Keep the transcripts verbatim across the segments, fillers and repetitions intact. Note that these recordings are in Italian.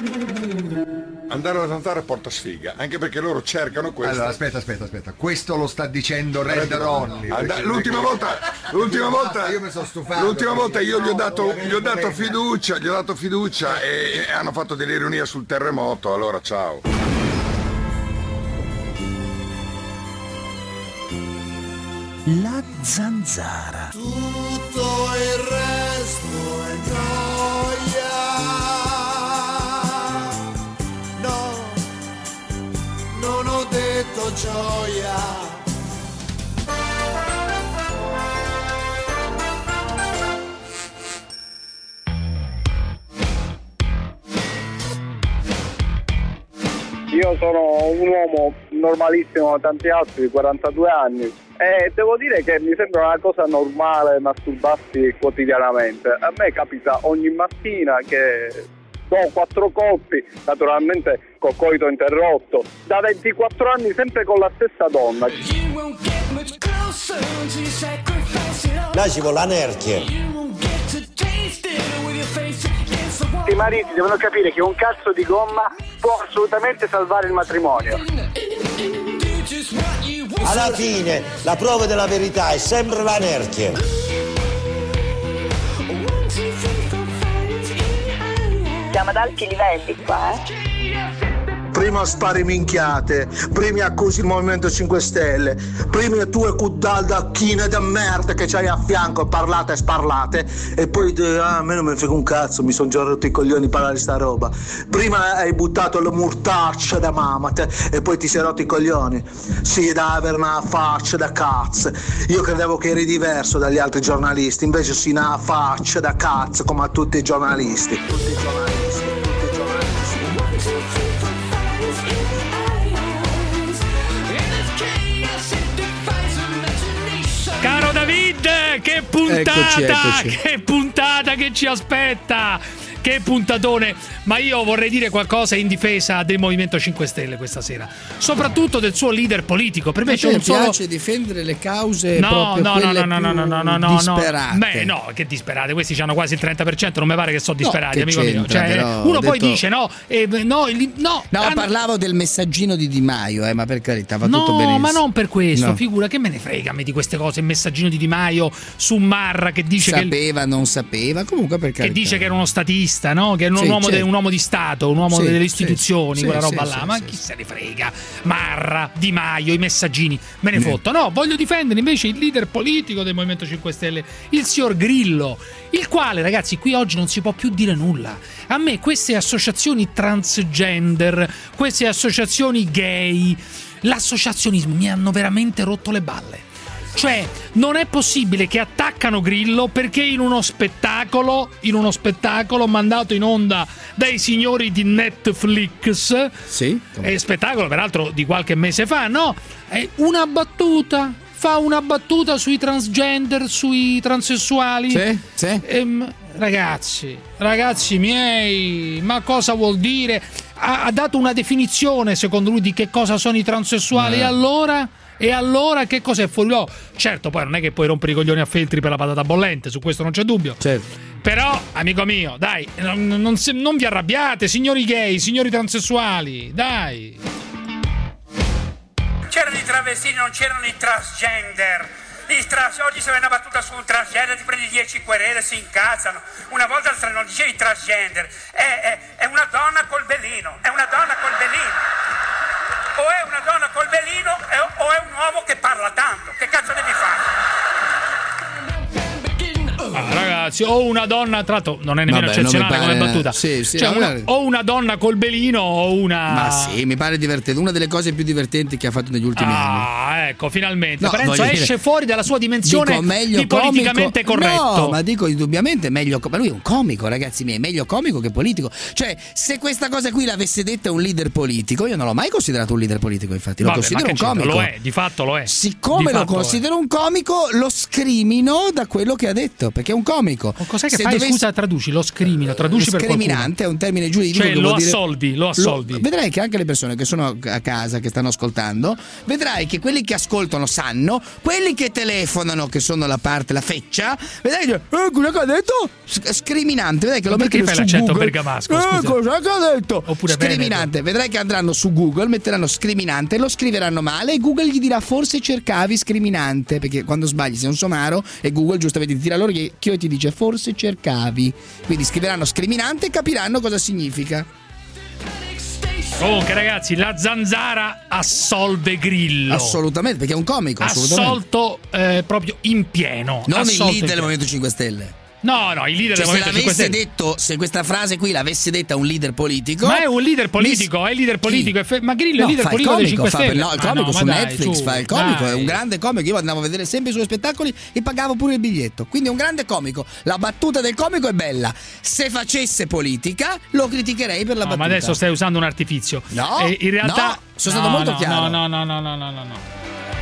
Andare a Zanzara porta sfiga, anche perché loro cercano questo. Allora, aspetta, aspetta, aspetta. Questo lo sta dicendo Red Ronnie. And- l'ultima volta, l'ultima volta, io mi sono stufato. L'ultima volta io gli ho dato, gli ho dato fiducia, gli ho dato fiducia e, e hanno fatto dell'ironia sul terremoto. Allora, ciao. La Zanzara. Tutto il resto è gioia. No, non ho detto gioia. Io sono un uomo normalissimo come tanti altri, di quarantadue anni, e devo dire che mi sembra una cosa normale masturbarsi quotidianamente. A me capita ogni mattina che do quattro colpi, naturalmente col coito interrotto, da ventiquattro anni sempre con la stessa donna. Là ci vuole la nerchia. I mariti devono capire che un cazzo di gomma può assolutamente salvare il matrimonio. Alla fine la prova della verità è sempre la nerchia. Siamo ad alti livelli qua, eh? Prima spari minchiate, prima accusi il Movimento cinque Stelle, prima le tue cuddaldacchine da merda che c'hai a fianco, parlate e sparlate, e poi ah, a me non me ne frega un cazzo, mi sono già rotto i coglioni parlare di sta roba. Prima hai buttato le murtacce da mamate e poi ti sei rotto i coglioni. Sì, da avere una faccia da cazzo. Io credevo che eri diverso dagli altri giornalisti, invece sì, una faccia da cazzo come a tutti i giornalisti. Tutti i giornalisti, tutti i giornalisti. Caro David, che puntata, eccoci, eccoci. che puntata che ci aspetta, che puntatone. Ma io vorrei dire qualcosa in difesa del Movimento cinque Stelle questa sera, soprattutto del suo leader politico. Per me c'è un solo... piace difendere le cause no, proprio no, quelle no, no, no, no, no, no, no, disperate. Beh, no, che disperate, questi hanno quasi il trenta per cento, non mi pare che sono disperati, no, amico mio. Cioè, però, uno poi detto... dice no, eh, no, il, no, no hanno... parlavo del messaggino di Di Maio, eh, ma per carità va no, tutto benissimo. No, ma non per questo, no. Figura, che me ne frega a me di queste cose, il messaggino di Di Maio su Marra che dice sapeva, che non sapeva, comunque per carità. Che dice che era uno statista, no? Che era un, sì, uomo, certo. de, un uomo di Stato, un uomo sì, delle istituzioni, sì, quella sì, roba sì, là, sì, ma sì, chi sì. se ne frega? Marra, Di Maio, i messaggini, me ne Mm. fotto. No, voglio difendere invece il leader politico del Movimento cinque Stelle, il signor Grillo, il quale, ragazzi, qui oggi non si può più dire nulla. A me queste associazioni transgender, queste associazioni gay, l'associazionismo mi hanno veramente rotto le balle. Cioè, non è possibile che attaccano Grillo perché in uno spettacolo, in uno spettacolo mandato in onda dai signori di Netflix, sì, è spettacolo peraltro di qualche mese fa, no? È una battuta, fa una battuta sui transgender, sui transessuali. Sì, sì. Ehm, ragazzi, ragazzi miei, ma cosa vuol dire? Ha, ha dato una definizione, secondo lui, di che cosa sono i transessuali, eh. e allora... E allora che cos'è fuori? Oh, certo, poi non è che puoi rompere i coglioni a Feltri per la patata bollente, su questo non c'è dubbio. Certo. Però, amico mio, dai, non, non, non vi arrabbiate, signori gay, signori transessuali, dai. C'erano i travestiti, non c'erano i transgender. I trans- oggi se viene una battuta su un transgender ti prendi dieci querele, si incazzano. Una volta non dicevi transgender, è, è, è una donna col belino, è una donna col belino. O è una donna col belino o è un uomo che parla tanto. Che cazzo devi fare? Ah, ragazzi, o una donna, tra l'altro non è nemmeno Vabbè, eccezionale non mi pare... come battuta, sì, sì, cioè allora... una, o una donna col belino o una... Ma sì, mi pare divertente, una delle cose più divertenti che ha fatto negli ultimi ah, anni. Ah, ecco, finalmente No, Parenzo esce dire, fuori dalla sua dimensione dico, meglio di politicamente comico, corretto. No, ma dico indubbiamente meglio, ma lui è un comico, ragazzi miei, meglio comico che politico. Cioè, se questa cosa qui l'avesse detta un leader politico, io non l'ho mai considerato un leader politico, infatti, lo Vabbè, considero un c'entra? comico. Lo è, di fatto lo è. Siccome Di lo fatto considero un comico, lo scrimino da quello che ha detto, perché è un comico. O cos'è che Se fai? dovessi... Scusa, traduci, lo scrimino, traduci per qualcuno. Scriminante è un termine giuridico, cioè che lo vuol dire... assolvi, lo assolvi. Lo... Vedrai che anche le persone che sono a casa, che stanno ascoltando, vedrai che quelli che ascoltano sanno, quelli che telefonano, che sono la parte, la feccia, vedrai che eh, cosa che ha detto? Scriminante, vedrai che lo perché mettono fai su l'accento Google. bergamasco, Eh, scusa? cosa che ha detto? Oppure Scriminante, Veneto. vedrai che andranno su Google, metteranno scriminante, lo scriveranno male e Google gli dirà forse cercavi scriminante, perché quando sbagli sei un somaro e Google giustamente ti tira l'orecchio e ti dice forse cercavi. Quindi scriveranno scriminante e capiranno cosa significa. Comunque ragazzi, la Zanzara assolve Grillo. Assolutamente, perché è un comico. Assolutamente. Assolto eh, proprio in pieno. Non il Assolto in leader del pieno. Movimento cinque Stelle. No, no, il leader Cioè, del se Movimento cinque l'avesse Stelle. detto, se questa frase qui l'avesse detta un leader politico. Ma è un leader politico, mi... è il leader politico. È fe... Ma Grillo è no, il leader fa politico il dei cinque fa... Stelle. No, il Ma comico no, su ma dai, Netflix su, fa il comico, dai. è un grande comico. Io andavo a vedere sempre i suoi spettacoli e pagavo pure il biglietto. Quindi è un grande comico. La battuta del comico è bella. Se facesse politica, lo criticherei per la No, battuta. ma adesso stai usando un artifizio. No, E in realtà no, sono stato no, molto no, chiaro. No, no, no, no, no, no, no.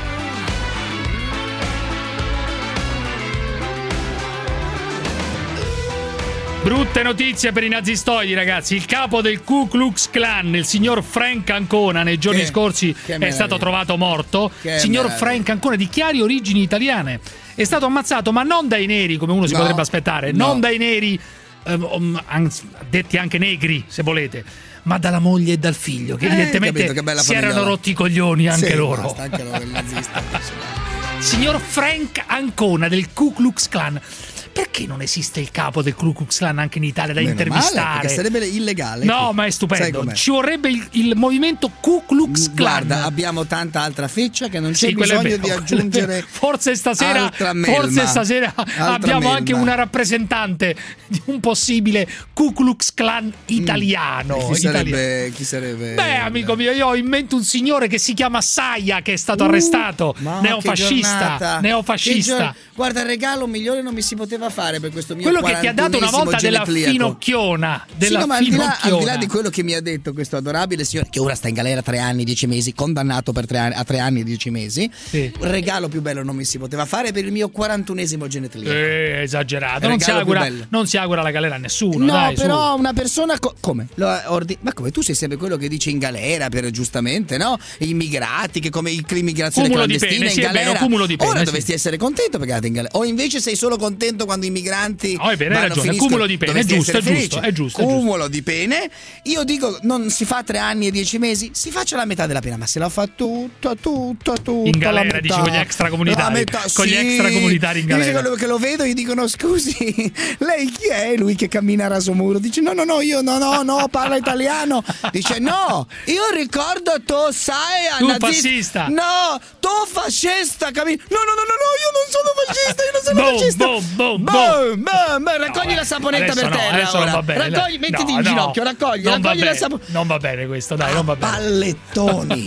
Brutte notizie per i nazistoidi, ragazzi. Il capo del Ku Klux Klan, il signor Frank Ancona, nei giorni Che- scorsi che è meraviglia. stato trovato morto. Che Signor meraviglia. Frank Ancona, di chiare origini italiane, è stato ammazzato, ma non dai neri, come uno si No, potrebbe aspettare, no. non dai neri, ehm, um, anzi, detti anche negri, se volete, ma dalla moglie e dal figlio, che Eh, evidentemente capito, che bella si erano famigliola. rotti i coglioni anche Sì, loro. basta, anche loro, il nazista. Signor Frank Ancona del Ku Klux Klan. Perché non esiste il capo del Ku Klux Klan anche in Italia da Meno male, intervistare? perché sarebbe illegale. No, ma è Sai stupendo. com'è? Ci vorrebbe il, il movimento Ku Klux Klan. Guarda, abbiamo tanta altra feccia che non c'è Sì, quello è bisogno vero, di quello è aggiungere. vero. Forse stasera, altra melma. forse stasera Altra abbiamo melma. anche una rappresentante di un possibile Ku Klux Klan italiano. Mm. Chi Italiano. sarebbe, chi sarebbe? Beh, amico mio, io ho in mente un signore che si chiama Saia, che è stato Uh, arrestato. ma Neofascista. che giornata. Neofascista. Che gior- Guarda, il regalo migliore non mi si poteva fare per questo mio Quello che ti ha dato una volta della quarantunesimo finocchiona. Della sì, no, ma al di, là, al di là finocchiona. di quello che mi ha detto questo adorabile signore, che ora sta in galera tre anni, dieci mesi, condannato per tre anni, a tre anni e dieci mesi, Sì. il regalo più bello non mi si poteva fare per il mio quarantunesimo genitalico. Eh, esagerato. Il Non si, regalo più augura, bello. non si augura la galera a nessuno. No, dai, però su. una persona co- come? Lo ordi- ma come tu sei sempre quello che dice in galera per giustamente, no? Gli immigrati che come l'immigrazione Cumulo di clandestina pene, in sì, è galera. vero, cumulo di pene, Ora sì. dovresti essere contento perché andate in galera. O invece sei solo contento quando i migranti Oh, è vero, hai vanno, ragione, finiscono. cumulo di pene, è Dovresti giusto, essere è giusto, felice. è giusto, è Cumulo di pene. Io dico non si fa tre anni e dieci mesi, si faccia la metà della pena, ma se la fa tutta, tutta, tutta In galera, la metà, dici, con gli extracomunitari. la metà, Con gli sì. extracomunitari in Io dico galera. quello che lo vedo gli dicono scusi, lei chi è? Lui che cammina a raso muro dice no no no io no no no parla italiano, dice no io ricordo tu sai Tu nazista. fascista. No tu fascista cammini no no no no no io non sono fascista io non sono Boom, fascista boom, boom, boom, boom, boom. raccogli No, la saponetta adesso per no, terra adesso non ora. va bene. Raccogli, mettiti No, in no, ginocchio raccogli non va raccogli la bene, saponetta non va bene questo, dai, non va bene. pallettoni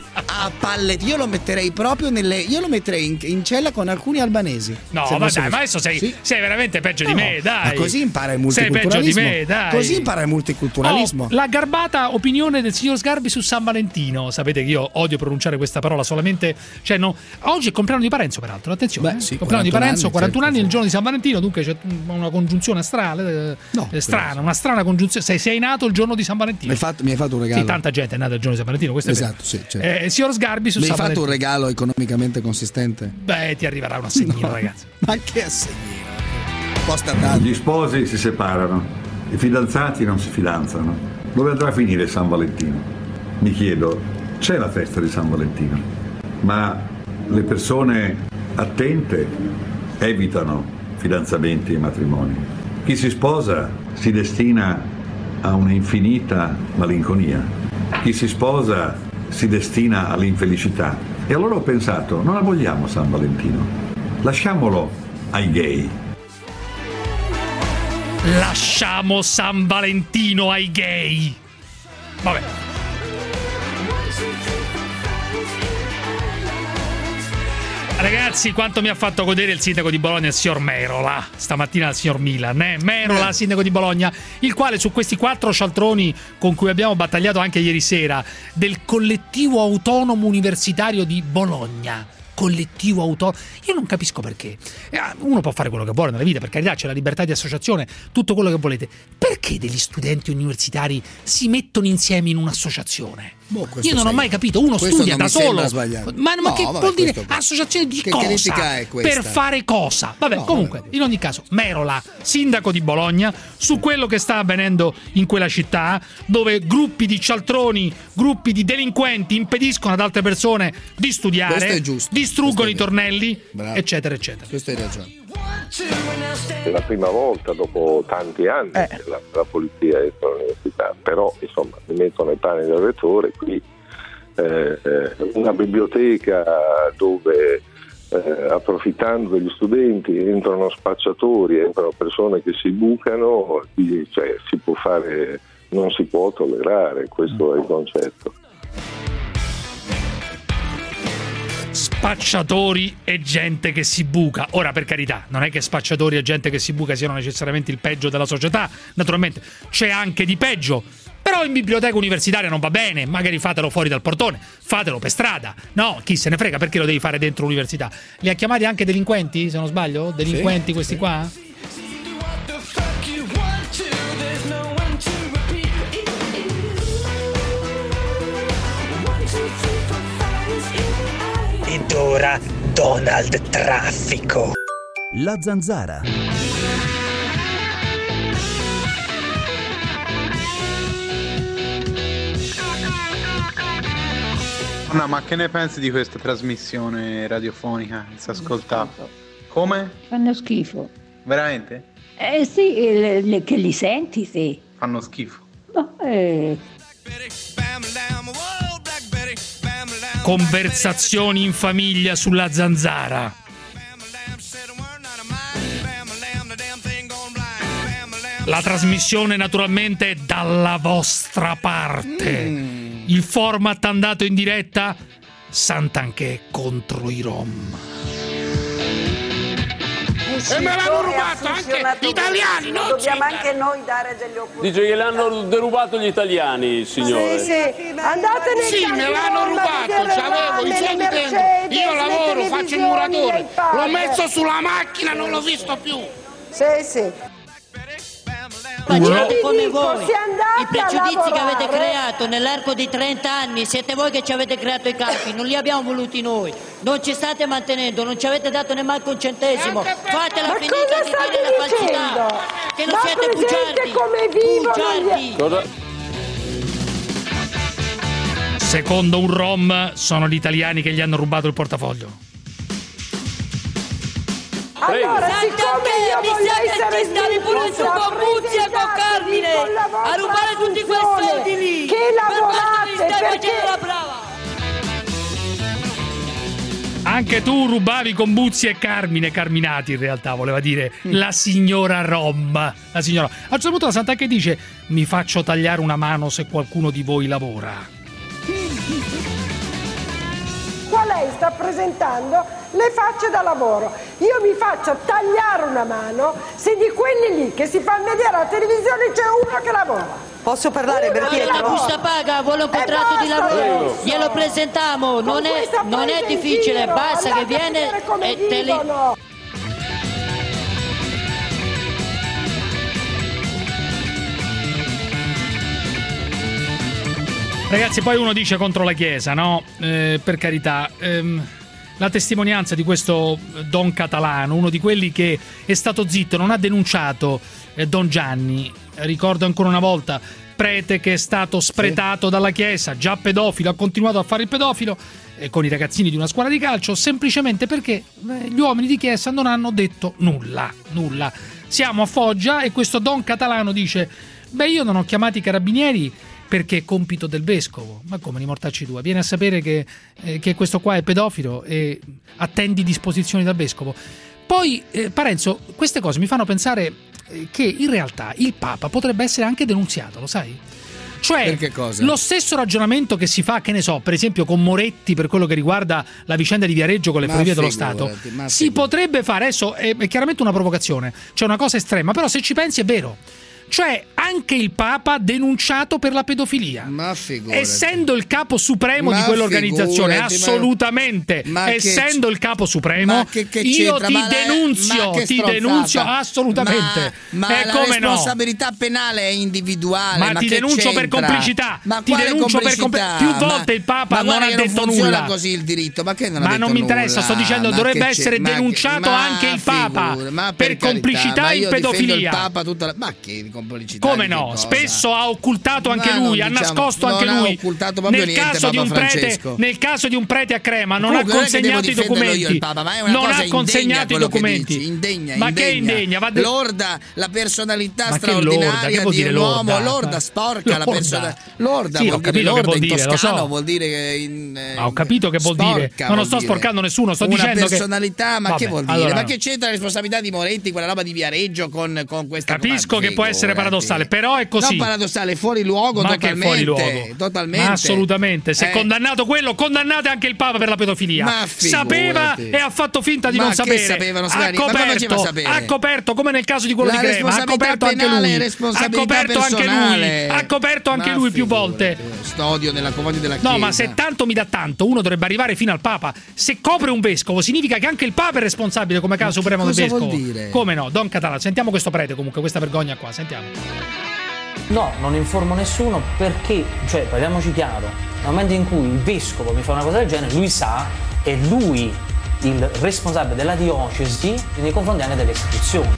a pallettoni io lo metterei proprio nelle io lo metterei in, in cella con alcuni albanesi. No, Se ma fosse dai, così. ma adesso sei, Sì. sei veramente peggio di No, me, dai. ma così impara il Sei peggio di multiculturalismo. me, dai. Così impara il multiculturalismo. Oh, la garbata opinione del signor Sgarbi su San Valentino. Sapete che io odio pronunciare questa parola solamente. Cioè, no. Oggi è il compleanno di Parenzo, peraltro. Attenzione. Beh, sì, compleanno di quarantuno Parenzo, anni, quarantuno certo, anni, sì. il giorno di San Valentino. Dunque c'è una congiunzione strana. eh, No, eh, strana, una strana congiunzione. Sei, sei nato il giorno di San Valentino. Mi hai fatto, mi hai fatto un regalo. Sì, tanta gente è nata il giorno di San Valentino. Questo è Esatto, vero. sì, certo. Eh, signor Sgarbi su Mi hai San fatto un Valentino. regalo economicamente consistente? Beh, ti arriverà un assegnino, No. ragazzi. Ma che assegnino? Posta tanto. Gli sposi si separano, i fidanzati non si fidanzano. Dove andrà a finire San Valentino? Mi chiedo, c'è la festa di San Valentino, ma le persone attente evitano fidanzamenti e matrimoni. Chi si sposa si destina a una infinita malinconia. Chi si sposa si destina all'infelicità. E allora ho pensato, non la vogliamo San Valentino, lasciamolo ai gay. Lasciamo San Valentino ai gay. Vabbè. Ragazzi, quanto mi ha fatto godere il sindaco di Bologna, il signor Merola, stamattina il signor Milan, eh? Merola, sindaco di Bologna, il quale su questi quattro cialtroni con cui abbiamo battagliato anche ieri sera, del collettivo autonomo universitario di Bologna, collettivo autonomo. Io non capisco perché. Uno può fare quello che vuole nella vita, per carità, c'è la libertà di associazione, tutto quello che volete. Perché degli studenti universitari si mettono insieme in un'associazione? Boh, Io non ho mai capito. Uno studia da solo. Ma, ma no, che vabbè, vuol dire questo... associazione di che cosa? critica è questa? Per fare cosa? Vabbè, No, comunque, vabbè. in ogni caso, Merola, sindaco di Bologna, su quello che sta avvenendo in quella città, dove gruppi di cialtroni, gruppi di delinquenti impediscono ad altre persone di studiare, Questo è giusto. distruggono Questo è i tornelli, Bravo. eccetera, eccetera. Questo hai ragione. È la prima volta dopo tanti anni Eh. che la, la polizia entra all'università, però insomma mi mettono nei panni del rettore, qui eh, eh, una biblioteca dove eh, approfittando degli studenti entrano spacciatori, entrano persone che si bucano, quindi, cioè, si può fare, non si può tollerare, questo è il concetto. Spacciatori e gente che si buca. Ora, per carità, non è che spacciatori e gente che si buca siano necessariamente il peggio della società, naturalmente c'è anche di peggio, però in biblioteca universitaria non va bene, magari fatelo fuori dal portone, fatelo per strada, no, chi se ne frega, perché lo devi fare dentro l'università? Li ha chiamati anche delinquenti, se non sbaglio? Delinquenti, sì, questi sì. Qua? Ed ora Donald Traffico. La Zanzara. No, ma che ne pensi di questa trasmissione radiofonica che si ascolta? Come? Fanno schifo. Veramente? Eh sì, le, le, che li senti, sì. Fanno schifo. No, eh. Conversazioni in famiglia sulla Zanzara. La trasmissione naturalmente è dalla vostra parte. Mm. Il format andato in diretta Santanchè contro i Rom. E me l'hanno rubato anche gli italiani, non dobbiamo anche noi dare delle opportunità. Dice che l'hanno derubato gli italiani, signore. Sì, sì, andate nei Sì, me l'hanno rubato, c'avevo i soldi dentro. Io lavoro, faccio il muratore. L'ho messo sulla macchina, non l'ho visto più. Sì, sì. Facciate come voi, i pregiudizi che avete creato nell'arco di trenta anni, siete voi che ci avete creato i campi, non li abbiamo voluti noi, non ci state mantenendo, non ci avete dato nemmeno un centesimo, fatela Ma finita cosa di dire la dicendo? falsità, che non Ma siete presente bugiardi, come vivono bugiardi. Secondo un Rom sono gli italiani che gli hanno rubato il portafoglio. Allora, siccome io mi voglio sa che essere ci stavi pure su con Buzzi e con Carmine a rubare tutti quei soldi lì, che lavorate, per quanto vi stai perché... facendo la brava. Anche tu rubavi con Buzzi e Carmine, Carminati in realtà voleva dire la signora Rom. La signora. A un certo punto la Santanchè dice: mi faccio tagliare una mano se qualcuno di voi lavora. Qua lei sta presentando le facce da lavoro. Io mi faccio tagliare una mano se di quelli lì che si fanno vedere alla televisione c'è uno che lavora. Posso parlare per Vuole la busta paga, vuole un contratto di lavoro, glielo presentiamo, non è, non è difficile, basta che viene e te li... Ragazzi, poi uno dice contro la Chiesa, no? Eh, per carità, ehm, la testimonianza di questo Don Catalano, uno di quelli che è stato zitto, non ha denunciato eh, Don Gianni, ricordo ancora una volta, prete che è stato spretato sì. dalla Chiesa, già pedofilo, ha continuato a fare il pedofilo eh, con i ragazzini di una squadra di calcio, semplicemente perché eh, gli uomini di Chiesa non hanno detto nulla, nulla. Siamo a Foggia e questo Don Catalano dice: beh, io non ho chiamato i carabinieri perché è compito del vescovo. Ma come, di mortacci tua? Viene a sapere che, eh, che questo qua è pedofilo e attendi disposizioni dal vescovo. Poi, eh, Parenzo, queste cose mi fanno pensare eh, che in realtà il Papa potrebbe essere anche denunziato, lo sai? Cioè, lo stesso ragionamento che si fa, che ne so, per esempio con Moretti per quello che riguarda la vicenda di Viareggio con le ferrovie dello Stato, si potrebbe fare, adesso è, è chiaramente una provocazione, cioè una cosa estrema, però se ci pensi è vero. Cioè anche il Papa denunciato per la pedofilia. Ma figurati. Essendo il capo supremo Ma di quell'organizzazione, figurati, ma- assolutamente. ma che Essendo c- il capo supremo, ma che- che io c'entra? ti Ma la- denunzio, ma che ti stronzata. denunzio assolutamente. Ma, ma e la come no? responsabilità penale è individuale. Ma Ma ti che denuncio per c'entra? complicità. Ma Ti quale denuncio per complicità? compl- più Ma- volte il Papa ma non guarda ha che detto funziona nulla. così il diritto. Ma che non ha Ma detto non mi interessa, nulla? sto dicendo Ma dovrebbe che essere c'è- ma che- denunciato ma anche il Papa figura- ma per carità, complicità ma in io difendo pedofilia. il Papa tutta la... Ma che complicità? Come di che no? cosa? Spesso ha occultato anche Ma lui, non ha diciamo- nascosto anche non ha lui. occultato proprio Nel niente caso di un Papa prete, Francesco. nel caso di un prete a Crema non Comunque, ha non è che devo consegnato i difenderlo documenti. io il Papa, ma è una non cosa ha indegna consegnato i quello che documenti. dici, indegna, Ma che indegna. indegna? Va de- Lorda la personalità Ma che lorda? straordinaria Che vuol di dire un uomo, lorda? lorda, sporca la Lorda. persona. Lorda Sì, ho vuol dire capito che lorda vuol in dire, lo toscano, so. vuol dire che in, eh, Ma ho capito che vuol dire. sporca No, non vuol sto dire. sporcando nessuno, sto una dicendo che personalità, ma Vabbè, che vuol dire? allora- Ma che c'entra la responsabilità di Moretti, quella roba di Viareggio con, con questa Capisco ma che può essere figurati. paradossale, però è così. Non paradossale, è fuori luogo Ma che totalmente. fuori luogo? Totalmente. Ma assolutamente. Se Eh. condannato quello, condannate anche il Papa per la pedofilia. Ma sapeva figurati. e ha fatto finta di Ma non che sapere. sapeva, non ha sapeva niente. Ma come faceva a coperto, sapere? ha coperto come nel caso di quello La di Crema. Ha responsabilità coperto anche penale lui. è Ha responsabilità coperto anche lui. personale. Ha coperto anche Ma lui più figurati. volte. Stodio nella comodia della Chiesa. No, ma se tanto mi dà tanto, uno dovrebbe arrivare fino al Papa. Se copre un vescovo, significa che anche il Papa è responsabile come caso supremo del cosa vescovo. vuol dire? Come no? Don Català, sentiamo questo prete comunque, questa vergogna qua, sentiamo. No, non informo nessuno perché, cioè, parliamoci chiaro, nel momento in cui il vescovo mi fa una cosa del genere, lui sa, è lui il responsabile della diocesi nei confronti anche delle istituzioni.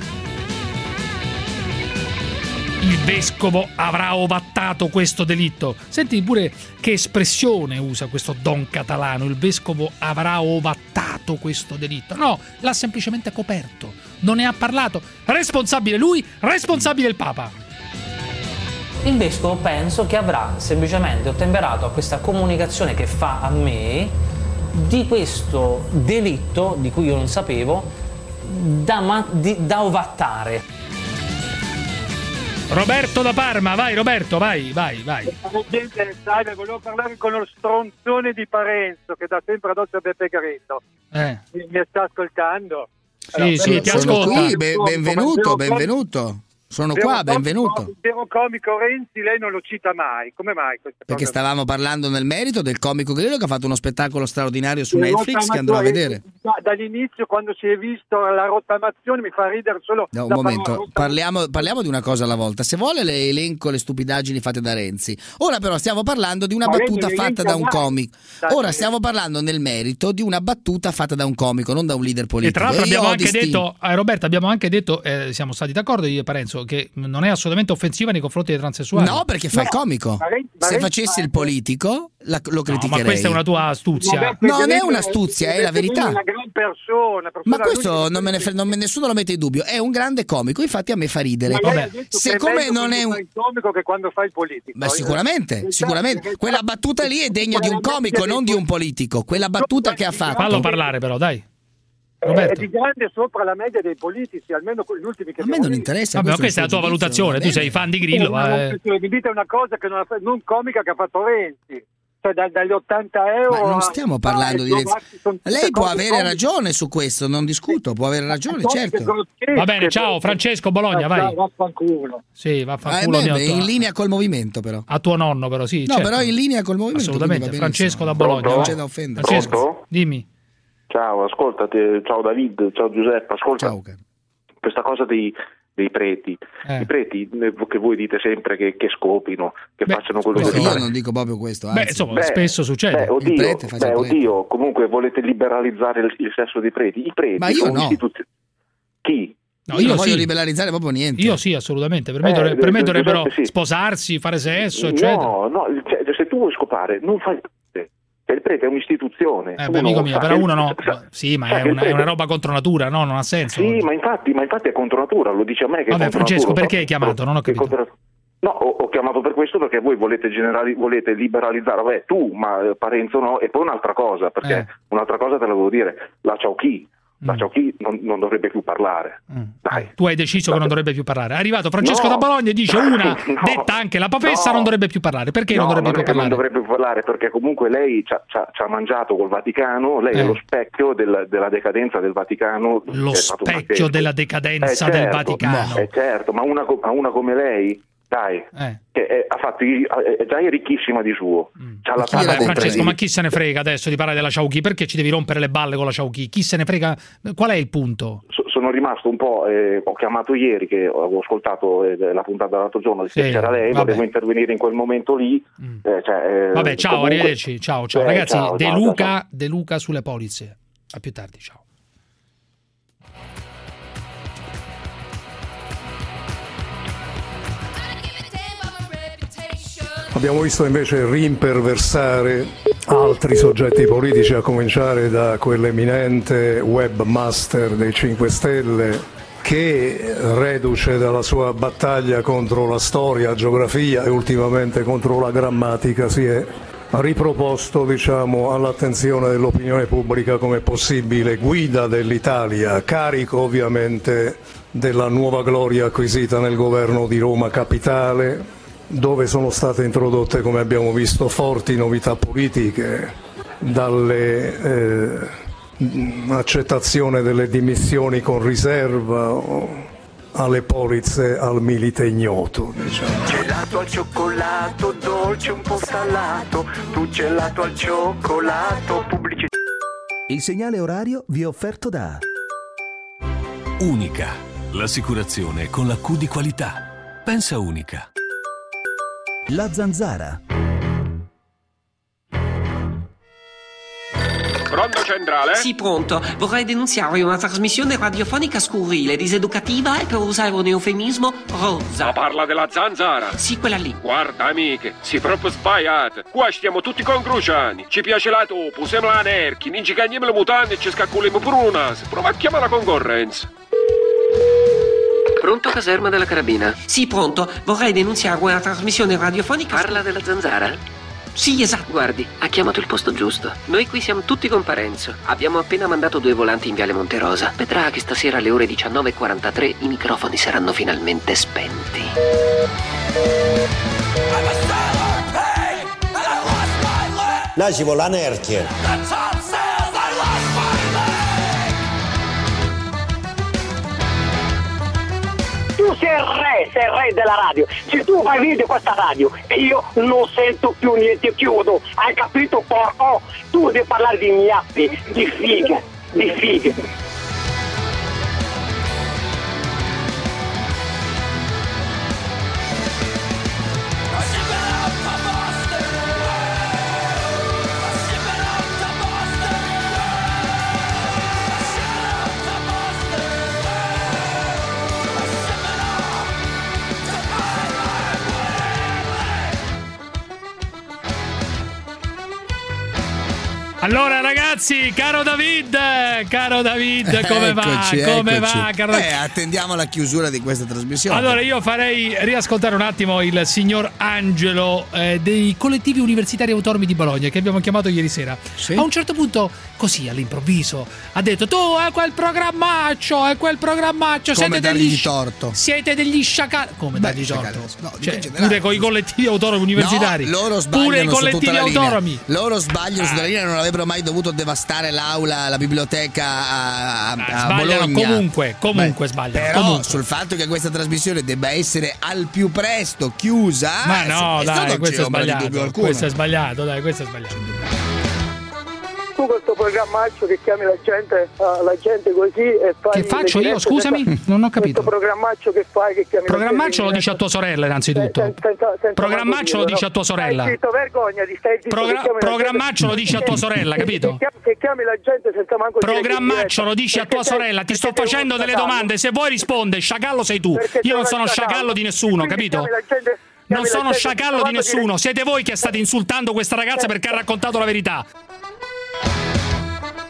Il vescovo avrà ovattato questo delitto. Senti pure che espressione usa questo Don Catalano. Il vescovo avrà ovattato questo delitto. No, l'ha semplicemente coperto. Non ne ha parlato. Responsabile lui, responsabile il Papa. Il vescovo penso che avrà semplicemente ottemperato a questa comunicazione che fa a me di questo delitto, di cui io non sapevo, da, ma- di- da ovattare. Roberto da Parma, vai Roberto, vai, vai, vai. Salve, volevo parlare con lo stronzone di Parenzo che da sempre addosso a Beppe Grillo. Eh. Mi, mi sta ascoltando? Sì, sì, ti Sono ascolta. qui, be- benvenuto, benvenuto. Sono qua, benvenuto. Il vero comico Renzi lei non lo cita mai. Come mai questa Perché cosa? stavamo parlando nel merito del comico Grillo che ha fatto uno spettacolo straordinario su La Netflix che andrò a vedere. rottamazione, Dall'inizio, quando si è visto la rottamazione, mi fa ridere solo. No, un la momento, parola parliamo, parliamo di una cosa alla volta. Se vuole le elenco le stupidaggini fatte da Renzi. Ora però stiamo parlando di una Ma battuta Renzi fatta elenca da un mai. comico. Ora stiamo parlando nel merito di una battuta fatta da un comico, non da un leader E politico. tra l'altro E io abbiamo ho anche distinto- detto, eh, Roberto, abbiamo anche detto, eh, siamo stati d'accordo io e Parenzo, che non è assolutamente offensiva nei confronti dei transessuali. No, perché fa il comico. Ma Renzi- ma Se Renzi facessi fa- il politico la- lo No, criticherei. ma questa è una tua astuzia. Beppe Non è Grillo un'astuzia, è la Beppe Grillo verità. È una gran persona. Ma persona questo lui- non me ne fre- non me- nessuno lo mette in dubbio. È un grande comico, infatti a me fa ridere. Ma lei ha Vabbè, detto che siccome meglio non quando è fa un il comico che quando fa il politico. Beh, sicuramente, Esatto, sicuramente. perché- Quella battuta lì è degna di un comico, non di un politico. Quella battuta che ha fatto. Fallo parlare però, dai. È Roberto. di grande sopra la media dei politici, almeno gli ultimi che A me abbiamo non visto. interessa. Vabbè, ma questo questa è la tua il suo giudizio, valutazione, va tu bene. sei fan di Grillo. Eh, ma ma, eh. non- Mi dite una cosa che non, ha, non comica che ha fatto Renzi, cioè da- dagli ottanta euro. Ma non a- stiamo parlando a- di Renzi. sono tutte Lei può cose avere comiche. ragione su questo, non discuto, può avere ragione, Cose che certo. sono scritte, Va bene, ciao Francesco Bologna, vai. Dai, vaffanculo. Sì, Ah, vaffanculo beh, mio, beh, in linea col movimento però. a tuo nonno però, sì. No, certo. però in linea col movimento. Assolutamente, quindi va Francesco da benissimo. Bologna. Non vai. c'è da offendere. Francesco, Pronto? dimmi. Ciao, ascoltati, ciao David, ciao Giuseppe, ascolta. Ciao, caro. Questa cosa dei, dei preti, Eh. i preti eh, che voi dite sempre che, che scopino, che Beh, facciano quello Questo che io fare. non dico proprio questo, Beh, anzi. insomma, Beh, spesso succede. Beh, oddio, Il prete faccia beh, il prete. oddio, comunque volete liberalizzare il, il sesso dei preti. I preti Ma io sono no. istituzioni. Chi? No, io io non voglio sì. liberalizzare proprio niente. Io sì, assolutamente. Per me, Eh, dovre- per me eh, dovrebbero Giuseppe, sì. sposarsi, fare sesso, eccetera. No, no, cioè, se tu vuoi scopare, non fai il prete. Cioè, il prete è un'istituzione. Eh, Uno beh, amico mio, sa però che- uno no. sa- Sì, ma sa è che il una, è prete- una roba contro natura, no? Non ha senso. Sì, ma infatti, ma infatti è contro natura, lo dice a me che è Vabbè, contro Francesco, natura. perché hai chiamato? Non ho Che capito. contro- No, ho, ho chiamato per questo perché voi volete, generali- volete liberalizzare, vabbè tu, ma eh, Parenzo no, e poi un'altra cosa, perché Eh. un'altra cosa te la devo dire, la Ciauchi, la Ciauchi non, non dovrebbe più parlare. Mm. Dai. Tu hai deciso che non dovrebbe più parlare. È arrivato Francesco No. da Bologna e dice una, No. detta anche la papessa, No. non dovrebbe più parlare. Perché No, non dovrebbe non più è che parlare? non dovrebbe più parlare perché comunque lei ci ha, ci ha- ci ha mangiato col Vaticano, lei Eh. è lo specchio del- della decadenza del Vaticano. Lo che è stato specchio pazzesco. della decadenza Eh, del certo, Vaticano. eh, certo, ma una, co- ma una come lei, dai, Eh. che è, ha fatto, i- è già è ricchissima di suo. C'ha la Vabbè, tavola Francesco, con- ma chi se ne frega adesso di parlare della Ciauchi? Perché ci devi rompere le balle con la Ciauchi? Chi se ne frega? Qual è il punto? So- sono rimasto un po', eh, ho chiamato ieri che avevo ascoltato eh, la puntata dell'altro giorno, Sì, che c'era lei, vabbè. volevo intervenire in quel momento lì. eh, cioè, eh, Vabbè, ciao, comunque- arrivederci. Ciao, ciao. Eh, Ragazzi, ciao, De ciao, Luca, ciao. De Luca sulle polizze. A più tardi, ciao. Abbiamo visto invece rimperversare altri soggetti politici, a cominciare da quell'eminente webmaster dei cinque Stelle che, reduce dalla sua battaglia contro la storia, la geografia e ultimamente contro la grammatica, si è riproposto, diciamo, all'attenzione dell'opinione pubblica come possibile guida dell'Italia, carico ovviamente della nuova gloria acquisita nel governo di Roma Capitale, dove sono state introdotte, come abbiamo visto, forti novità politiche, dalle eh, accettazione delle dimissioni con riserva o alle polizze al milite ignoto, diciamo. Gelato al cioccolato, dolce un po' salato, tu gelato al cioccolato, pubblicità. Il segnale orario vi è offerto da Unica, l'assicurazione con la Q di qualità. Pensa Unica. La Zanzara. Pronto centrale? Sì, pronto. Vorrei denunziare una trasmissione radiofonica scurrile, diseducativa e, per usare un eufemismo, rosa. Ma parla della Zanzara? Sì, quella lì. Guarda amiche, si proprio sbagliate. Qua stiamo tutti con Cruciani. Ci piace la topo, usiamo la nerchi, non ci cagniamo le mutande e ci scacculiamo pure un naso. Prova a chiamare la concorrenza. Pronto, caserma della carabina? Sì, pronto. Vorrei denunziare una trasmissione radiofonica... Parla della Zanzara? Sì, esatto. Guardi, ha chiamato il posto giusto. Noi qui siamo tutti con Parenzo. Abbiamo appena mandato due volanti in Viale Monterosa. Vedrà che stasera alle ore diciannove e quarantatré i microfoni saranno finalmente spenti. Là ci vuole la nerchia. Tu sei il re, sei il re della radio. Se tu fai video questa radio e io non sento più niente, chiudo. Hai capito, porco? Tu devi parlare di gnappi, di fighe, di fighe. Allora ragazzi, caro David, caro David, come Eccoci, va? Come eccoci. va? Caro... Eh, attendiamo la chiusura di questa trasmissione. Allora io farei riascoltare un attimo il signor Angelo eh, dei collettivi universitari autonomi di Bologna che abbiamo chiamato ieri sera. Sì? A un certo punto, così all'improvviso, ha detto: tu è quel programmaccio, è quel programmaccio, Come siete dargli degli di sci- torto? Siete degli sciacalli. Come Beh, dargli sciacalli, torto? no, dico Cioè, in generale. pure con i collettivi autonomi universitari. No, loro sbagliano pure i su tutta collettivi la linea. autonomi. Loro sbagliano su tutta la linea, non avrebbero mai dovuto devastare l'aula, la biblioteca a, a, a Sbagliano Bologna. comunque, comunque Beh, sbagliano. Però comunque. sul fatto che questa trasmissione debba essere al più presto chiusa, Ma no, eh, dai, non questo c'è è ombra di dubbio sbagliato. alcuno. Questo è sbagliato, dai, questo è sbagliato. Tu questo programmaccio che chiami la gente, uh, la gente così e fai... Che faccio le io, dirette scusami? senza- Non ho capito. Questo programmaccio che fai che chiami Programmaccio la lo gente... dici a tua sorella innanzitutto. Sen- senza- senza Programmaccio lo manco dici a tua dirlo, no? sorella. Stai zitto, vergognati, stai zitto, Progra- che chiami la programmaccio gente- lo dici a tua sorella, capito? Che chiami, che chiami la gente senza manco dire che Programmaccio è lo dici a perché tua sei- sorella, ti sto perché sei facendo un delle sciacallo. domande, se vuoi risponde, sciacallo sei tu. Perché Io non sei sono un sciacallo di nessuno, Quindi capito? chiami la gente- chiami Non la sono gente sciacallo senza di manco dire- nessuno, siete voi che state insultando questa ragazza perché ha raccontato la verità.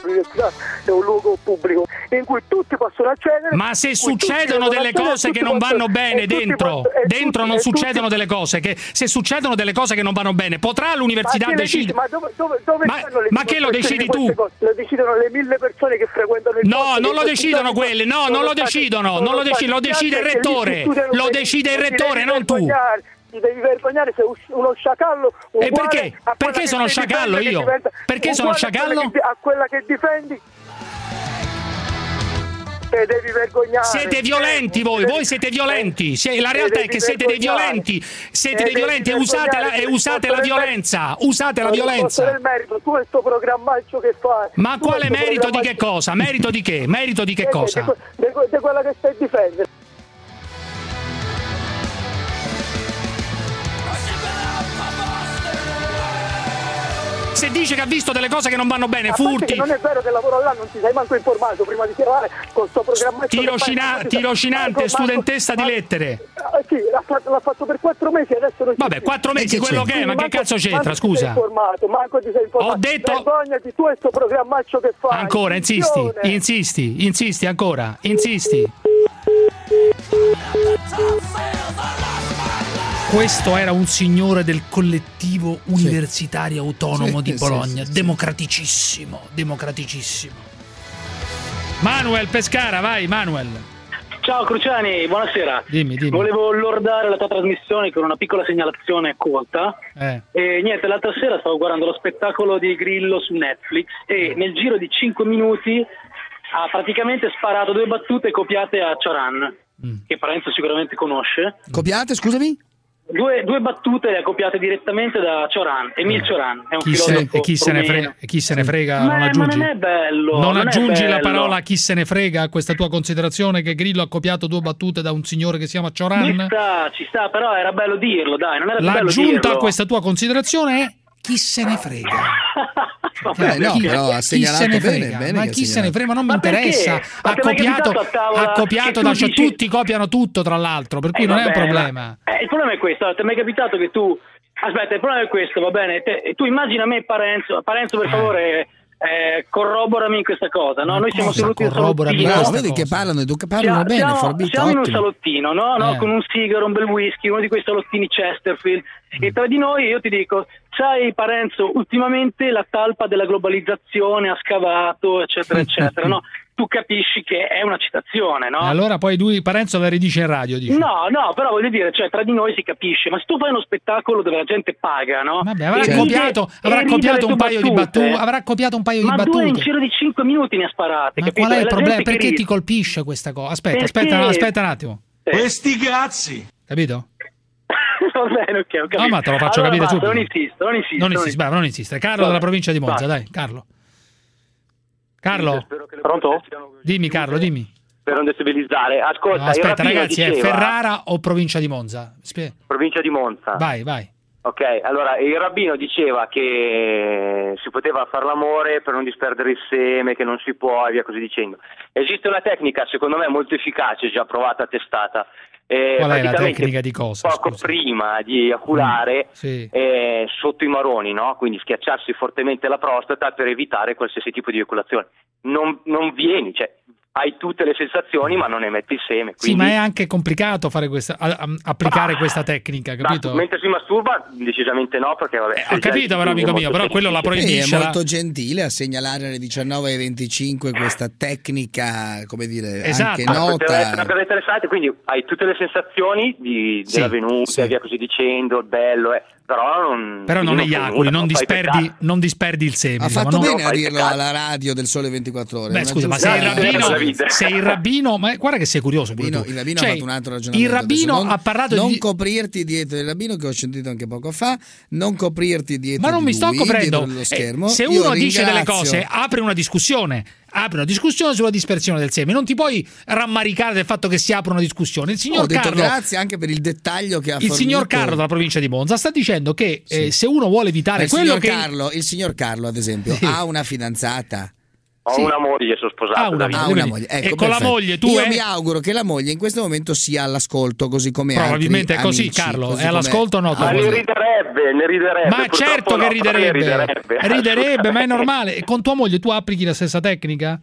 l'università è un luogo pubblico in cui tutti possono accedere. Ma se in cui tutti succedono devono delle accedere, cose che tutti non possono- vanno bene e tutti dentro, possono- e dentro tutti- non e succedono tutti- delle cose che se succedono delle cose che non vanno bene, potrà l'università Ma chi le decidere? dice? Ma dove, dove, dove Ma- stanno le ma che lo dimostrazioni decidi di queste tu? cose? Lo decidono le mille persone che frequentano il No, posto, non che lo in decidono questi quelle, anni no, sono non lo stati- decidono, sono non lo stati decide, lo decide il spiati e che lì si rettore, studiano lo quei- decide il ti devi rettore, non tu. vergognare, Ti devi vergognare, sei uno sciacallo uguale E perché? a quella Perché che sono stai sciacallo difendendo, io? che diventa- Perché sono uguale a quella sciacallo? che- A quella che difendi. Te devi vergognare. Siete violenti voi, voi siete violenti. Se- La realtà è che siete dei violenti, siete dei violenti e usate la, e usate la violenza, usate la violenza. Del merito, tu e il tuo programmaccio che fai. Ma Tu quale e il tuo merito di che programmaccio- cosa? Merito di che? Merito di che Eh, cosa? Di, que- di que- di quella che stai difendendo. Se dice che ha visto delle cose che non vanno bene, A parte furti, che non è vero che lavoro là, non ti sei manco informato prima di tirare con sto programma. tirocina- tirocinante, studentessa di lettere. Eh, sì, l'ha fatto, l'ha fatto per quattro mesi e adesso non ci Vabbè, quattro mesi, quello che è, ma che Manco- cazzo c'entra, manco ti sei scusa? informato, manco ti sei informato. Ho detto- Vergognati tu e sto programmaccio che fai. Ancora, insisti, Idione. insisti, insisti ancora, insisti. Questo era un signore del collettivo universitario autonomo Sì, di sì, Bologna, sì, sì. democraticissimo, democraticissimo. Manuel Pescara, vai Manuel. Ciao Cruciani, buonasera. Dimmi, dimmi. Volevo lordare la tua trasmissione con una piccola segnalazione colta. Eh. E niente, l'altra sera stavo guardando lo spettacolo di Grillo su Netflix e nel giro di cinque minuti ha praticamente sparato due battute copiate a Cioran, che Parenzo sicuramente conosce. Copiate, scusami? Due, due battute le ha copiate direttamente da Cioran, Emil Cioran, è un Chi se, filosofo e chi se ne rumeno. frega, e chi se ne frega Ma, non ma aggiungi? non è bello. Non non è aggiungi la bello. parola chi se ne frega a questa tua considerazione che Grillo ha copiato due battute da un signore che si chiama Ci Cioran? sta, ci sta, però era bello dirlo, dai, non era bello L'aggiunta dirlo. a questa tua considerazione è chi se ne frega. Eh, no, Chi- però ha chi segnalato se ne bene, frega? bene ma che ha chi se ne segnalato. frega? Ma non mi Ma perché? interessa. Ma Ha ti è mai copiato, capitato a tavola ha copiato che da tu cioè, dici- tutti copiano tutto, tra l'altro, per cui Eh, non è un vabbè, problema. ma- eh, il problema è questo, ti è mai capitato che tu aspetta, il problema è questo, va bene, te- tu immagina me e Parenzo, Parenzo per favore eh, corroborami in questa cosa, no? Ma Noi siamo cosa seduti in corroborami salottino. Bravo, vedi che parlano, edu- parlano Siamo- bene, siamo, forbito, siamo in un ottimo. salottino, no? No, Eh. con un sigaro, un bel whisky, uno di quei salottini Chesterfield. E tra di noi io ti dico, sai Parenzo, ultimamente la talpa della globalizzazione ha scavato, eccetera, eccetera, no? Tu capisci che è una citazione, no? E allora poi lui Parenzo la ridice in radio, dice. No, no, però voglio dire, cioè tra di noi si capisce, ma se tu fai uno spettacolo dove la gente paga, no? Vabbè, avrà E ride- copiato, e avrà ride copiato le un tue paio di battute, avrà copiato un paio di ma due in battute. giro di cinque minuti ne ha sparate, Ma capito? qual è E il la problema? gente che Perché ride. ti colpisce questa cosa? Aspetta, Perché? aspetta, no, aspetta un attimo. Questi cazzi! Capito? Va bene, ok, ho capito. No, ma te lo faccio Allora capire basta, subito. Non insisto, non insisto. Non insistere, bravo, non insistere. Carlo Vabbè. della provincia di Monza, Vai. dai, Carlo. Carlo, Pronto? dimmi Carlo, dimmi. Per non destabilizzare. Ascolta, No, aspetta il rabbino ragazzi, è diceva- Ferrara o provincia di Monza? Spie- Provincia di Monza. Vai, vai. Ok, allora il rabbino diceva che si poteva fare l'amore per non disperdere il seme, che non si può e via così dicendo. Esiste una tecnica secondo me molto efficace, già provata, testata. Eh, Qual è la praticamente tecnica di cosa? Poco prima di ejaculare Sì. eh, sotto i maroni, no? Quindi schiacciarsi fortemente la prostata per evitare qualsiasi tipo di eiaculazione. Non, non vieni, cioè hai tutte le sensazioni ma non emetti il seme. Sì, Quindi, ma è anche complicato fare questa, a- a- applicare Ah, questa tecnica, capito? mentre si masturba decisamente no, perché vabbè. Ho capito però amico mio, però quello la Sì, proibisce. è la- molto gentile a segnalare alle diciannove e venticinque questa tecnica, come dire, Esatto. anche Ah, poteva essere nota. una cosa interessante, quindi hai tutte le sensazioni di, Sì, della venuta sì. e via così dicendo, il bello, eh, però non, Però non quindi fai eiaculi, nulla, non fai disperdi, peccato. non disperdi il seme. Ha diciamo, fatto no? bene a fai dirlo peccato. alla radio del Sole ventiquattro Ore. Beh, Una scusa, ma giusta- sei il rabbino, della vita. sei il rabbino, ma guarda che sei curioso pure Il rabbino, tu. il rabbino Cioè, ha fatto un altro ragionamento. il rabbino adesso. Non- ha parlato non di coprirti dietro il rabbino, che ho sentito anche poco fa, non coprirti dietro ma non di mi sto lui, coprendo. dietro lo Eh, schermo. se Io uno dice delle ringrazio- cose, apre una discussione. Apre una discussione sulla dispersione del seme. Non ti puoi rammaricare del fatto che si apre una discussione. Il signor Ho detto Carlo, grazie anche per il dettaglio che ha il fornito. signor Carlo della provincia di Monza sta dicendo che eh, se uno vuole evitare il quello signor che Carlo, il signor Carlo, ad esempio, Sì. ha una fidanzata. Ho Sì. una moglie, sono sposato. Ah, una da Ah, vita. una moglie. Ecco, E con la perfetto. moglie tu, Io eh? mi auguro che la moglie in questo momento sia all'ascolto, così come Probabilmente altri è così, amici, Carlo. così È all'ascolto o no? Ma tua ne moglie? riderebbe, ne riderebbe. Ma Purtroppo certo no, che però ne riderebbe. riderebbe. Riderebbe, ma è normale. E con tua moglie tu applichi la stessa tecnica?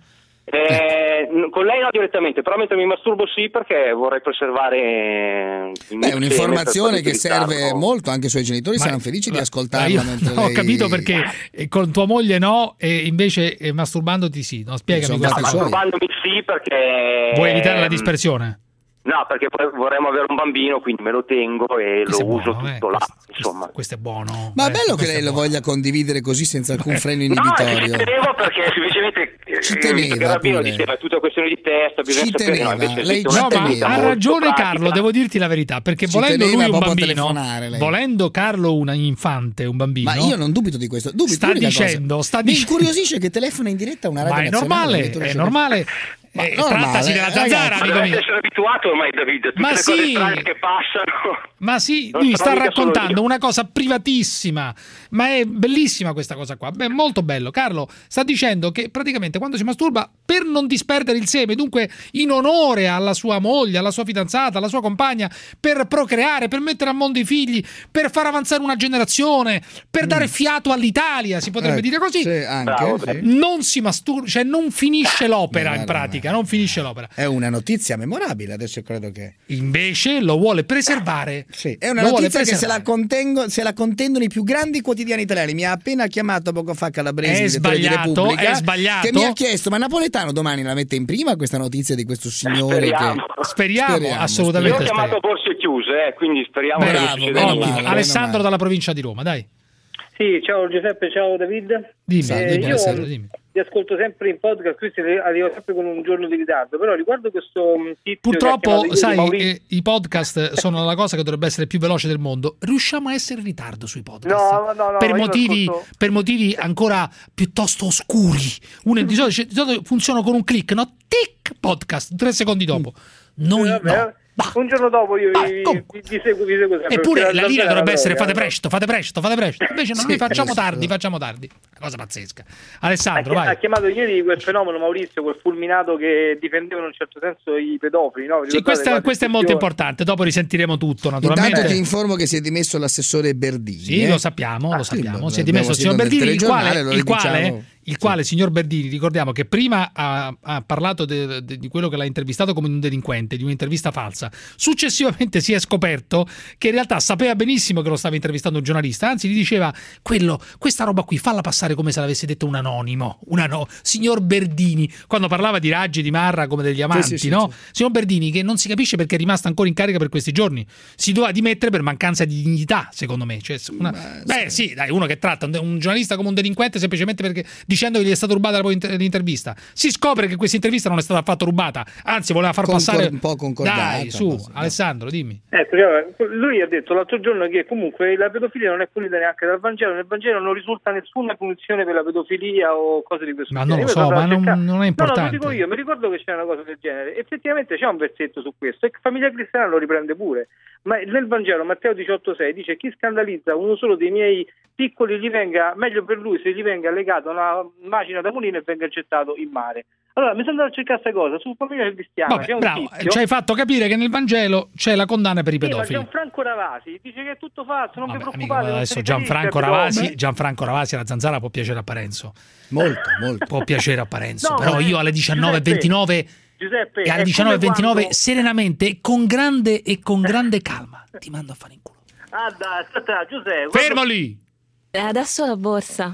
Eh, n- con lei no direttamente, però mentre mi masturbo sì, perché vorrei preservare il mio Beh, è un'informazione seme per che poi serve utilizzarlo. molto, anche i suoi genitori saranno felici di ascoltarla. Io mentre non ho lei- capito perché eh, con tua moglie no e invece eh, masturbandoti sì. No, spiegami Sono questa No, fatti cosa. suoi. masturbandomi sì perché... Vuoi evitare la dispersione? No, perché poi vorremmo avere un bambino, quindi me lo tengo e Questo lo è uso buono, eh, tutto là, questo- insomma. Questo è buono. Ma è Eh, bello che questo lei è lo buono. voglia condividere così senza alcun freno No, ci inibitorio. tenevo perché semplicemente Ci eh, teneva il Rabbino pure. diceva è tutta questione di testa, bisogna Ci sapere, teneva, no, invece lei esiste ci una No, ma tecnica ha molto ragione pratica. Carlo, devo dirti la verità, perché Ci volendo teneva lui un proprio a bambino, telefonare, lei. volendo Carlo un infante, un bambino, Ma io non dubito di questo. Dubito, sta l'unica cosa- dicendo, sta mi dicendo, incuriosisce che telefona in diretta a una radio ma è nazionale, normale, addirittura è c'è- normale. Ma Eh, normale, trattasi della ragazzi. zanzara, Ma amico dovete mio. essere abituato ormai, David, tutte Ma le sì. cose strane che passano. Ma sì, Non lui sono sta mica solo raccontando io. una cosa privatissima, ma è bellissima questa cosa qua, è molto bello. Carlo sta dicendo che praticamente quando si masturba per non disperdere il seme, dunque in onore alla sua moglie, alla sua fidanzata, alla sua compagna, per procreare, per mettere a mondo i figli, per far avanzare una generazione, per dare fiato all'Italia, si potrebbe Eh, dire così. sì, anche, Bravo, sì. Non si masturba, cioè non finisce l'opera Beh, in guarda, pratica, non finisce l'opera. È una notizia memorabile, adesso credo che... Invece lo vuole preservare. Sì, è una Lo vuole notizia che se la, preservare. contengo, se la contendono i più grandi quotidiani italiani. Mi ha appena chiamato poco fa Calabresi, È direttore di sbagliato, Repubblica, è sbagliato. che mi ha chiesto: ma Napoletano domani la mette in prima questa notizia di questo signore? Speriamo. Che... Speriamo, assolutamente. Io ho chiamato borse chiuse, eh, quindi speriamo Beh, che non bravo, succeda meno Ottimo. niente. male. Alessandro male. dalla provincia di Roma, dai. Sì, ciao Giuseppe, ciao David. Dimmi, Eh, dimmi, io Alessandro, dimmi. ti ascolto sempre in podcast, questi arrivo sempre con un giorno di ritardo, però riguardo questo mm, tizio che ha Purtroppo, chiamato ieri sai, Maurizio- eh, i podcast sono la cosa che dovrebbe essere più veloce del mondo. Riusciamo a essere in ritardo sui podcast. No, no, no, per, io lo motivi, ascolto. per motivi ancora piuttosto oscuri. Uno di solito, di solito funziona con un click, no? Tic, podcast, tre secondi dopo. Noi Vabbè, no. un giorno dopo io vi, vi, vi seguo, vi seguo sempre. Eppure perché la linea zanzara dovrebbe la essere droga, fate presto, fate presto, fate presto. Invece no, Sì, noi facciamo presto. tardi, facciamo tardi. Una cosa pazzesca. Ha, Alessandro, chi- ha vai. chiamato ieri quel fenomeno Maurizio, quel fulminato che difendeva in un certo senso i pedofili, no? Vi Sì, ricordate questa, quella questo è molto discussione? importante. Dopo risentiremo tutto, naturalmente. Intanto ti informo che si è dimesso l'assessore Berdini. Sì, eh? lo sappiamo, lo sì, sappiamo. lo Si è abbiamo dimesso il signor sentito nel Berdini, il quale, telegiornale, lo il quale, ridiciamo. il quale signor Berdini, ricordiamo che prima ha, ha parlato de- de- di quello che l'ha intervistato come un delinquente, di un'intervista falsa. Successivamente si è scoperto che in realtà sapeva benissimo che lo stava intervistando un giornalista, anzi gli diceva quello, questa roba qui falla passare come se l'avesse detto un anonimo, un ano- signor Berdini, quando parlava di Raggi e di Marra come degli amanti, sì, sì, no? sì. Signor Berdini che non si capisce perché è rimasto ancora in carica per questi giorni, si doveva dimettere per mancanza di dignità, secondo me. Cioè, una- beh sì, dai, uno che tratta un, un giornalista come un delinquente semplicemente perché dicendo che gli è stata rubata la- l'intervista, si scopre che questa intervista non è stata affatto rubata, anzi voleva far Concor- passare un po' concordata, dai, su, un po', no. Alessandro, dimmi. Ecco, cioè, lui ha detto l'altro giorno che comunque la pedofilia non è punita neanche dal Vangelo, nel Vangelo non risulta nessuna punizione per la pedofilia o cose di questo Ma genere. non lo Io so, sono ma andato a non- cercare- non è importante. No, no, lo dico io, mi ricordo che c'era una cosa del genere. Effettivamente c'è un versetto su questo e Famiglia Cristiana lo riprende pure. Ma nel Vangelo Matteo diciotto sei dice: chi scandalizza uno solo dei miei piccoli gli venga, meglio per lui se gli venga legato a una macina da mulino e venga gettato in mare. Allora mi sono andato a cercare questa cosa su Famiglia Cristiana. Vabbè, c'è un bravo, tizio- ci hai fatto capire che nel Vangelo c'è la condanna per i Sì, ma c'è pedofili. un Franco Ravasi, dice che è tutto falso, non vi Amico, preoccupate. non adesso si Gianfranco riferisce a Ravasi, pedofili. Gianfranco Ravasi alla zanzara può piacere a Parenzo. Molto, molto. Può piacere a Parenzo, No, però eh, io alle diciannove e ventinove Giuseppe, e alle è diciannove e come ventinove quando- serenamente e con grande e con grande calma ti mando a fare in culo. Ah dai, aspetta Giuseppe. Fermo lì! E adesso la borsa.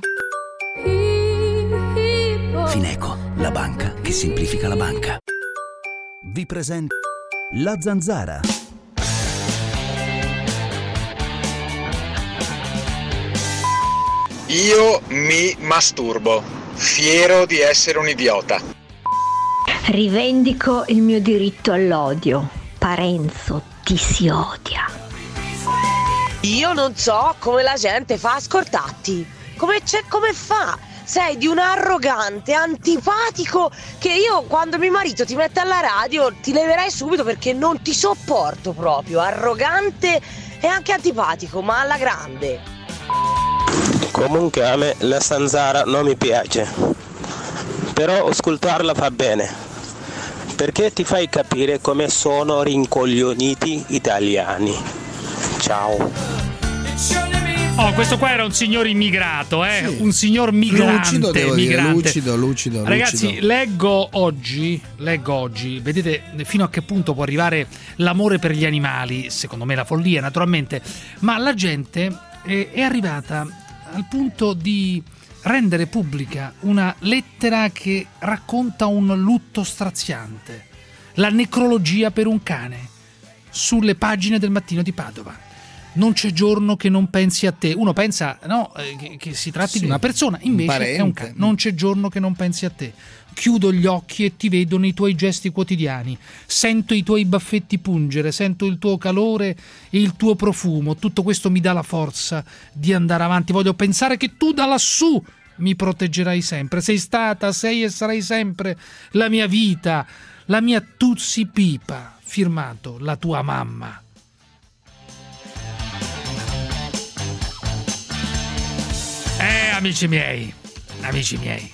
Fineco, la banca che semplifica la banca. Vi presento La Zanzara. Io mi masturbo, fiero di essere un idiota. Rivendico il mio diritto all'odio. Parenzo ti si odia. Io non so come la gente fa a scortarti. Come, c'è, come fa? Sei di un arrogante, antipatico, che io quando mio marito ti mette alla radio ti leverei subito perché non ti sopporto proprio. Arrogante e anche antipatico, ma alla grande. Comunque a me la zanzara non mi piace, però ascoltarla fa bene, perché ti fai capire come sono rincoglioniti italiani. Ciao. Oh, questo qua era un signor immigrato, eh? Sì. Un signor migrante. Lucido, devo migrante. Dire, lucido, lucido. Ragazzi, lucido. leggo oggi, leggo oggi, vedete fino a che punto può arrivare l'amore per gli animali, secondo me la follia naturalmente, ma la gente è, è arrivata al punto di rendere pubblica una lettera che racconta un lutto straziante, la necrologia per un cane, sulle pagine del Mattino di Padova. Non c'è giorno che non pensi a te. Uno pensa no, che, che si tratti sì, di una persona, invece un è un cane. Non c'è giorno che non pensi a te. Chiudo gli occhi e ti vedo nei tuoi gesti quotidiani. Sento i tuoi baffetti pungere, sento il tuo calore e il tuo profumo. Tutto questo mi dà la forza di andare avanti. Voglio pensare che tu da lassù mi proteggerai sempre. Sei stata, sei e sarai sempre la mia vita, la mia Tutsi Pipa. Firmato la tua mamma. Eh, amici miei, amici miei,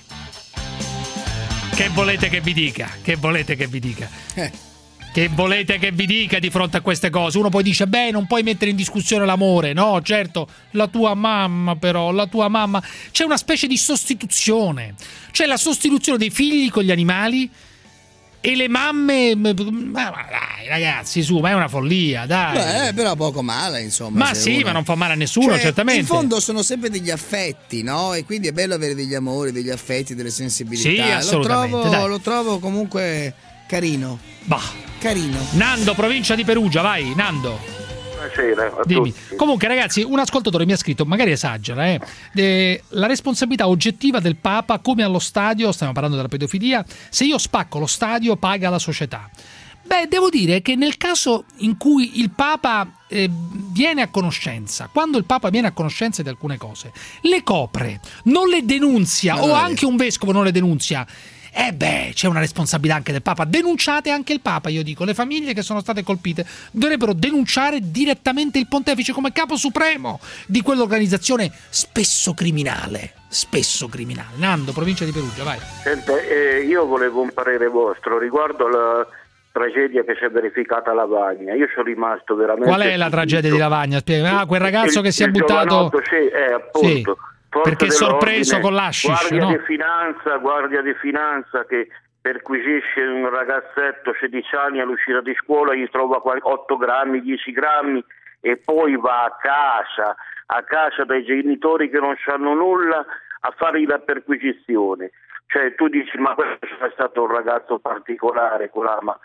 che volete che vi dica? Che volete che vi dica? Eh. Che volete che vi dica di fronte a queste cose? Uno poi dice, beh, non puoi mettere in discussione l'amore. No, certo, la tua mamma però, la tua mamma. C'è una specie di sostituzione. C'è la sostituzione dei figli con gli animali e le mamme, ma, ma dai ragazzi, su, ma è una follia, dai. Beh, però poco male, insomma. Ma sì, uno... ma non fa male a nessuno, cioè, certamente. In fondo sono sempre degli affetti, no? E quindi è bello avere degli amori, degli affetti, delle sensibilità. Sì, assolutamente. Lo trovo, lo trovo comunque carino. Bah. Carino. Nando, provincia di Perugia, vai, Nando. Buonasera a Dimmi. tutti. Comunque ragazzi, un ascoltatore mi ha scritto, magari esagera, eh, eh, la responsabilità oggettiva del Papa, come allo stadio, stiamo parlando della pedofilia, se io spacco lo stadio paga la società. Beh, devo dire che nel caso in cui il Papa eh, viene a conoscenza, quando il Papa viene a conoscenza di alcune cose, le copre, non le denunzia, Ma o anche un vescovo non le denunzia, eh beh, c'è una responsabilità anche del Papa. Denunciate anche il Papa, io dico. Le famiglie che sono state colpite dovrebbero denunciare direttamente il Pontefice come capo supremo di quell'organizzazione spesso criminale. Spesso criminale. Nando, provincia di Perugia, vai. Senta, eh, io volevo un parere vostro riguardo la tragedia che si è verificata a Lavagna. Io sono rimasto veramente... Qual è la tragedia di Lavagna? Ah, quel ragazzo il, che si è il buttato... Sì, eh, appunto. Sì. Perché è sorpreso con l'hashish, guardia no? di finanza, guardia di finanza che perquisisce un ragazzetto sedici anni all'uscita di scuola, gli trova otto grammi, dieci grammi e poi va a casa, a casa dai genitori che non sanno nulla a fare la perquisizione. Cioè tu dici, ma questo è stato un ragazzo particolare, ma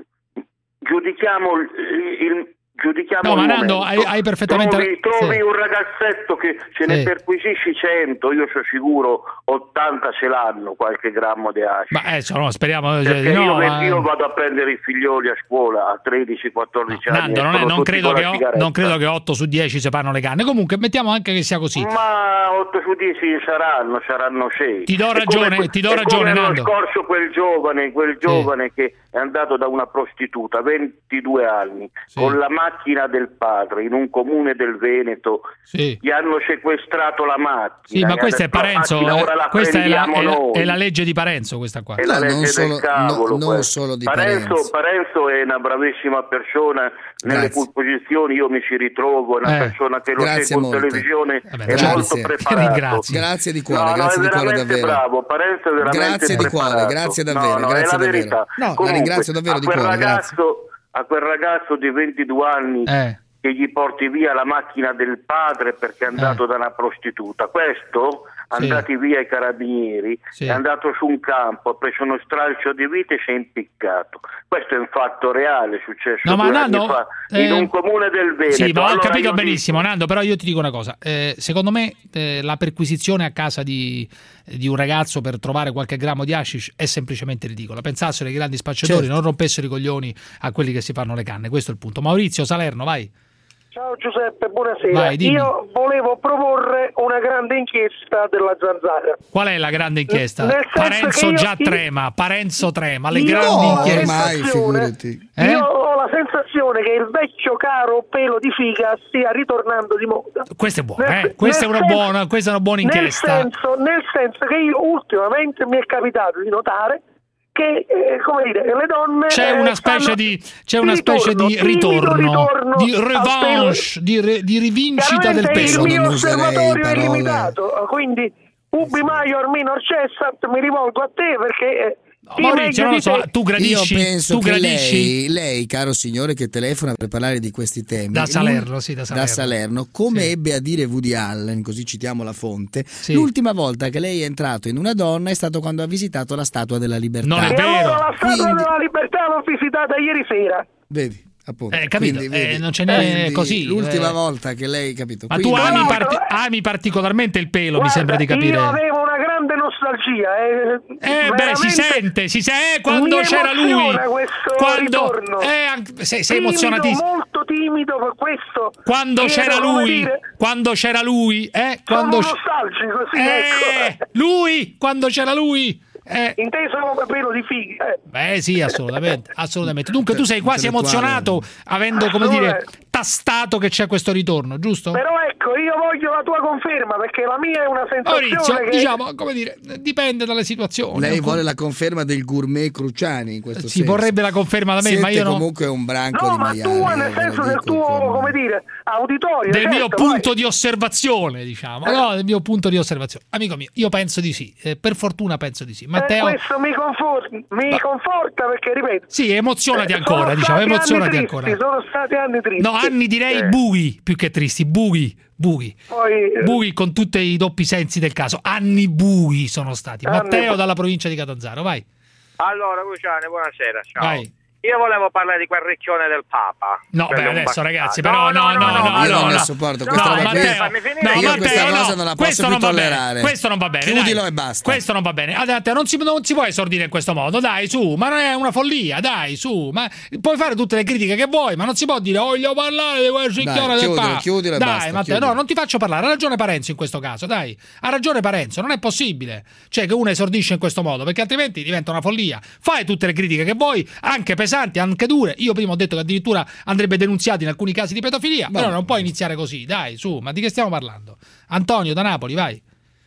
giudichiamo il, il Giudichiamo no, ma Nando, hai, hai perfettamente trovi, trovi sì. un ragazzetto che ce ne sì. perquisisci cento, io sono sicuro ottanta ce l'hanno qualche grammo di hashish. Ma eh, no, speriamo perché di no, io, ma... io vado a prendere i figlioli a scuola a tredici quattordici no, anni. Nando, non, è, non, credo che o, non credo che otto su dieci separano le canne. Comunque mettiamo anche che sia così. Ma otto su dieci saranno, saranno sei. Ti do ragione, come, ti do ragione, Nando. L'anno scorso quel giovane, quel giovane sì. che è andato da una prostituta, ventidue anni, sì. con la macchina del padre in un comune del Veneto, sì. gli hanno sequestrato la macchina. Sì, ma questa è Parenzo, macchina, eh, questa è la, è, la, è la legge di Parenzo, questa qua. È la no, legge non del solo, cavolo. No, non solo di Parenzo, Parenzo. Parenzo è una bravissima persona, nelle posizioni io mi ci ritrovo, è una eh, persona che lo segue in televisione, Vabbè, è grazie. molto preparato. Grazie, grazie di cuore, no, grazie no, di cuore davvero. Bravo, Parenzo è veramente grazie preparato. di cuore, grazie davvero, no, no, grazie è la davvero. verità. No, Comunque, la ringrazio davvero di cuore, ragazzo, grazie. A quel ragazzo di ventidue anni eh. che gli porti via la macchina del padre perché è andato eh. da una prostituta, questo andati sì. via i carabinieri sì. è andato su un campo, ha preso uno stralcio di vite e si è impiccato. Questo è un fatto reale, è successo no, due ma anni Nando, fa eh, in un comune del Veneto. Sì, ma ho allora capito benissimo dico... Nando, però io ti dico una cosa, eh, secondo me eh, la perquisizione a casa di, di un ragazzo per trovare qualche grammo di hashish è semplicemente ridicola. Pensassero i grandi spacciatori, certo. non rompessero i coglioni a quelli che si fanno le canne, questo è il punto. Maurizio Salerno, vai. Ciao Giuseppe, buonasera. Vai, io volevo proporre una grande inchiesta della Zanzara. Qual è la grande inchiesta? Nel Parenzo io, già io, trema, Parenzo trema, le io grandi ho inchieste. Ormai, figurati. Eh? Io ho la la sensazione che il vecchio caro pelo di figa stia ritornando di moda. Questa è buona, Nel- eh? Questa è nel una senso- buona, questa è una buona inchiesta. Nel senso, nel senso che io ultimamente mi è capitato di notare che, eh, come dire, le donne C'è eh, una specie fanno di c'è una specie di timido ritorno, ritorno di al revanche, di, re- di rivincita del Chiaramente pelo. il mio Non userei osservatorio è parole. limitato, quindi ubi maior minor cessat, mi rivolgo a te perché eh, chi Maurizio, meglio non lo di so, te- tu gradisci, Io penso tu che gradisci lei, lei, caro signore che telefona per parlare di questi temi, da Salerno, l'ul- sì, da Salerno. Salerno, come Sì. ebbe a dire Woody Allen, così citiamo la fonte, Sì. l'ultima volta che lei è entrato in una donna è stato quando ha visitato la Statua della Libertà. Non è E vero. allora la Statua Quindi- della Libertà l'ho visitata ieri sera. Vedi, appunto. Eh, capito, Quindi, eh, vedi, non ce n'è quindi così, L'ultima eh. volta che lei, capito? Ma Quindi- tu ami, No, parti- però, eh, ami particolarmente il pelo, mi Guarda, sembra di capire. Io avevo una grande nostalgia. Eh, Eh beh, si veramente sente, si sente quando mi c'era lui. emoziona questo Quando ritorno. eh, anche- sei, sei Timido, emozionatissimo. molto timido per questo. Quando chiedo, c'era come lui, dire, quando c'era lui, eh, sono quando c- nostalgico, sì, eh, ecco. lui, quando c'era lui. Eh. Inteso come pelo di figa. Eh. Beh sì, assolutamente, assolutamente. Dunque tu sei quasi Intellettuale. emozionato avendo, come dire, Assolutamente. tastato che c'è questo ritorno, giusto? Però ecco, io voglio la tua conferma perché la mia è una sensazione Maurizio, che... diciamo, come dire, dipende dalle situazioni. Lei Non- vuole la conferma del gourmet Cruciani in questo si senso. vorrebbe la conferma da me, Siete ma io no. comunque un branco No, di ma maiali. tu nel ve lo senso del dico tuo, con- come dire, auditorio. Del certo, mio poi- punto di osservazione, diciamo. No, del mio punto di osservazione. Amico mio, io penso di sì. Eh, per fortuna penso di sì. Eh, Matteo, questo mi conforta, mi Ma- conforta perché, ripeto... sì, emozionati eh, ancora, sono diciamo, stati emozionati anni ancora. tristi, sono stati anni tristi. No, anni direi Eh, bughi, più che tristi, bughi, bughi. Poi, eh, Bughi con tutti i doppi sensi del caso. Anni bughi sono stati. Anni Matteo bu- dalla provincia di Catanzaro, vai. Allora, Luciane, buonasera, ciao. Vai. Io volevo parlare di quel riccione del Papa. No, Quello beh, è un adesso bastardo. ragazzi, però no, no, no, no, io no, non ne no. sopporto No, questa roba qui. Matteo, fammi finire. no, Io Matteo, questa no, cosa non la posso questo più non va bene, tollerare. questo non va bene, Chiudilo dai. e basta. Questo non va bene. Matteo, non si, non si può esordire in questo modo, dai, su, ma non è una follia, dai, su, ma puoi fare tutte le critiche che vuoi, ma non si può dire voglio parlare di quel riccione del chiudilo, Papa. chiudilo e dai, basta, Matteo, chiudilo. no, non ti faccio parlare, ha ragione Parenzo in questo caso, dai. Ha ragione Parenzo, non è possibile. Cioè che uno esordisce in questo modo, perché altrimenti diventa una follia. Fai tutte le critiche che vuoi, anche pesanti, anche dure. Io prima ho detto che addirittura andrebbe denunziato in alcuni casi di pedofilia, però non puoi iniziare così, dai, su, ma di che stiamo parlando? Antonio da Napoli, vai.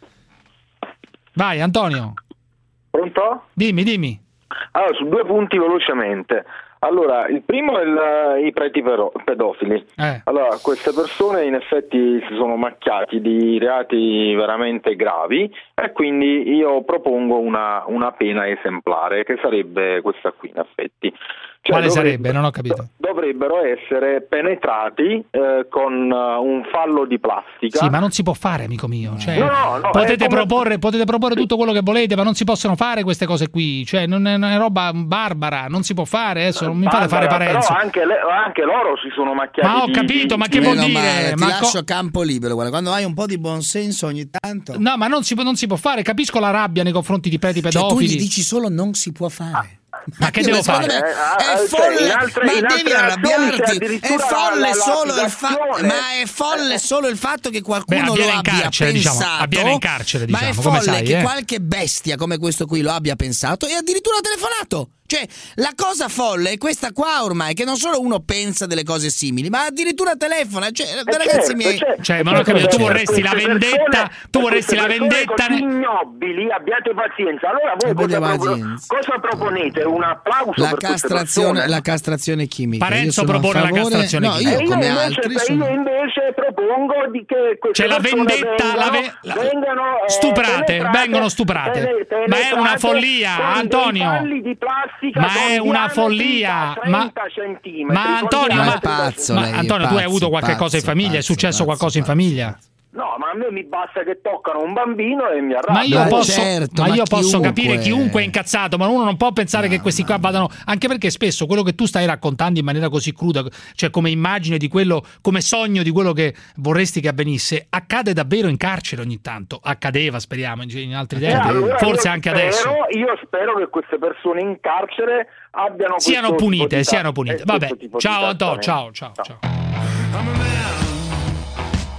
Vai, Antonio. Pronto? Dimmi, dimmi. Allora, su due punti velocemente. Allora, il primo è il- i preti pero- pedofili. Eh. Allora, queste persone in effetti si sono macchiati di reati veramente gravi e quindi io propongo una, una pena esemplare, che sarebbe questa qui in effetti. Cioè, Quale dovrebbe- sarebbe? Non ho capito. Dovrebbero essere penetrati eh, con uh, un fallo di plastica. Sì, ma non si può fare, amico mio. Cioè, No, no, no, potete, è come- proporre, potete proporre tutto quello che volete, ma non si possono fare queste cose qui. Cioè, non è, non è roba barbara, non si può fare. Adesso non mi fate fare Barbara, Parenzo. Però anche, le- anche loro si sono macchiati. Ma ho di- capito, di- ma che di- vuol Meno dire? male, ti Ma lascio co- campo libero, guarda, quando hai un po' di buonsenso ogni tanto. No, ma non si, può- non si può fare. Capisco la rabbia nei confronti di preti Cioè, tu pedofili. gli dici solo non si può fare. Ma che Io, devo secondo fare? me Eh, ah, è cioè, folle, in altre- ma in devi altre nazioni c'è arrabbiarti. È addirittura folle la- la- solo il fatto, l'applicazione. ma è folle solo il fatto che Beh, qualcuno avviene lo in abbia carcere, diciamo, pensato. avviene in carcere, ma è diciamo, come folle sai, che eh. qualche bestia come questo qui lo abbia pensato e addirittura telefonato. Cioè, la cosa folle è questa qua ormai, che non solo uno pensa delle cose simili, ma addirittura telefona. Cioè, Eh, ragazzi certo, miei. certo. Cioè, ma non ho capito, tu Queste vorresti la persone- vendetta, tu queste vorresti la persone vendetta così ne- ignobili, abbiate pazienza. Allora voi Abbiate cosa, propro- pazienza. cosa proponete? Un applauso La per queste castrazione, persone? la castrazione chimica. Parenzo Io sono a propone la favore- castrazione no, chimica. io E io come invece, altri io sono... invece propongo di che queste C'è la persone vendetta, vengano, la ve- la- vengano, eh, stuprate, penetrate- vengono stuprate. pene- Ma è una penetrate follia, con dei Antonio. falli di plastica Ma con è una diametri follia, da ma- trenta centimetri, Ma con Antonio, diametri ma, è pazzo, ma lei è Antonio, tu hai pazzo, avuto qualche cosa in pazzo, famiglia? È pazzo, successo pazzo, qualcosa in pazzo. famiglia? No, ma a me mi basta che toccano un bambino e mi arrabbio. Ma io Ma posso, certo, ma ma io posso chiunque. capire chiunque è incazzato, ma uno non può pensare che questi qua vadano. Anche perché spesso quello che tu stai raccontando in maniera così cruda, cioè come immagine di quello, come sogno di quello che vorresti che avvenisse, accade davvero in carcere ogni tanto. Accadeva, speriamo, in in altri Eh, tempi, allora forse io anche spero- adesso. Io spero che queste persone in carcere abbiano Siano questo tipo punite, di siano ta- punite. eh, Vabbè, questo tipo di ciao Antonio, trattamento. ciao, ciao, ciao.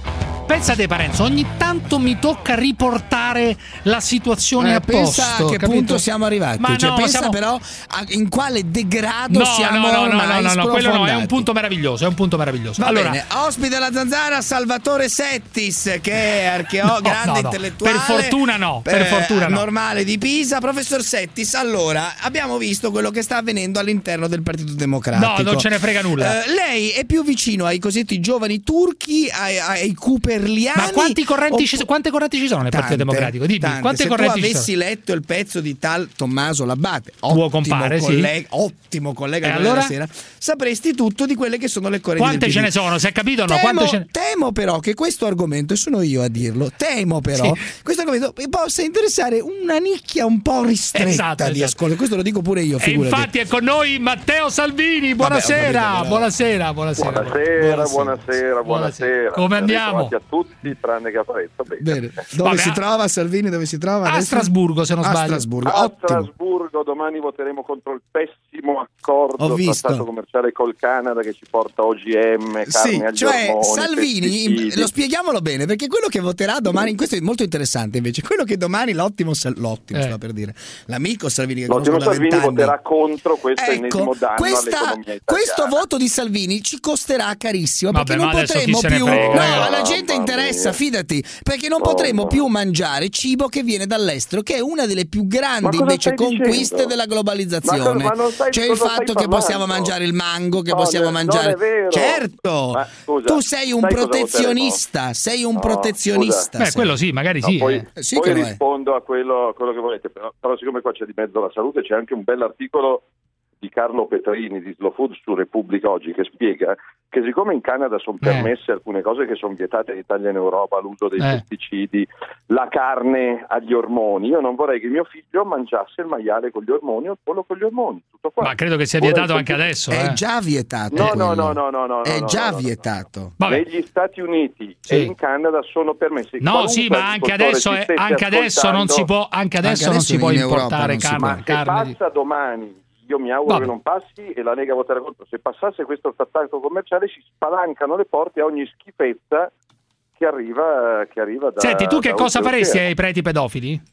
Pensate Parenzo, ogni tanto mi tocca riportare la situazione eh, a pensa posto. a che capito? punto siamo arrivati. Ma cioè, no, pensa siamo... però a in quale degrado no, siamo no, no, ormai no, no, no, quello no, è un sprofondati. punto meraviglioso, è un punto meraviglioso. Va allora, bene, ospite della Zanzara Salvatore Settis, che è archeologo, no, grande no, no. intellettuale. Per fortuna no, per eh, fortuna no. Normale di Pisa. Professor Settis, allora, abbiamo visto quello che sta avvenendo all'interno del Partito Democratico. No, non ce ne frega nulla. Eh, lei è più vicino ai cosiddetti giovani turchi, ai, ai cooperliani. Ma quanti correnti o... ci, quante correnti ci sono nel Tante, Partito Democratico? Dimmi, tante. quante Se correnti tu ci avessi sono? letto il pezzo di tal Tommaso Labate, Tuo ottimo compare, collega, sì. ottimo collega E della allora? sera, sapresti tutto di quelle che sono le correnti Quante del ce P D. ne sono? Si è capito o no? Temo, Quante ce ne... temo però che questo argomento, e sono io a dirlo, temo però Sì. questo argomento possa interessare una nicchia un po' ristretta Esatto, di esatto. ascolto. Questo lo dico pure io, E figurati. infatti è con noi Matteo Salvini. Buonasera, Vabbè, ho capito, buonasera, buonasera. Buonasera, buonasera, buonasera. Come andiamo? A tutti, tranne che a Parenzo. Bene. Bene. Dove Vabbè, si trova Salvini? Dove si trova? A adesso? Strasburgo, se non A sbaglio. Strasburgo, A ottimo. Strasburgo domani voteremo contro il pessimo accordo Ho visto. trattato commerciale col Canada che ci porta O G M, carne Sì, agli cioè ormoni, Salvini, pesticidi. lo spieghiamolo bene, perché quello che voterà domani, questo è molto interessante invece, quello che domani l'ottimo, Sal- l'ottimo Eh. sta per dire, l'amico Salvini che L'ottimo conosco da Salvini vent'anni. voterà contro questo Ecco, ennesimo danno questa- all'economia italiana. questo voto di Salvini ci costerà carissimo, Vabbè, perché non ma adesso potremo chi se ne più frega, no, eh. alla gente Mamma interessa, mia. fidati, perché non Oh, potremo no. più mangiare cibo che viene dall'estero, che è una delle più Ma grandi cosa invece stai conquiste dicendo? della globalizzazione. Ma cosa- ma non sai cioè il cosa fatto stai che possiamo parlando? mangiare il mango, che No, possiamo non mangiare è vero. certo. Ma scusa, tu sei un sai cosa protezionista, sei un No, protezionista. Beh, sei. quello sì, magari No, sì. poi eh. Sì poi che lo è. rispondo a quello, a quello che volete, però, però siccome qua c'è di mezzo la salute, c'è anche un bell'articolo di Carlo Petrini di Slow Food su Repubblica oggi che spiega che siccome in Canada sono Eh. permesse alcune cose che sono vietate in Italia e in Europa, l'uso dei Eh. pesticidi, la carne agli ormoni, io non vorrei che mio figlio mangiasse il maiale con gli ormoni o il pollo con gli ormoni, tutto qua. Ma credo che sia Ora vietato il- anche adesso. È eh. già vietato. No, quello. no, no, no, no, no, È no, già no, no, no. vietato. Vabbè. Negli Stati Uniti Sì. e in Canada sono permessi. No, Qualunque sì, ma anche agricoltore adesso, ci è- stesse anche adesso non si può, anche adesso non adesso si può in Europa importare non si carne. Ma se carne di- passa domani, io mi auguro Vabbè. che non passi e la Lega voterà contro. Se passasse questo trattato commerciale si spalancano le porte a ogni schifezza che arriva, che arriva da. Senti, tu che da cosa oltre faresti l'oceano. ai preti pedofili?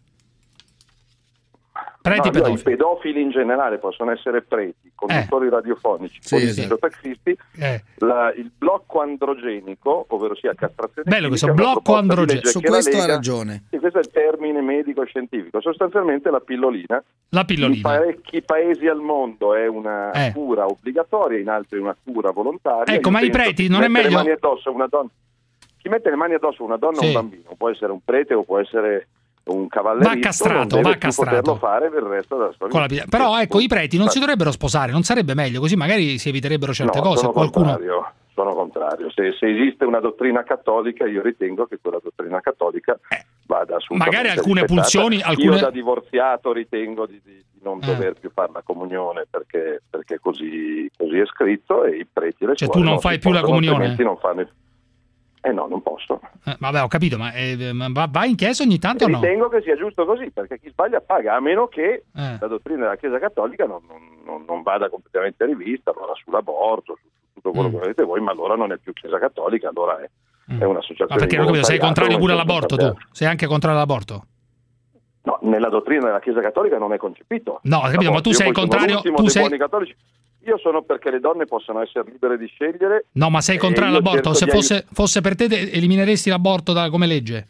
Preti No, io, pedofili. I pedofili in generale possono essere preti, conduttori radiofonici, Sì, politici esatto. o taxisti. Eh. La- il blocco androgenico, ovvero sia castrazione Bello chimica, questo, è una blocco proposta di androgenico. legge Su che la questo ha Lega- ragione. Sì, questo è il termine medico-scientifico. Sostanzialmente la pillolina La in pillolina. parecchi paesi al mondo è una Eh. cura obbligatoria, in altri una cura volontaria. Ecco, Io ma i penso preti che non è mettere meglio? le mani addosso a una donna, chi mette le mani addosso a una donna o Sì. un bambino, può essere un prete o può essere un cavallerista, Va castrato, non deve va più castrato. poterlo fare per il resto della sua Con la vita. pilla- Però ecco, i preti non si Ma- dovrebbero sposare, non sarebbe meglio? Così magari si eviterebbero certe no, cose. sono Qualcuno... contrario, sono contrario. Se, se esiste una dottrina cattolica, io ritengo che quella dottrina cattolica vada assolutamente magari alcune rispettata. pulsioni, alcune- Io da divorziato ritengo di, di- di non Eh. dover più fare la comunione perché, perché così, così è scritto e i preti e le Cioè, suore tu non fai si più la possono, comunione? altrimenti non fanno. Eh no, non posso. Eh, vabbè, ho capito, ma eh, ma va- vai in chiesa ogni tanto o no? Ritengo che sia giusto così, perché chi sbaglia paga, a meno che Eh. la dottrina della Chiesa Cattolica non, non- non- non vada completamente rivista, allora sull'aborto, su, su tutto quello Mm. che volete voi, ma allora non è più Chiesa Cattolica, allora è, Mm. è un'associazione. Ma perché non ho di capito, sei volontariato, contrario non pure è all'aborto tu? Cattolica. Sei anche contrario all'aborto? No, nella dottrina della Chiesa Cattolica non è concepito. No, ho capito, ma tu Io sei poi sono contrario- l'ultimo tu dei sei- buoni cattolici. Io sono perché le donne possano essere libere di scegliere. No, ma sei e contrario io all'aborto? Se cerco di fosse, fosse per te, te elimineresti l'aborto da- come legge?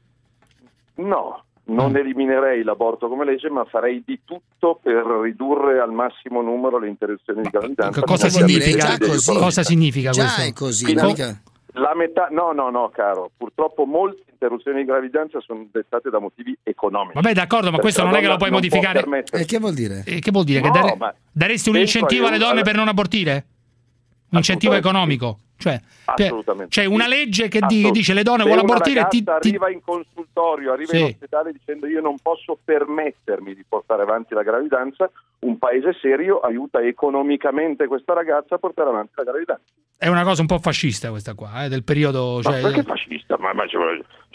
No, non Mm. eliminerei l'aborto come legge, ma farei di tutto per ridurre al massimo numero le interruzioni di gravidanza. Cosa Come significa? legge di così. aiuto. Cosa significa Già questo? è così, Fino- non mica- La metà, no, no, no, caro. Purtroppo molte interruzioni di gravidanza sono dettate da motivi economici. Vabbè, d'accordo, ma Perché questo la non è che lo donna puoi non può modificare. permettere- E che vuol dire? E che vuol dire? No, che dare- ma daresti un penso incentivo ai- alle donne alla- per non abortire? Un incentivo Assolutamente economico? Cioè, per- Assolutamente. cioè una sì. legge che, di- che Assolut- dice le donne Se vuole una abortire ti, ragazza ti- arriva in consultorio, arriva Sì. in ospedale dicendo io non posso permettermi di portare avanti la gravidanza, un paese serio aiuta economicamente questa ragazza a portare avanti la gravidanza. è una cosa un po' fascista questa qua, eh, del periodo... Ma Cioè, perché fascista? Ma, ma ci, vuole,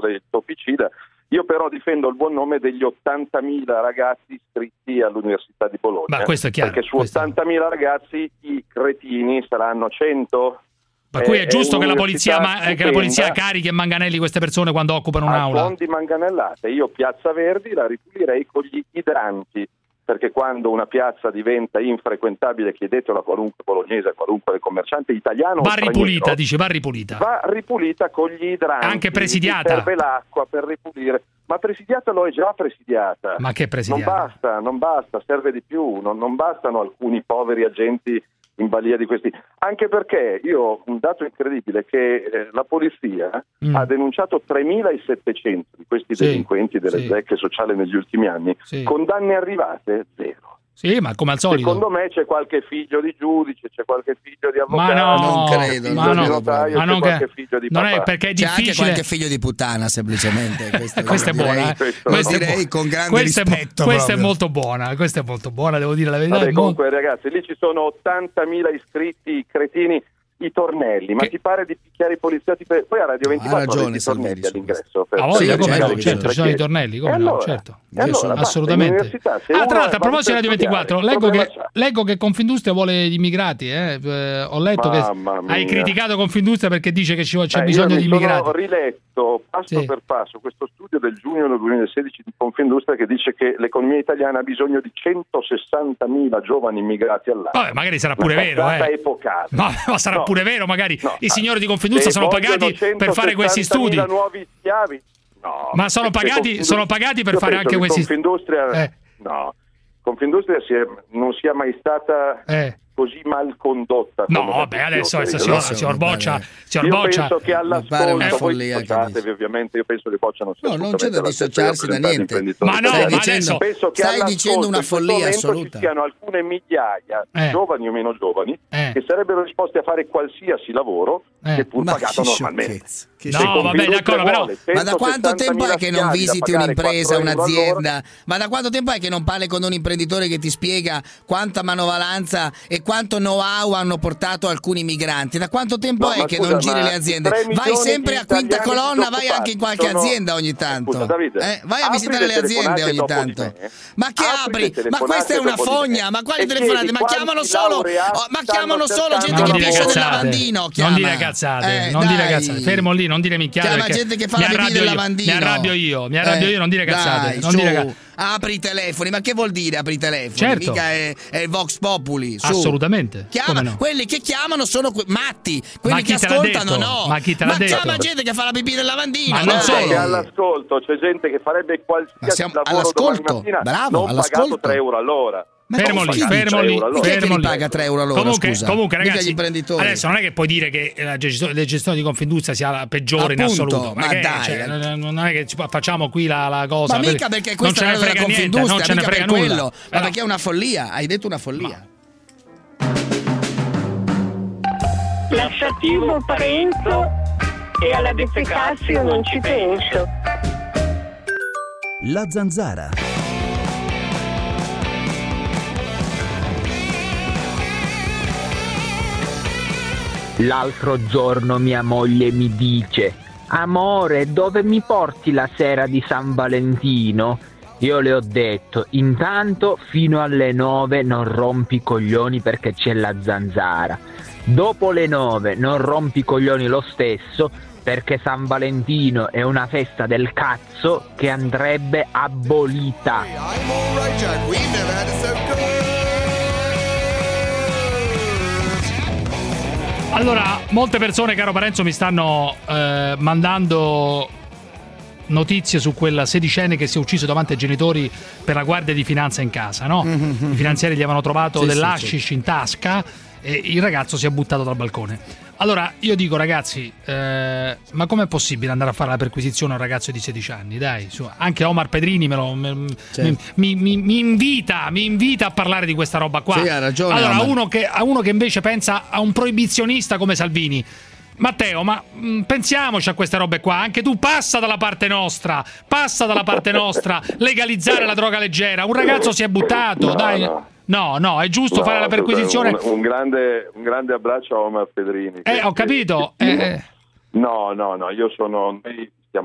del topicida. Io però difendo il buon nome degli ottantamila ragazzi iscritti all'Università di Bologna. Ma questo è chiaro. Perché su questo... ottantamila ragazzi i cretini saranno cento, Per cui è giusto è che la, polizia, ma, che la polizia stupenda, carichi e manganelli queste persone quando occupano un'aula. A suon di manganellate. Io Piazza Verdi la ripulirei con gli idranti, perché quando una piazza diventa infrequentabile, chiedetelo a qualunque bolognese, a qualunque commerciante italiano, Va ripulita, dice, va ripulita. Va ripulita con gli idranti. Anche presidiata. Serve l'acqua per ripulire. Ma presidiata lo è già presidiata. Ma che presidiata? Non basta, non basta, serve di più. Non, non bastano alcuni poveri agenti in balia di questi. Anche perché io ho un dato incredibile che eh, la polizia mm. ha denunciato tremilasettecento di questi sì, delinquenti delle sì. zecche sociali negli ultimi anni, sì. condanne arrivate zero. Sì, ma come al solito. Secondo me c'è qualche figlio di giudice, c'è qualche figlio di avvocato, ma no, non credo, ma no, di notaio, ma non c'è qualche che, figlio di non papà. è perché è C'è difficile. anche qualche figlio di puttana, semplicemente. Questo, questa è buona, eh? questo, questa direi è buona. con grande questa rispetto. È, questa è proprio. molto buona, questa è molto buona, devo dire la verità. Vabbè, è comunque molto... ragazzi, lì ci sono ottantamila iscritti cretini, i tornelli, ma che... ti pare di picchiare i poliziotti? Per... Poi a Radio ventiquattro ha ragione, i tornelli Salvini, all'ingresso. Per... Ah, voglia, sì, come certo, no, certo, ci sono i tornelli, come e no, allora? certo. E allora, sono, basta, assolutamente. Ah, tra l'altro, a proposito di Radio ventiquattro, leggo che, leggo che Confindustria vuole gli immigrati. Eh. Eh, ho letto Mamma che hai mia. criticato Confindustria perché dice che ci, c'è eh, bisogno di immigrati. Ho riletto passo sì. per passo questo studio del giugno del duemilasedici di Confindustria che dice che l'economia italiana ha bisogno di centosessantamila giovani immigrati all'anno. Vabbè, magari sarà pure Una vero. Eh. epocale. Ma, ma sarà no. pure vero, magari no. i signori di Confindustria Se sono pagati per fare questi studi. nuovi schiavi. No, ma sono pagati, sono pagati per fare anche questi studi. Confindustria, eh. no, Confindustria si è, non sia mai stata eh. così mal condotta. No, vabbè, adesso, adesso si, or, si orboccia, si orboccia. Io penso che all'ascolto, voi dissociatevi, ovviamente, io penso che bocciano. No, non c'è da dissociarsi da niente. Ma no, stai ma dicendo, adesso penso che stai dicendo una follia assoluta. Ci siano alcune migliaia, eh. giovani o meno giovani, eh. che sarebbero disposti a fare qualsiasi lavoro, eh. che pur ma pagato normalmente. No, vabbè, d'accordo, però. Ma da quanto tempo è che non visiti un'impresa, un'azienda? Ma da quanto tempo è che non parli con un imprenditore che ti spiega quanta manovalanza e quanto know-how hanno portato alcuni migranti? Da quanto tempo no, è che scusa, non giri le aziende? Vai sempre a quinta colonna, vai anche in qualche sono... azienda ogni tanto. Scusa, Davide, eh, vai a visitare le, le aziende ogni tanto. Ma che apri? Ma questa è una fogna? Ma quali telefonate? Ma chiamano solo, oh, ma chiamano solo gente che piscia nel lavandino. Non dire cazzate, non dire cazzate. Fermo lì, non dire minchiate. Chiama gente che fa la pipì nel lavandino. Mi arrabbio io, mi arrabbio eh, io, non dire cazzate. Dai, non dire cazzate. Apri i telefoni, ma che vuol dire apri i telefoni? Certo. Mica è, è il Vox Populi. Su. Assolutamente. Chiama, no? Quelli che chiamano sono que- matti, quelli ma che ascoltano no. Ma chi te l'ha ma detto? chiama gente che fa la pipì nel lavandino. Ma non no? solo. Che all'ascolto c'è gente che farebbe qualsiasi lavoro all'ascolto. Mattina, Bravo, non all'ascolto. pagato tre euro all'ora. Ma fermo lì, fermo lì, chi è che fermo li lì. paga tre euro all'ora? Comunque, scusa? comunque ragazzi, adesso non è che puoi dire che la gestione, la gestione di Confindustria sia la peggiore appunto, in assoluto. Ma che, dai, cioè, non è che facciamo qui la, la cosa. Ma mica perché questa non ce ne frega niente, non ce ne frega nulla. Quello, ma però, perché è una follia, hai detto una follia. Lasciativo Parenzo e alla defecazio non ci penso. La Zanzara. L'altro giorno mia moglie mi dice: amore, dove mi porti la sera di San Valentino? Io le ho detto: intanto fino alle nove non rompi i coglioni perché c'è la Zanzara. Dopo le nove non rompi i coglioni lo stesso perché San Valentino è una festa del cazzo che andrebbe abolita. Allora, molte persone, caro Parenzo, mi stanno eh, mandando notizie su quella sedicenne che si è ucciso davanti ai genitori per la guardia di finanza in casa, no? Mm-hmm. I finanzieri gli avevano trovato sì, dell'hashish sì, sì. in tasca e il ragazzo si è buttato dal balcone. Allora, io dico, ragazzi, eh, ma com'è possibile andare a fare la perquisizione a un ragazzo di sedici anni? Dai, su, anche Omar Pedrini me lo, me, certo. mi, mi, mi, invita, mi invita a parlare di questa roba qua. Sì, ha ragione. Allora, Omar. uno che, a uno che invece pensa a un proibizionista come Salvini. Matteo, ma mh, pensiamoci a queste robe qua. Anche tu passa dalla parte nostra, passa dalla parte nostra, legalizzare la droga leggera. Un ragazzo si è buttato, no, dai. No. No, no, è giusto no, fare la perquisizione. Un, un, grande, un grande abbraccio a Omar Pedrini. Eh, ho capito. Che, eh. No, no, no, io sono... Noi stiamo combattendo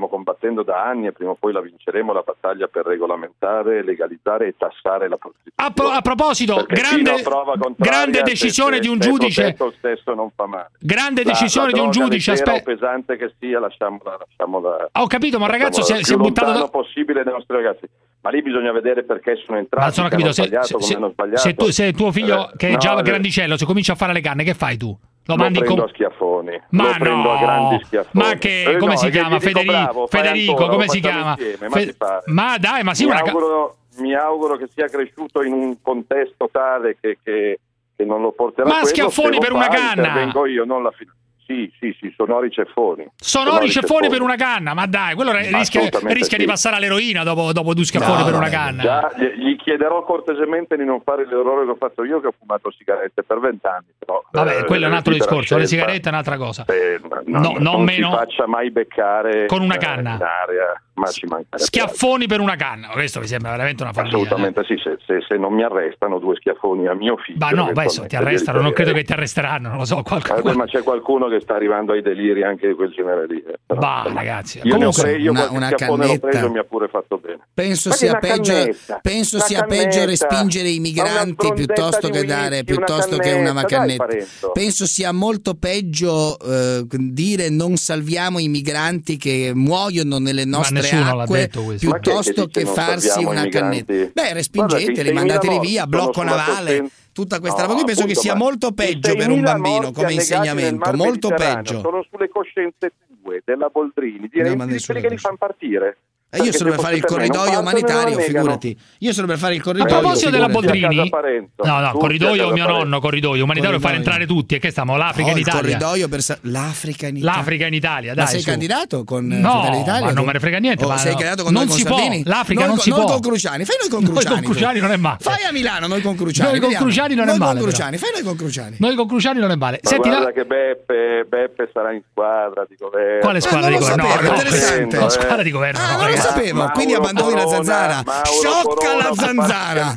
combattendo da anni e prima o poi la vinceremo la battaglia per regolamentare, legalizzare e tassare la prostituzione. A, pro- a proposito, Perché grande, grande decisione se, di un se giudice. Detto, stesso non fa male. Grande la, decisione la di un giudice. Aspetta, Aspe- pesante che sia, lasciamola. lasciamola Ho capito, ma il ragazzo si è, si è buttato. Più lontano possibile dai nostri ragazzi. Ma lì bisogna vedere perché sono entrati, Ma sono capito, hanno se, sbagliato, se, come se, hanno sbagliato. Se, tu, se tuo figlio, che è no, già no, grandicello, se comincia a fare le canne, che fai tu? Lo, lo mandi prendo con... a schiaffoni. Ma lo no! prendo a grandi schiaffoni. Ma che, eh, come no, si chiama? Federico, Federico, bravo, Federico ancora, come si chiama? Insieme, Fe... ma, ma dai, ma sì, mi una... auguro, mi auguro che sia cresciuto in un contesto tale che, che, che non lo porterà ma a quello. schiaffoni per fa, una canna! Intervengo io, non la finanza. Sì, sì, sì, sonori ceffoni. Sonori ceffoni per una canna, ma dai, quello rischia, rischia sì. di passare all'eroina dopo, dopo due schiaffoni no, per una canna. Già, gli chiederò cortesemente di non fare l'errore che ho fatto io, che ho fumato sigarette per vent'anni. Però, Vabbè, eh, quello è un altro discorso, scelta, le sigarette è un'altra cosa. Eh, no, no, non, non meno... si faccia mai beccare con una canna. Eh, in area, ma ci manca. Schiaffoni per una canna, questo mi sembra veramente una follia. Assolutamente eh. sì, se, se, se non mi arrestano due schiaffoni a mio figlio. Ma no, beh, ti arrestano, non credo che ti arresteranno, non lo so. Qualcuno... Eh, ma c'è qualcuno che sta arrivando ai deliri anche di quel genere lì. Eh. Però, bah, insomma, ragazzi, io comunque, ne ho pre- io una, una schiaffone l'ho preso, cannetta. mi ha pure fatto bene. Penso ma sia peggio, cannetta, penso sia peggio respingere i migranti piuttosto che dare piuttosto che una cannetta. Penso sia molto peggio eh, dire non salviamo i migranti che muoiono nelle nostre acque piuttosto che, che, che farsi una cannetta. Beh, respingeteli, mandateli via, blocco navale. Tutta questa roba, no, qui penso appunto, che sia molto peggio per un bambino come insegnamento, molto peggio. Sono sulle coscienze tue, della Boldrini, di, no, di quelli che li fanno partire. E io sono per fare il corridoio umanitario, figurati. Io sono per fare il corridoio. A proposito della Boldrini, no, no, tu corridoio mio nonno, corridoio umanitario, fare entrare tutti. E che stiamo? L'Africa no, in Italia. Corridoio per sa- l'Africa in Italia. L'Africa in Italia, dai. Ma sei su. candidato con no, Fratelli d'Italia? Ma non me ne frega niente. Oh, ma sei no. candidato con non noi con si Salvini? può. L'Africa noi, non si noi può. con Cruciani, fai noi con Cruciani. Noi con Cruciani non è male. Fai a Milano noi con Cruciani. Noi con Cruciani non è male. Noi con Cruciani, fai noi con Cruciani. Noi con Cruciani non è male. Ma Senti, guarda la... che Beppe, Beppe sarà in squadra di governo. Quale squadra di governo? No, interessante. La squadra di governo. Ah, non lo sapevo. Quindi abbandoni la zanzara. Sciocca la zanzara.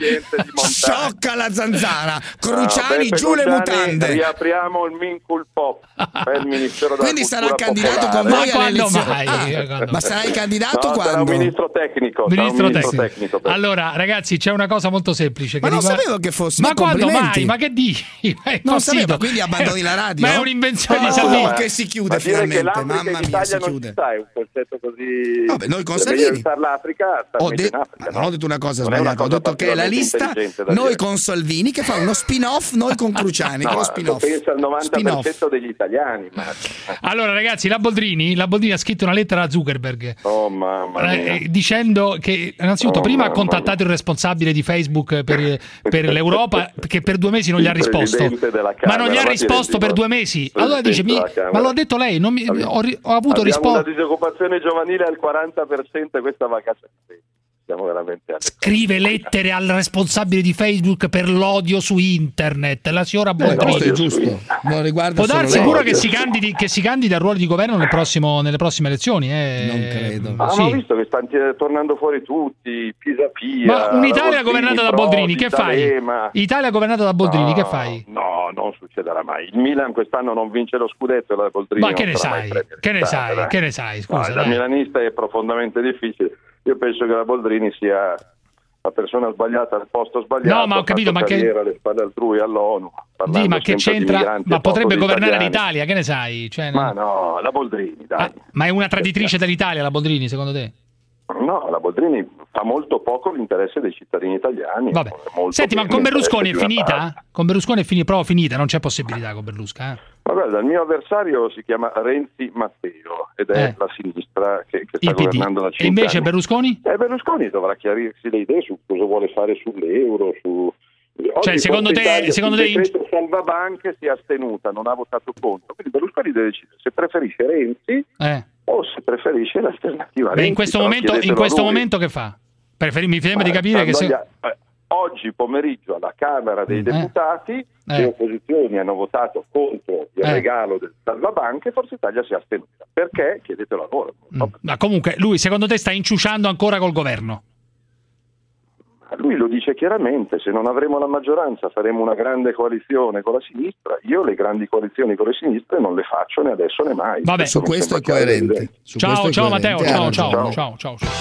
Sciocca la zanzara. Cruciani giù le mutande. Riapriamo il Mincul Pop. Il Ministero della Quindi sarà Cultura candidato Popolare. con voi Ma alle elezioni. mai? Ah, ma sarai candidato no, quando? Sarà un ministro tecnico. Ministro, un ministro tecnico. tecnico per... Allora, ragazzi, c'è una cosa molto semplice. Ma che non riguarda... sapevo che fosse. Ma, ma quando complimenti. mai? Ma che dici? È non possibile. sapevo, quindi abbandoni la radio. Ma è un'invenzione oh, di Salvini. No, che si chiude finalmente. Mamma mia, si chiude. Sai, un concetto così. Vabbè, noi con Salvini. L'Africa, ho de- in Africa, ma non no? ho detto una cosa non sbagliata, una ho detto che è la lista noi con Salvini che fa uno spin-off, noi con Cruciani, no, che lo spin-off. Pensa al novanta per cento spin-off. degli italiani. Ma... Allora, ragazzi, la Boldrini, la Boldrini ha scritto una lettera a Zuckerberg. Oh, mamma mia. Eh, dicendo che innanzitutto oh, prima ha contattato il responsabile di Facebook per, per l'Europa che per due mesi non gli ha risposto. Ma non gli ha risposto per due mesi. Allora dice, mi, ma l'ha detto lei, non mi, ho, ho avuto risposta. La disoccupazione giovanile al quaranta per cento e questa vacanza. Siamo veramente scrive lettere al responsabile di Facebook per l'odio su internet, la signora Boldrini. Eh, è giusto. Non riguarda può darsi lei. pure che si candidi che si candidi al ruolo di governo nel prossimo, nelle prossime elezioni, eh. Non credo. Ah, sì. ma ho visto che stanno tornando fuori tutti, Pisapia. Ma un'Italia governata da Boldrini, che fai? D'Alema. Italia governata da Boldrini, no, che fai? No, non succederà mai. Il Milan quest'anno non vince lo scudetto e la Boldrini. Ma che ne sai? Che ne sai? Dai. Che ne sai? Scusa, no, da milanista è profondamente difficile. Io penso che la Boldrini sia la persona sbagliata al posto sbagliato. No, ma ho capito, ma che alle spalle altrui all'ONU. Sì, ma che c'entra? Ma potrebbe governare l'Italia, che ne sai? Cioè, ma no, la Boldrini, dai. Ah, ma è una traditrice dell'Italia la Boldrini, secondo te? No, la Boldrini fa molto poco l'interesse dei cittadini italiani. Vabbè. Senti, ma con Berlusconi è finita? Con Berlusconi è finita, proprio finita, non c'è possibilità con Berlusconi. Eh? Ma guarda, il mio avversario si chiama Renzi Matteo ed è eh. la sinistra che, che sta governando da cinque E invece anni. Berlusconi? Eh, Berlusconi dovrà chiarirsi le idee su cosa vuole fare sull'euro, su... Oggi cioè, secondo te, Italia, secondo te in... Salvabanche si è astenuta, non ha votato contro. Quindi Berlusconi deve decidere se preferisce Renzi eh. o se preferisce l'alternativa. Beh, Renzi, in questo momento, in questo momento che fa? Preferi, mi sembra di capire che se... eh, oggi pomeriggio alla Camera dei eh. Deputati eh. le opposizioni hanno votato contro il eh. regalo del salvabanche e Forza Italia si è astenuta. Perché? Chiedetelo a loro. Mm. Ma comunque lui secondo te sta inciuciando ancora col governo? lui lo dice chiaramente: se non avremo la maggioranza faremo una grande coalizione con la sinistra. Io le grandi coalizioni con le sinistre non le faccio né adesso né mai. Vabbè, su questo è coerente. Su ciao, questo è ciao coerente. Matteo, ciao, ciao, ciao, ciao, ciao, ciao.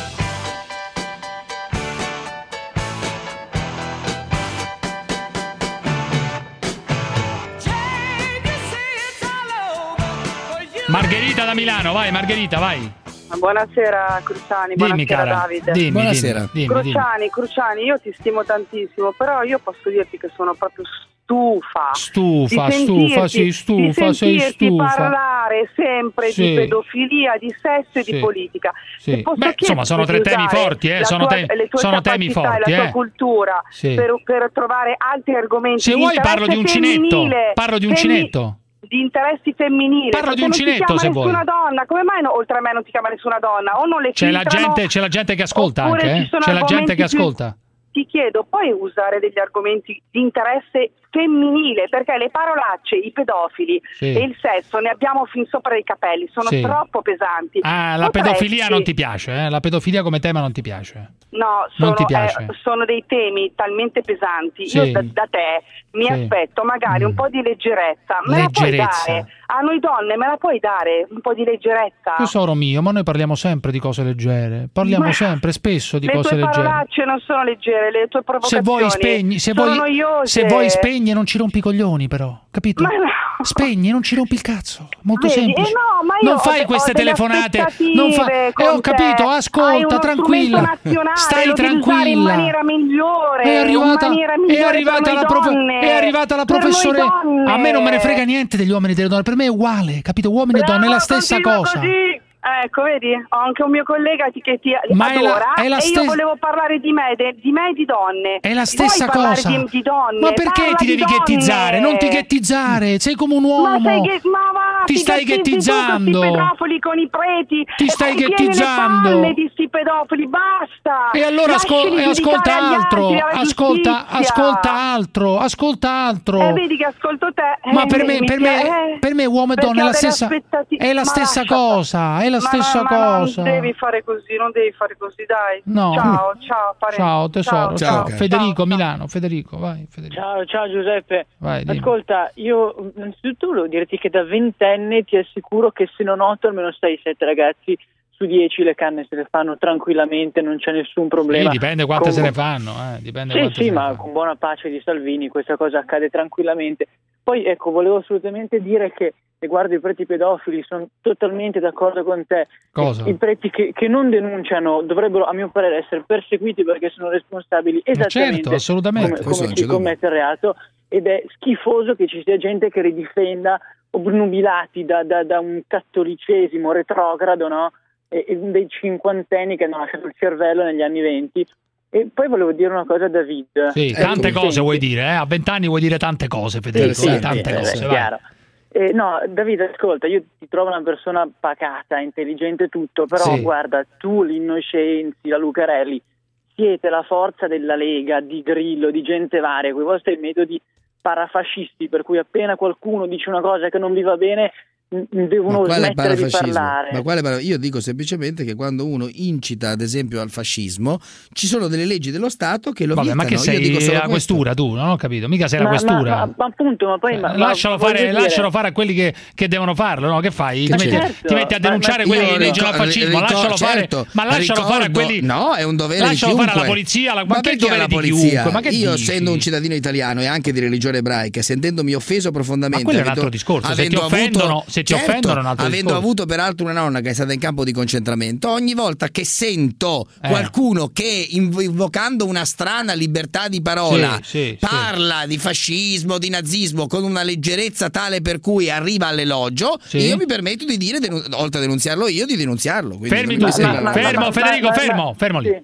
Margherita da Milano, vai Margherita, vai. Buonasera Cruciani, Dimmi, buonasera cara. Davide. Dimmi, Buonasera. dimmi, dimmi, Cruciani, Cruciani, io ti stimo tantissimo, però io posso dirti che sono proprio stufa. Stufa, di sentirti, stufa, sì, stufa, di sei sentirti stufa. parlare sempre Sì. di pedofilia, di sesso e Sì. di politica. Sì. Se posso Beh, insomma, sono tre chiederti di temi usare forti, eh, la sono tua- temi- le tue sono temi capacità forti, e la eh. tua cultura Sì. per, per trovare altri argomenti. Se di vuoi parlo di un interesse cinetto, femminile, parlo di un femmi- cinetto. Di interessi femminili. Parlo di Perché un non cinetto, ti chiama se vuoi. nessuna donna. Come mai no, oltre a me non ti chiama nessuna donna? O non le C'è la, filtrano, gente, c'è la gente che ascolta oppure anche, ci eh? sono C'è la gente che argomenti più- ascolta. Ti chiedo, puoi usare degli argomenti di interesse femminile? Perché le parolacce, i pedofili Sì. e il sesso ne abbiamo fin sopra i capelli, sono Sì. troppo pesanti. Ah, la Potresti- pedofilia non ti piace, eh? La pedofilia come tema non ti piace. No, Non sono, ti piace? eh, sono dei temi talmente pesanti. Sì. Io da, da te mi Sì. aspetto magari un po' di leggerezza. Me la puoi Leggerezza. dare? A noi donne me la puoi dare un po' di leggerezza? Tesoro mio, ma noi parliamo sempre di cose leggere. Parliamo Ma- sempre, spesso di le cose tue leggere. parolacce non sono leggere, le tue Se provocazioni vuoi spegni, se sono vuoi, noiose. se vuoi spegni e non ci rompi i coglioni però, capito? Ma no. Spegni e non ci rompi il cazzo, molto Vedi? semplice. Eh no, ma io non ho fai de- queste ho delle telefonate, aspettative non fa... eh, con ho capito, te. Hai ascolta, uno tranquilla. strumento nazionale, Stai lo devi usare tranquilla. in maniera migliore, È arrivata, in maniera è migliore arrivata per la noi profe- donne, è arrivata la per noi professoressa. donne. A me non me ne frega niente degli uomini e delle donne, per me è uguale, capito? Uomini e donne è la stessa Continua cosa. così. Ecco, vedi, ho anche un mio collega che ti Ma è la- adora è la e stes- io volevo parlare di me, de- di me e di donne. È la stessa Vuoi parlare cosa. Di, di donne? Ma perché Parla ti di devi donne. ghettizzare? Non ti ghettizzare, sei come un uomo. Ma, sei ghe- ma va, Ti stai ghettizzi ghettizzando. Tu, questi pedofili con i preti. Ti E stai poi tieni ghettizzando. le palle di sti pedofili, basta. E allora ascol- Lasciali e ascolta giudicare agli altro, altri, alla ascolta, giustizia. ascolta altro, ascolta altro. Eh, vedi che ascolto te. Ma eh, per me, mi per pia- me, eh, per me uomo e perché donna è ho la delle stessa, aspettati- è la ma stessa lascia- cosa, è la ma stessa no, ma cosa. non devi fare così, non devi fare così, dai. No. Ciao, ciao, Parenzo. Ciao tesoro, ciao, ciao, Federico Milano, Federico, vai Federico. Ciao, ciao Giuseppe. Vai, dimmi. Ascolta, io innanzitutto volevo dirti che da ventenne ti assicuro che se non otto almeno sei sette ragazzi su dieci le canne se le fanno tranquillamente, non c'è nessun problema. Sì, dipende quante Con- se ne fanno, eh, dipende Sì, quante sì, se ne ma fanno. con buona pace di Salvini questa cosa accade tranquillamente. Poi ecco, volevo assolutamente dire che riguardo i preti pedofili sono totalmente d'accordo con te. Cosa? I preti che, che non denunciano dovrebbero, a mio parere, essere perseguiti perché sono responsabili esattamente certo, assolutamente. come, Questo come non si c'è dubbio. commette il reato, ed è schifoso che ci sia gente che ridifenda obnubilati da, da, da un cattolicesimo retrogrado, no? E, e dei cinquantenni che hanno lasciato il cervello negli anni venti. E poi volevo dire una cosa a David. Sì, Eh, tante tu cose senti? vuoi dire, eh? A vent'anni vuoi dire tante cose, Federico, Sì, eh, sì, tante eh, cose, è vai. chiaro. Eh, no, Davide, ascolta, io ti trovo una persona pacata, intelligente e tutto, però Sì. guarda, tu, l'Innocenzi, la Lucarelli, siete la forza della Lega, di Grillo, di gente varia, con i vostri metodi parafascisti, per cui appena qualcuno dice una cosa che non vi va bene, m- devono Ma quale smettere di parafascismo? parlare. Ma quale para- Io dico semplicemente che quando uno incita ad esempio al fascismo ci sono delle leggi dello Stato che lo Vabbè, vietano. ma che Io sei dico solo la questo. questura tu? Non ho capito, mica sei la Ma- questura. ma, ma appunto, ma poi ma- ma lascialo, voglio fare, dire- lascialo fare a quelli che, che devono farlo, no? Che fai? Ti Ma metti, certo. ti metti a Ma- denunciare ma quelli io che leggono al ricor- fascismo, ricor- lascialo fare, certo, ma lascialo fare a ricordo- quelli. No, è un dovere lascialo di fare alla chiunque. polizia, alla, Ma ma che perché dovere alla di polizia? chiunque? Ma che Io, dici? essendo un cittadino italiano e anche di religione ebraica, sentendomi offeso profondamente, Ma quello è un avendo- altro discorso, se ti avendo offendono- avuto- se ti certo, offendono è un altro avendo discorso. avuto peraltro una nonna che è stata in campo di concentramento, ogni volta che sento Eh. qualcuno che inv- invocando una strana libertà di parola Sì, sì, parla di fascismo, di nazismo con una leggerezza tale per cui arriva all'elogio, Sì. io mi permetto di dire, denu- oltre a denunziarlo io, di denunziarlo. Quindi Fermi non mi tutti, sembra- fermo Federico, fermo, fermo lì.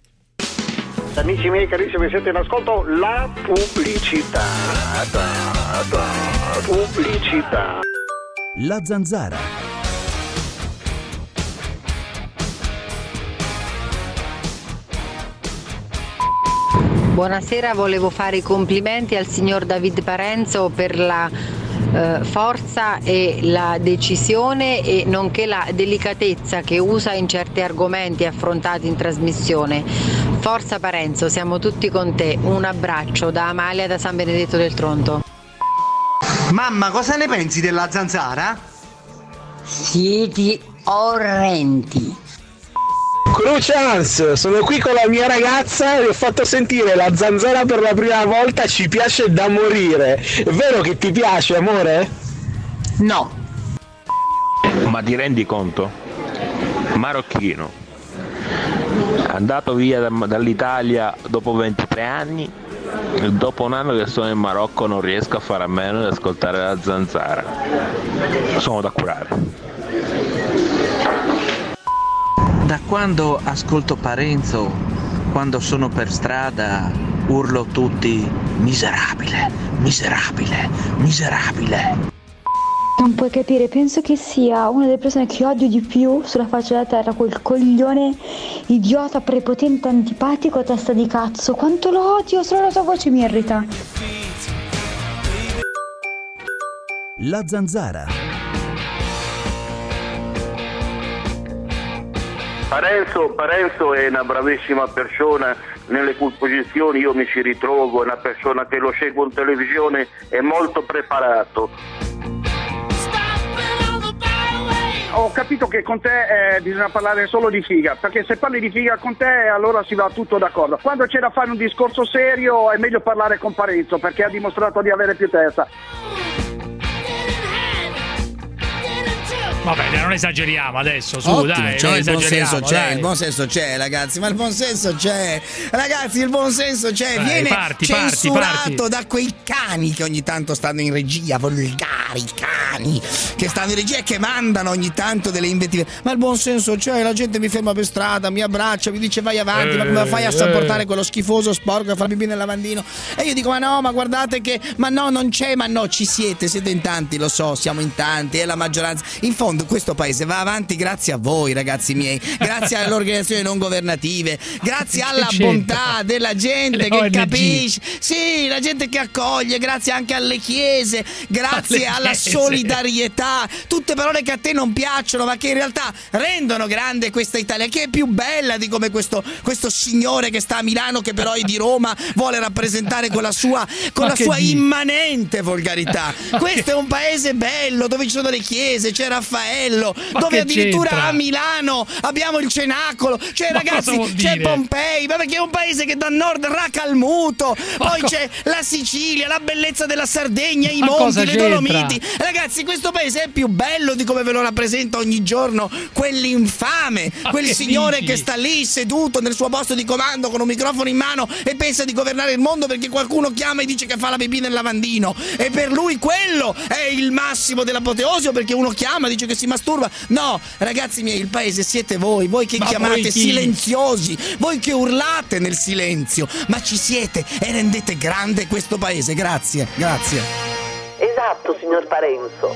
Amici miei carissimi, siete in ascolto la pubblicità. Pubblicità. La Zanzara. Buonasera, volevo fare i complimenti al signor David Parenzo per la eh, forza e la decisione e nonché la delicatezza che usa in certi argomenti affrontati in trasmissione. Forza Parenzo, siamo tutti con te. Un abbraccio da Amalia da San Benedetto del Tronto. Mamma, cosa ne pensi della zanzara? Siete orrendi. Crucians, sono qui con la mia ragazza e ho fatto sentire la zanzara per la prima volta, ci piace da morire. È vero che ti piace, amore? No. Ma ti rendi conto? Marocchino, andato via da, dall'Italia dopo ventitré anni, e dopo un anno che sono in Marocco non riesco a fare a meno di ascoltare la zanzara. Sono da curare. Da quando ascolto Parenzo, quando sono per strada, urlo tutti miserabile, miserabile, miserabile. Non puoi capire, penso che sia una delle persone che odio di più sulla faccia della terra, quel coglione idiota, prepotente, antipatico, testa di cazzo. Quanto lo odio, solo la sua voce mi irrita. La zanzara. Parenzo, Parenzo è una bravissima persona, nelle posizioni io mi ci ritrovo, è una persona che lo segue in televisione, è molto preparato. Ho capito che con te eh, bisogna parlare solo di figa, perché se parli di figa con te allora si va tutto d'accordo. Quando c'è da fare un discorso serio è meglio parlare con Parenzo, perché ha dimostrato di avere più testa. Va bene, non esageriamo adesso, su, Ottimo, dai, c'è non il buon esageriamo, senso, c'è, dai. il buon senso c'è, ragazzi, ma il buon senso c'è. Ragazzi, il buon senso c'è, Dai, viene parti, censurato parti, parti. da quei cani che ogni tanto stanno in regia, volgari cani che stanno in regia e che mandano ogni tanto delle invettive. Ma il buon senso c'è, la gente mi ferma per strada, mi abbraccia, mi dice vai avanti, Eh, ma come fai a eh. sopportare quello schifoso sporco che fa pipì nel lavandino? E io dico ma no, ma guardate che, ma no, non c'è, ma no, ci siete, siete in tanti, lo so, siamo in tanti, è la maggioranza. In fondo questo paese va avanti grazie a voi, ragazzi miei, grazie alle organizzazioni non governative, grazie alla c'entra? bontà della gente Le che O N G. capisce, sì, la gente che accoglie, grazie anche alle chiese, grazie Alle alla chiese. solidarietà, tutte parole che a te non piacciono ma che in realtà rendono grande questa Italia, che è più bella di come questo, questo signore che sta a Milano, che però è di Roma, vuole rappresentare con la sua, con Ma la che sua dici? immanente volgarità. Ma Questo che- è un paese bello dove ci sono le chiese, c'è Raffaello, Ma dove che addirittura c'entra? a Milano abbiamo il cenacolo, cioè Ma cosa ragazzi vuol c'è dire? Pompei, ma perché è un paese che da nord raca al muto, Ma poi co- c'è la Sicilia, la bellezza della Sardegna, i Ma monti, cosa le c'entra? Dolomiti. Ragazzi, questo paese è più bello di come ve lo rappresenta ogni giorno quell'infame, Ma quel che signore dici? che sta lì seduto nel suo posto di comando con un microfono in mano e pensa di governare il mondo perché qualcuno chiama e dice che fa la pipì nel lavandino, e per lui quello è il massimo dell'apoteosio, perché uno chiama e dice che si masturba. No, ragazzi miei, il paese siete voi, voi che Ma chiamate voi chi? silenziosi, voi che urlate nel silenzio, ma ci siete e rendete grande questo paese. Grazie, grazie. Esatto, signor Parenzo.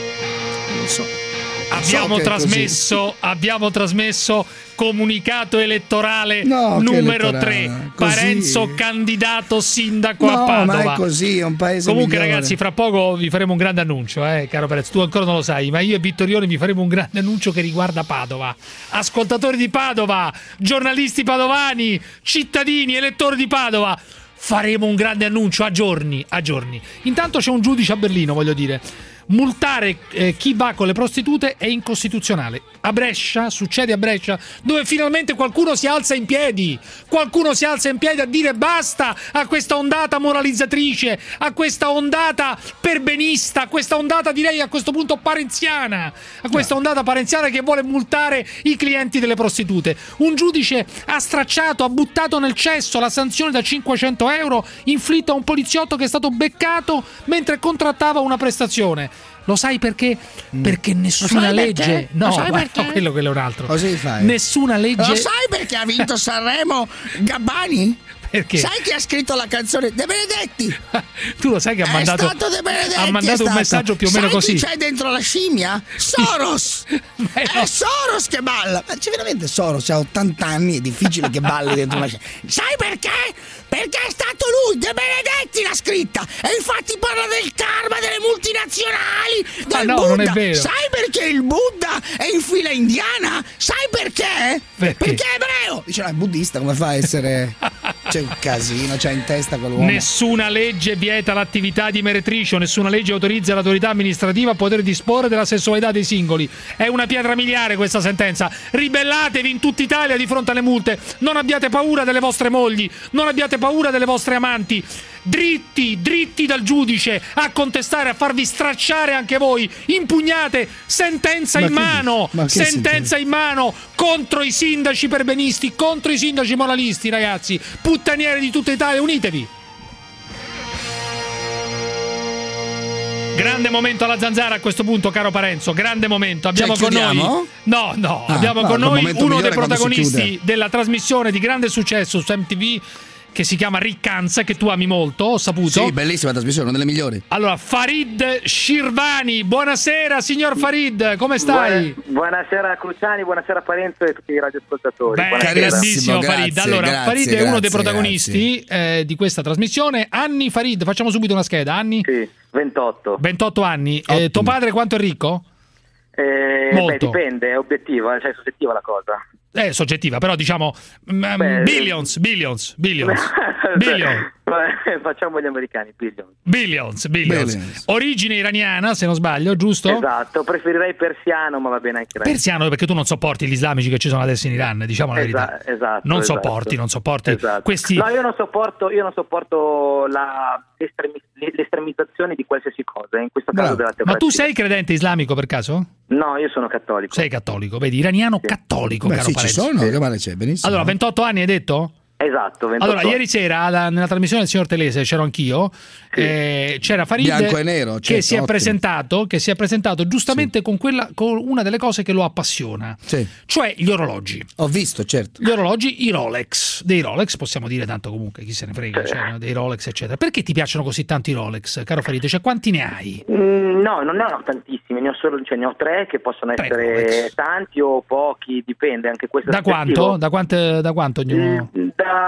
Non so. Abbiamo So che è trasmesso, abbiamo trasmesso comunicato elettorale No, che numero elettorale? tre. Così. Parenzo candidato sindaco No, a Padova. ma è così, è un paese Comunque migliore. ragazzi, fra poco vi faremo un grande annuncio, eh, caro Parenzo. Tu ancora non lo sai, ma io e Vittorione vi faremo un grande annuncio che riguarda Padova. Ascoltatori di Padova, giornalisti padovani, cittadini, elettori di Padova. Faremo un grande annuncio a giorni, a giorni. Intanto c'è un giudice a Berlino, voglio dire. Multare eh, chi va con le prostitute è incostituzionale. A Brescia, succede a Brescia, dove finalmente qualcuno si alza in piedi. Qualcuno si alza in piedi a dire basta a questa ondata moralizzatrice, a questa ondata perbenista, a questa ondata, direi a questo punto parenziana, a questa ondata parenziana che vuole multare i clienti delle prostitute. Un giudice ha stracciato, ha buttato nel cesso la sanzione da cinquecento euro inflitta a un poliziotto che è stato beccato mentre contrattava una prestazione. Lo sai perché? Perché nessuna sai legge. perché? No, Lo sai ma- perché? no, quello, quello è un altro. Cosa gli fai? Nessuna legge. Lo sai perché ha vinto Sanremo Gabbani? Perché? Sai chi ha scritto la canzone De Benedetti? Tu lo sai che ha È mandato, stato De Benedetti, ha mandato è un stato. messaggio più o meno Sai così. Chi c'è dentro la scimmia? Soros! È Soros che balla! Ma c'è veramente Soros, ha ottanta anni, è difficile che balli dentro una scimmia. Sai perché? Perché è stato lui, De Benedetti l'ha scritta! E infatti parla del karma, delle multinazionali, del no, Buddha. non è vero. Sai perché il Buddha è in fila indiana? Sai perché? Perché? Perché è ebreo! Dice, no, è buddista, come fa a essere... C'è un casino, c'è in testa quell'uomo. Nessuna legge vieta l'attività di meretrice, nessuna legge autorizza l'autorità amministrativa a poter disporre della sessualità dei singoli. È una pietra miliare questa sentenza. Ribellatevi in tutta Italia di fronte alle multe. Non abbiate paura delle vostre mogli, non abbiate paura delle vostre amanti. Dritti, dritti dal giudice a contestare, a farvi stracciare anche voi. Impugnate, sentenza Ma in che mano, dici? Ma che sentenza sentenza? in mano contro i sindaci perbenisti, contro i sindaci moralisti, ragazzi. Puttaniere di tutta Italia, unitevi. Grande momento alla Zanzara a questo punto, caro Parenzo, grande momento. Abbiamo Cioè, con noi chiudiamo? No, no, Ah, abbiamo no, con il noi momento uno migliore dei è quando si protagonisti chiude. della trasmissione di grande successo su M T V che si chiama Riccanza, che tu ami molto, ho saputo. Sì, bellissima trasmissione, una delle migliori. Allora, Farid Shirvani, buonasera signor Farid, come stai? Buona- buonasera Cruciani, buonasera Parenzo e tutti i radioascoltatori. Beh, Buonasera. grandissimo grazie, Farid. Allora, grazie, Farid è grazie, uno dei protagonisti eh, di questa trasmissione. Anni Farid, facciamo subito una scheda. Anni? Sì, ventotto. ventotto anni. Eh, tuo padre quanto è ricco? Eh, beh, Molto. dipende, è obiettiva, cioè è soggettiva la cosa. È soggettiva, però diciamo mm, Beh, billions, billions, billions, billion, Beh, facciamo gli americani, billion. billions, billions. Billions. Origine iraniana, se non sbaglio, giusto? Esatto, preferirei persiano, ma va bene anche lei. Persiano, perché tu non sopporti gli islamici che ci sono adesso in Iran, diciamo la verità. Esa- esatto, non esatto. sopporti, non sopporti Esatto. questi. No, io non sopporto, io non sopporto la estremi- l'estremizzazione di qualsiasi cosa, in questo caso della Ma teocrazia. tu sei credente islamico per caso? No, io sono cattolico. Sei cattolico, vedi, iraniano cattolico, Beh, caro sì, ci Parenzo. sono, che male c'è, benissimo. Allora, ventotto anni hai detto? Esatto, ventotto. Allora, ieri sera alla- nella trasmissione del signor Telese c'ero anch'io. eh, c'era Farid Bianco e nero, che certo, si è ottimo. presentato, che si è presentato giustamente con quella con una delle cose che lo appassiona, Sì. cioè gli orologi. Ho visto, certo. Gli orologi, i Rolex, dei Rolex possiamo dire tanto comunque, chi se ne frega, cioè, no, dei Rolex eccetera. Perché ti piacciono così tanti i Rolex, caro Farid? Cioè quanti ne hai? Mm, no, non ne ho tantissimi, ne ho solo, cioè ne ho tre che possono Tre essere Rolex. tanti o pochi, dipende anche questo. è Da quanto? soggettivo. Da quante, da quanto ognuno? Mm,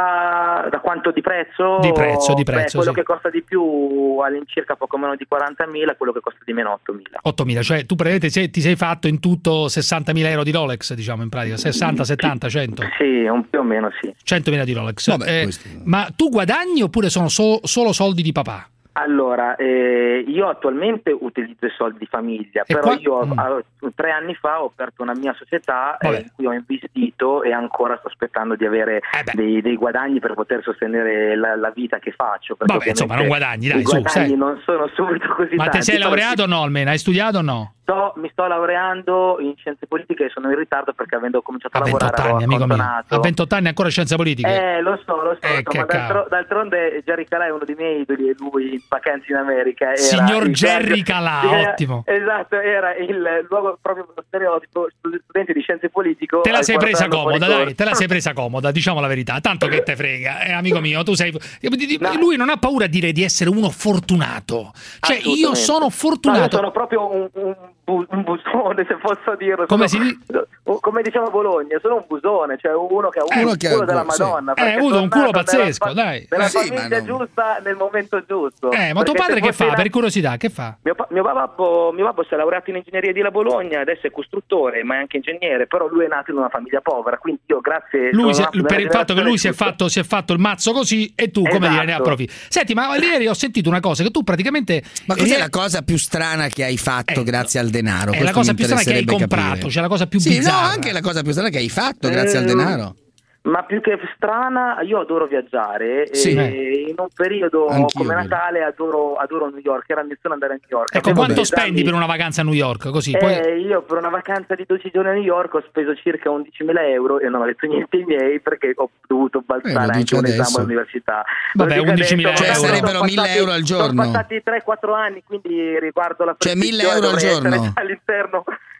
Da, da quanto di prezzo? Di prezzo, di Beh, prezzo, quello sì. che costa di più all'incirca poco meno di quarantamila, quello che costa di meno ottomila. ottomila, cioè tu praticamente sei- ti sei fatto in tutto sessantamila euro di Rolex, diciamo in pratica, sessanta, settanta, cento. Sì, un più o meno sì. centomila di Rolex. Vabbè, Eh, questo- ma tu guadagni oppure sono so- solo soldi di papà? Allora, eh, io attualmente utilizzo i soldi di famiglia, E però qua- io Mm. a- tre anni fa ho aperto una mia società eh, Vabbè. in cui ho investito e ancora sto aspettando di avere Eh beh. dei, dei guadagni per poter sostenere la, la vita che faccio. perché Vabbè, insomma, non ovviamente guadagni, dai, i su, guadagni sai. non sono subito così Ma te tanti. sei però laureato o no almeno? Hai studiato o no? sto- mi sto laureando in scienze politiche e sono in ritardo perché avendo cominciato A a lavorare ventotto ero anni, amico mio. accantonato. A ventotto anni ancora scienze politiche. Eh, lo so, lo so, Eh, lo so, che ma d'altro- cavolo. d'altronde Jerry Calà è uno dei miei idoli e lui in vacanze in America era Signor il Jerry Sergio- Calà, sì, era- ottimo. Esatto, era il luogo proprio lo stereotipo studente di scienze politiche. Te la al sei quarto presa anno fuori comoda, dai, corso. te la sei presa comoda, diciamo la verità. Tanto che te frega, eh, amico mio, tu sei. Lui non ha paura di dire di essere uno fortunato. Cioè, io Assolutamente. sono No, io fortunato. sono proprio un, un, bu- un busone, se posso dirlo. Come Sono- si come diciamo a Bologna, sono un busone, cioè uno che ha Eh, un uno che ha culo un della culo, sì. Madonna. Eh, perché hai avuto sono un culo nato nella pazzesco, fa- dai. Nella Eh sì, famiglia ma non- giusta, nel momento giusto. Eh, ma tuo Perché padre se che fossi fa? na- Per curiosità, che fa? Mio, pa- mio babbo, mio babbo si è laureato in ingegneria di La Bologna, adesso è costruttore, ma è anche ingegnere, però lui è nato in una famiglia povera, quindi io grazie Lui si- sono nato per nella il fatto che lui si è, generazione fatto, si è fatto il mazzo così e tu, come Esatto. dire, ne approfitti. Senti, ma ieri ho sentito una cosa che tu praticamente. Ma cos'è ieri- la cosa più strana che hai fatto Eh, grazie al denaro? È la Questo cosa mi più strana che hai interesserebbe comprato, capire. cioè la cosa più Sì, bizzarra. no, anche la cosa più strana che hai fatto grazie al Mm, denaro. Ma più che strana, io adoro viaggiare Sì. e in un periodo Anch'io, come vedi. Natale adoro, adoro New York, era ambizione andare a New York. Ecco, Avevo quanto degli spendi esami- per una vacanza a New York? Così, Eh, poi. io per una vacanza di dodici giorni a New York ho speso circa undicimila euro e non ho detto niente ai miei perché ho dovuto Eh, lo balzare anche dice un esame adesso. all'università. Vabbè, Lo dico undicimila adesso, euro. ma Cioè, sono sarebbero passati- mille euro al giorno. Sono passati tre quattro anni, quindi riguardo la Cioè, mille prescrizione euro al dovrei essere giorno. già all'interno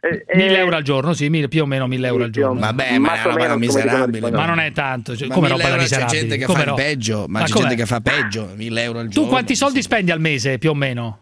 mille euro al giorno, sì, mille, più o meno mille euro al giorno. Vabbè, ma è una roba miserabile. Ma non è tanto, cioè, Ma come mille roba da euro c'è miserabile? gente che Come fa il no? peggio, ma, Ma c'è com'è? gente che fa peggio, mille euro al giorno. Tu quanti soldi spendi al mese più o meno?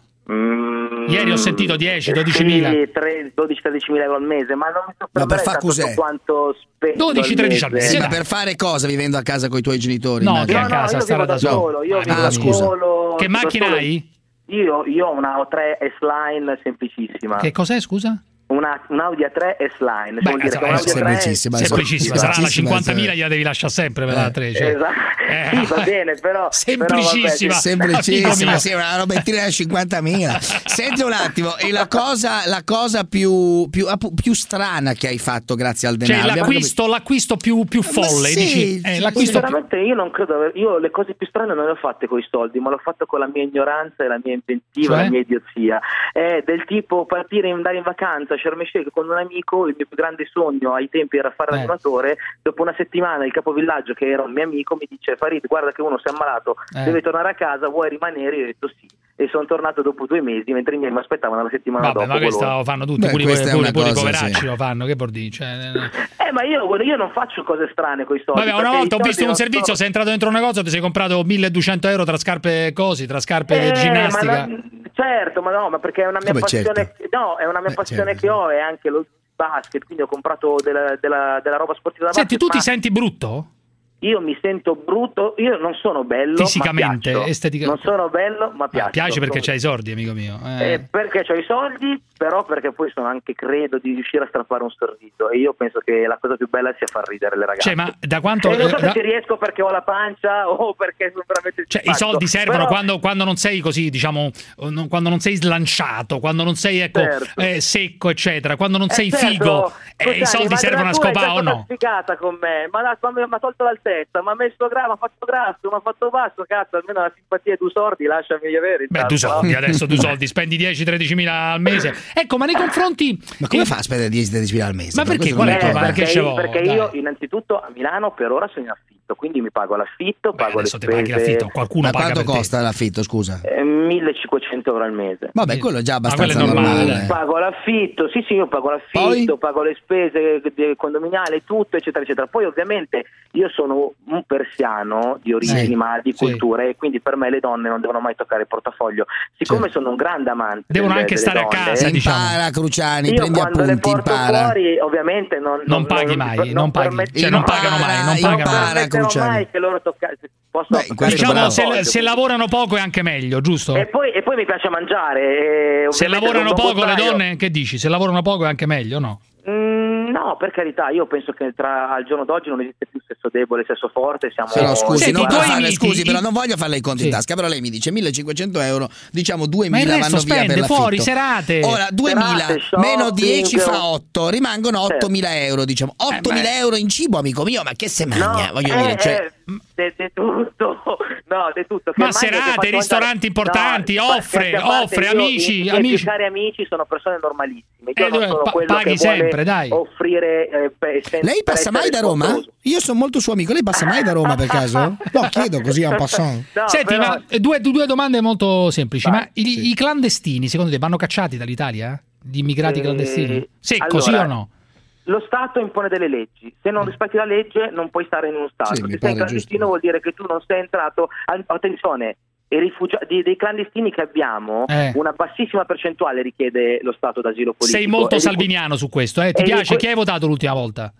Mm, Ieri ho sentito dieci dodici mila. Sì, dodici tredici mila euro al mese, ma non mi so Ma per permettere far tanto cos'è? quanto spendo dodici tredici al mese. Sì, ma dai. per fare cosa vivendo a casa con i tuoi genitori? No, immagino? che a casa, io stare vivo da da solo. solo, io Ah, vivo da scusa. solo. Che da macchina solo. hai? Io, io ho una O tre S-Line semplicissima. Che cos'è, scusa? Una, un Audi A tre S-Line. Beh, vuol dire che è un Audi A tre semplicissima, Semplicissima, sarà la semplicissima, cinquantamila gliela devi lasciare sempre per la tre. Cioè. Esatto. Eh. Sì, va bene, però Semplicissima. Semplicissima, sì, una robettina da cinquantamila. Senti un attimo, e la cosa, la cosa più, più, più strana che hai fatto grazie al denaro? Cioè Abbiamo l'acquisto, l'acquisto più, più folle, sì, dici? Eh, l'acquisto più... Sinceramente io non credo aver- io le cose più strane non le ho fatte con i soldi, ma l'ho fatto con la mia ignoranza e la mia inventiva, Cioè? la mia idiozia. È del tipo partire e andare in vacanza a Sharm el Sheikh con un amico. Il mio più grande sogno ai tempi era fare Eh. l'animatore. Dopo una settimana il capovillaggio, che era un mio amico, mi dice: Farid, guarda che uno si è ammalato, Eh. deve tornare a casa, vuoi rimanere? Io ho detto sì, e sono tornato dopo due mesi, mentre i miei mi aspettavano la settimana Vabbè, dopo. ma questo Bologna. lo fanno tutti, Beh, pure, questa è pure, una pure i cosa, poveracci sì. lo fanno, che porti? Cioè, Eh, ma io, io non faccio cose strane con i soldi. vabbè, una perché volta i ho visto soldi un non servizio, sono- sei entrato dentro una cosa, ti sei comprato milleduecento euro tra scarpe cosi, tra scarpe Eh, ginnastica. ma non- certo, ma no, ma perché è una mia Come passione. certo? No, è una mia Eh, passione certo. che ho, è anche lo basket, quindi ho comprato della, della, della roba sportiva da Senti, basket. tu ti ma senti brutto? Io mi sento brutto, io non sono bello, Fisicamente, ma piaccio. esteticamente. Non sono bello, ma Ah, piace. piace perché c'hai i soldi, amico mio. Eh. Eh, perché ho i soldi, però perché poi sono anche, credo, di riuscire a strappare un sorriso, e io penso che la cosa più bella sia far ridere le ragazze. Cioè, ma da quanto... E non so eh, se da- ci riesco perché ho la pancia o perché sono veramente Cioè, i simpatico. soldi servono Però- quando, quando non sei così, diciamo, eh, non- quando non sei slanciato, quando non sei, ecco, Certo. eh, secco, eccetera, quando non Eh, sei certo, figo, eh, Cosani, i soldi ma servono a la tua è scopare o stata no? sfigata con me, ma ha ma, mi ha tolto l'altezza, mi ha messo gra- mi ha fatto grasso, mi ha fatto basso, cazzo, almeno la simpatia e due sordi lasciami avere. Beh, intanto, tu soldi, no? adesso tu soldi, spendi dieci tredici mila al mese. Ecco, ma nei confronti... Ma come io- fa a spendere dieci tredici mila al mese? Ma perché? Questo Qual non è mi il tuo- pare. ma che perché, ce io, l'ho, perché dai. io innanzitutto a Milano per ora sono in affitto, quindi mi pago l'affitto, Beh, pago adesso le ti paghi spese, l'affitto, qualcuno Ma paga quanto per te. costa l'affitto, scusa? eh, millecinquecento euro al mese. Vabbè, quello è già Ma quello è abbastanza normale, normale. dai. Pago l'affitto, sì sì, io pago l'affitto, Poi? pago le spese de- condominiali, tutto, eccetera, eccetera. Poi ovviamente io sono un persiano di origini, Sì, ma di sì. cultura, e quindi per me le donne non devono mai toccare il portafoglio. Siccome Certo. sono un grande amante Devono delle- anche delle stare a donne, casa, diciamo. Impara, Cruciani, io prendi quando le appunti, porto impara. fuori ovviamente non, Non paghi mai, non paghi. permet- Cioè, non pagano mai, non Impara, pagano mai. permetterò Cruciani. mai che loro toccano. Posso Beh, in toccare questo il Diciamo, bravo. se, portafoglio. se lavorano poco è anche meglio, giusto? E poi, e poi mi piace mangiare. e Se ovviamente lavorano non poco le posso- donne, che dici? Se lavorano poco è anche meglio, no? Mm, no, per carità, io penso che tra al giorno d'oggi non esiste più sesso debole, sesso forte, siamo Però scusi, Senti, non i voglio tuoi farle- miti- scusi, però i- non voglio farle i conti Sì. in tasca, però lei mi dice millecinquecento euro, diciamo Ma il duemila resto vanno via per spende l'affitto. fuori, serate. Ora duemila Serate, meno shopping, dieci fa otto, rimangono Certo. ottomila euro, diciamo. ottomila euro in cibo, amico mio, ma che se No, magna, voglio eh, dire, cioè eh, de, de tutto, no, de tutto. Che Ma mangia, che serate, faccio ristoranti mangiare- importanti, ma- offre, perché a parte offre, io, amici, i miei amici. più cari amici sono persone normalissime. Io Eh, non dove- sono pa- quello paghi che vuole sempre, dai. offrire. eh, pe- senza- lei passa per mai da essere Roma? scontoso. Io sono molto suo amico, lei passa mai da Roma per caso? No, chiedo così en passant. No, Senti, però- ma due, due domande molto semplici. Vai, ma i, sì. i clandestini, secondo te, vanno cacciati dall'Italia? Gli immigrati Eh, clandestini? Secco, allora, sì o no? Lo Stato impone delle leggi, se non rispetti la legge non puoi stare in uno Stato. Sì, mi Se pare sei clandestino giusto. vuol dire che tu non sei entrato. an- Attenzione, i rifugia- di- dei clandestini che abbiamo, Eh. una bassissima percentuale richiede lo Stato d'asilo politico. Sei molto E di- salviniano su questo, eh? Ti e di piace? que- Chi hai votato l'ultima volta?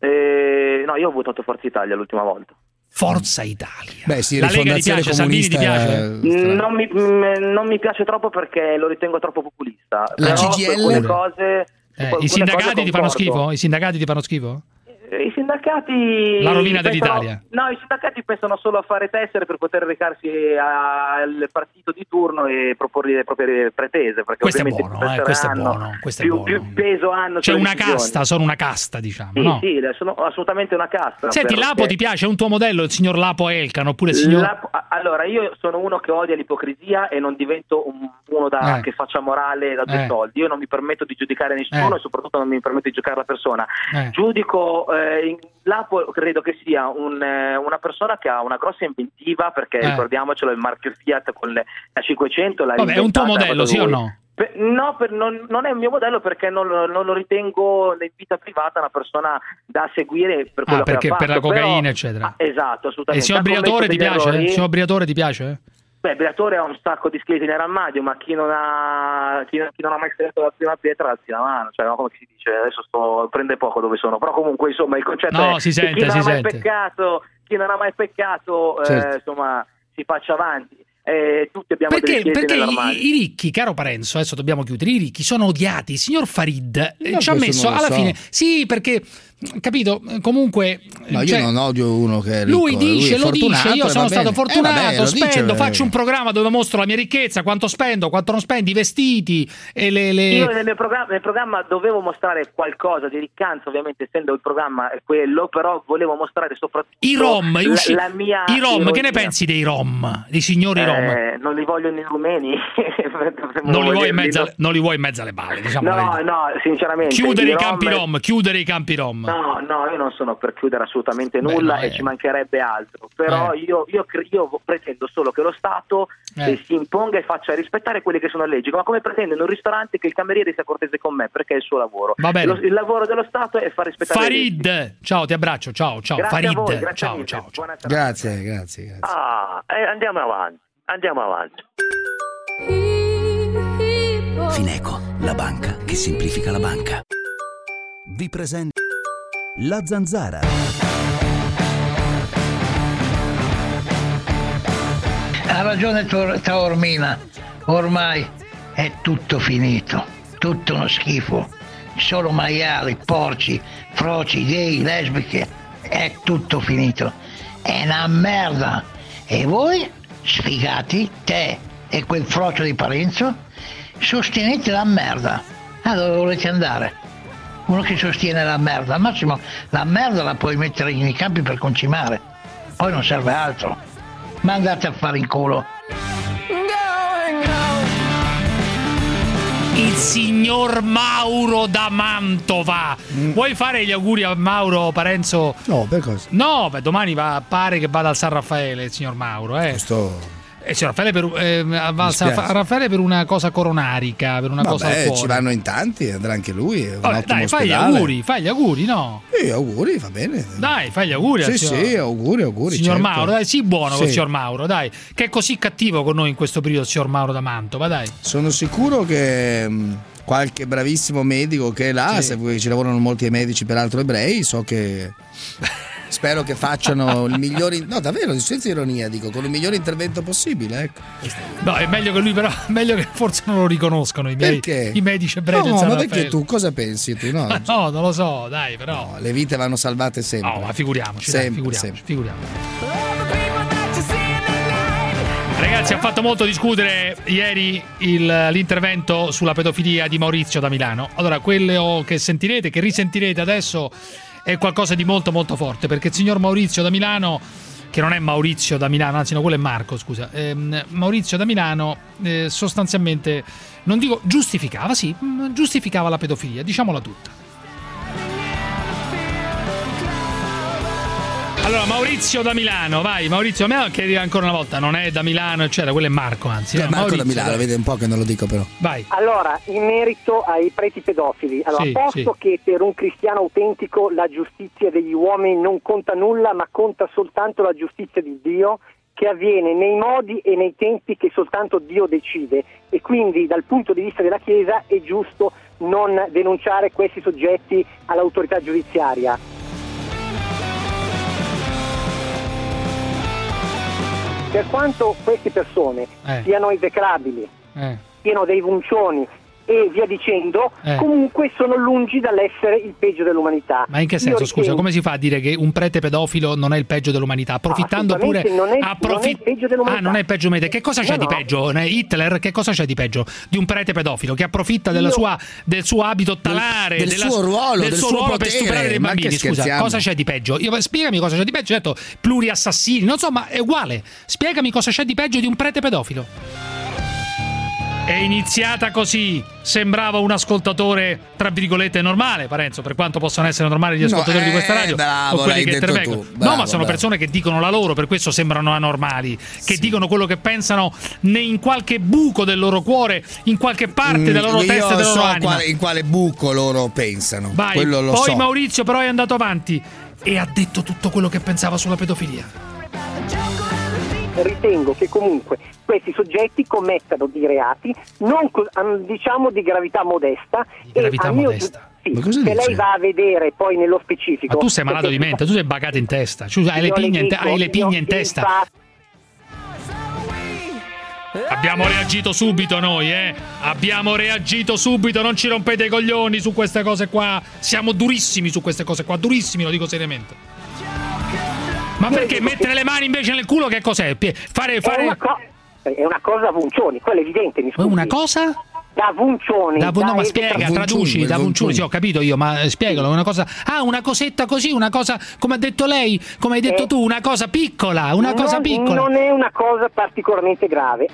Eh, no, io ho votato Forza Italia l'ultima volta. Forza Italia. Beh, sì, La Lega ti rifondazione piace? Salvini ti comunista, piace? eh, Mm, Non mi, mm, non mi piace troppo perché lo ritengo troppo populista. La Però C G I L? su alcune cose, Eh, su alcune I sindacati cose ti fanno concordo. schifo? I sindacati ti fanno schifo? I sindacati La rovina pensano- dell'Italia. No, i sindacati pensano solo a fare tessere per poter recarsi al partito di turno e proporre le proprie pretese, perché Questo è ovviamente buono, più eh, tessere questo è hanno, buono, questo è più, buono. più peso hanno C'è sulle una decisioni. casta, sono una casta, diciamo, Sì, no? sì, sono assolutamente una casta. Senti, perché- Lapo ti piace? È un tuo modello, il signor Lapo Elkan, oppure il signor... La- a- allora, io sono uno che odia l'ipocrisia e non divento un- uno da, Eh. che faccia morale da due Eh. soldi. Io non mi permetto di giudicare nessuno Eh. e soprattutto non mi permetto di giudicare la persona. Eh. Giudico eh, in- Lapo credo che sia un, eh, una persona che ha una grossa inventiva, perché Eh. ricordiamocelo, il marchio Fiat con le- la cinquecento l'ha Vabbè, è un tuo inventata, modello, ha fatto sì o lui. no? Per, no, per, non, non è il mio modello perché non, non lo ritengo in vita privata una persona da seguire per quello ah, perché, che ha fatto. Per la cocaina, però, eccetera. Ah, esatto, assolutamente. E il signor Briatore ti piace? Il signor Briatore ti piace? Beh, Briatore ha un sacco di scheletri nell'armadio, ma chi non ha chi, chi non ha mai stretto la prima pietra alzi la mano, cioè no, come si dice, adesso sto prende poco dove sono, però comunque insomma il concetto no, è si sente, che chi non si ha mai sente. peccato, chi non ha mai peccato, certo. eh, insomma, si faccia avanti. Eh, tutti abbiamo perché, degli perché nell'armadio. i, i ricchi, caro Parenzo, adesso dobbiamo chiudere, i ricchi sono odiati. Il signor Farid eh, No, ci ha questo messo non lo alla so. fine, sì, perché capito, comunque No, cioè, io non odio uno che è ricco. lui dice, è lo dice, fortunato io e sono va stato bene. fortunato, Eh, vabbè, lo dice, spendo, eh. faccio un programma dove mostro la mia ricchezza, quanto spendo, quanto non spendi, i vestiti e le... le... Io nel mio programma, nel programma dovevo mostrare qualcosa di riccanza, ovviamente essendo il programma è quello, però volevo mostrare soprattutto I rom, i, la, usci- la mia i rom, ironia. che ne pensi dei rom, dei signori rom? Eh, non li voglio nei rumeni. Non li, vuoi in mezzo, alle- non li vuoi in mezzo alle balle, diciamo la No, verità. no, sinceramente. Chiudere i rom- campi rom, chiudere i campi rom. No, no, io non sono per chiudere assolutamente Beh, nulla no, e eh. ci mancherebbe altro. Però Eh. io, io, cre- io pretendo solo che lo Stato Eh. eh, si imponga e faccia rispettare quelle che sono le leggi. Ma come pretendo in un ristorante che il cameriere sia cortese con me, perché è il suo lavoro. Va bene. Lo- il lavoro dello Stato è far rispettare le leggi. Farid, ciao, ti abbraccio, ciao, ciao, Grazie a Farid, voi, grazie ciao, mille. ciao, ciao. Grazie, grazie, grazie. Ah, eh, andiamo avanti, andiamo avanti. Fineco, la banca che semplifica la banca. Vi presenta La Zanzara. Ha ragione Tor- Taormina, ormai è tutto finito, tutto uno schifo, solo maiali, porci, froci, gay, lesbiche, è tutto finito, è una merda. E voi, sfigati, te e quel frocio di Parenzo, sostenete la merda. Ah, dove volete andare? Uno che sostiene la merda, al massimo la merda la puoi mettere nei campi per concimare, poi non serve altro. Ma andate a fare in culo. Il signor Mauro da Mantova. Vuoi fare gli auguri a Mauro Parenzo? No, per cosa? No, beh, domani va, pare che vada al San Raffaele il signor Mauro, eh. Questo... Eh, signor Raffaele per, eh, va al San spiace. Raffaele per una cosa coronarica, per una cosa al Vabbè, cuore. ci vanno in tanti, andrà anche lui. È un Vabbè, ottimo dai, fai gli ospedale. auguri, fai gli auguri, no? Sì, auguri, va bene. Dai, fai gli auguri al Sì, signor, sì, auguri, auguri. signor certo. Mauro, dai, sii buono Sì. con il signor Mauro, dai, che è così cattivo con noi in questo periodo il signor Mauro da Mantova, dai. Sono sicuro che mh, qualche bravissimo medico che è là, Sì. se ci lavorano molti medici peraltro ebrei, so che spero che facciano il migliore, no davvero, senza ironia dico, con il migliore intervento possibile, ecco. No, è meglio che lui però, meglio che forse non lo riconoscono i, miei, Perché? i medici ebrei del No, San ma Raffaele. perché tu cosa pensi tu? No, Ma no, non lo so, dai, però. no, le vite vanno salvate sempre. No, ma figuriamoci, dai, sempre, figuriamoci, sempre. figuriamoci. Ragazzi, ha fatto molto discutere ieri il- l'intervento sulla pedofilia di Maurizio da Milano. Allora, quello che sentirete, che risentirete adesso, è qualcosa di molto molto forte, perché il signor Maurizio da Milano, che non è Maurizio da Milano, anzi no, quello è Marco, scusa, ehm, Maurizio da Milano eh, sostanzialmente, non dico giustificava, sì, mh, giustificava la pedofilia, diciamola tutta. Allora, Maurizio da Milano, vai, Maurizio da Milano, che ancora una volta non è da Milano, eccetera, quello è Marco, anzi. È eh, Marco Maurizio, da Milano, dai. vede un po' che non lo dico però. Vai. Allora, in merito ai preti pedofili, allora, Sì, posto sì. che per un cristiano autentico la giustizia degli uomini non conta nulla, ma conta soltanto la giustizia di Dio, che avviene nei modi e nei tempi che soltanto Dio decide, e quindi dal punto di vista della Chiesa è giusto non denunciare questi soggetti all'autorità giudiziaria. Per quanto queste persone Eh. siano esecrabili, Eh. siano dei vuncioni e via dicendo, Eh. comunque sono lungi dall'essere il peggio dell'umanità. Ma in che Io senso, scusa, ritengo- come si fa a dire che un prete pedofilo non è il peggio dell'umanità? Approfittando pure... assolutamente non è- approfi- non è il peggio dell'umanità. Ah, non è il peggio dell'umanità. Che cosa c'è No, di no. peggio? Eh, Hitler, che cosa c'è di peggio di un prete pedofilo che approfitta della Io- sua, del suo abito talare, del della- suo ruolo, del del suo suo ruolo per potere? stuprare dei Ma che bambini? Scusa, scherziamo? cosa c'è di peggio? Io, spiegami cosa c'è di peggio. Ho detto pluriassassini, non so, ma è uguale. Spiegami cosa c'è di peggio di un prete pedofilo. È iniziata così. Sembrava un ascoltatore, tra virgolette, normale, Parenzo, per quanto possano essere normali gli ascoltatori no, di questa eh, radio bravo, o quelli che detto intervengono. tu. Bravo, no, ma sono bravo. persone che dicono la loro, per questo sembrano anormali, che sì. dicono quello che pensano in qualche buco del loro cuore, in qualche parte Mm, della loro io testa e della so loro anima. quale, in quale buco loro pensano. Vai. Quello lo Poi so. Maurizio però è andato avanti e ha detto tutto quello che pensava sulla pedofilia. Ritengo che comunque questi soggetti commettano di reati non co- diciamo di gravità modesta gravità e a mio modesta. giu- Ma cosa sì, se dice? lei va a vedere poi nello specifico, Ma tu sei malato di perché- mente, tu sei bagato in testa, cioè, hai le Io le pigne, in te- dico, hai le pigne io in testa. infatti- Abbiamo reagito subito noi, eh? Abbiamo reagito subito, non ci rompete i coglioni su queste cose qua. Siamo durissimi su queste cose qua, durissimi, lo dico seriamente. Ma perché mettere le mani invece nel culo che cos'è? Pie- Fare, È, fare... una co- è una cosa vuncioni, quello è evidente, mi scusi. Una cosa? Da vuncioni. Da, da no, ma Eve spiega, Travuncioni. traduci, da Vuncioni, sì, ho capito io, ma eh, spiegalo, una cosa. Ah, una cosetta così, una cosa, come ha detto lei, come hai detto Eh, tu, una cosa piccola, una cosa non, piccola. Non è una cosa particolarmente grave.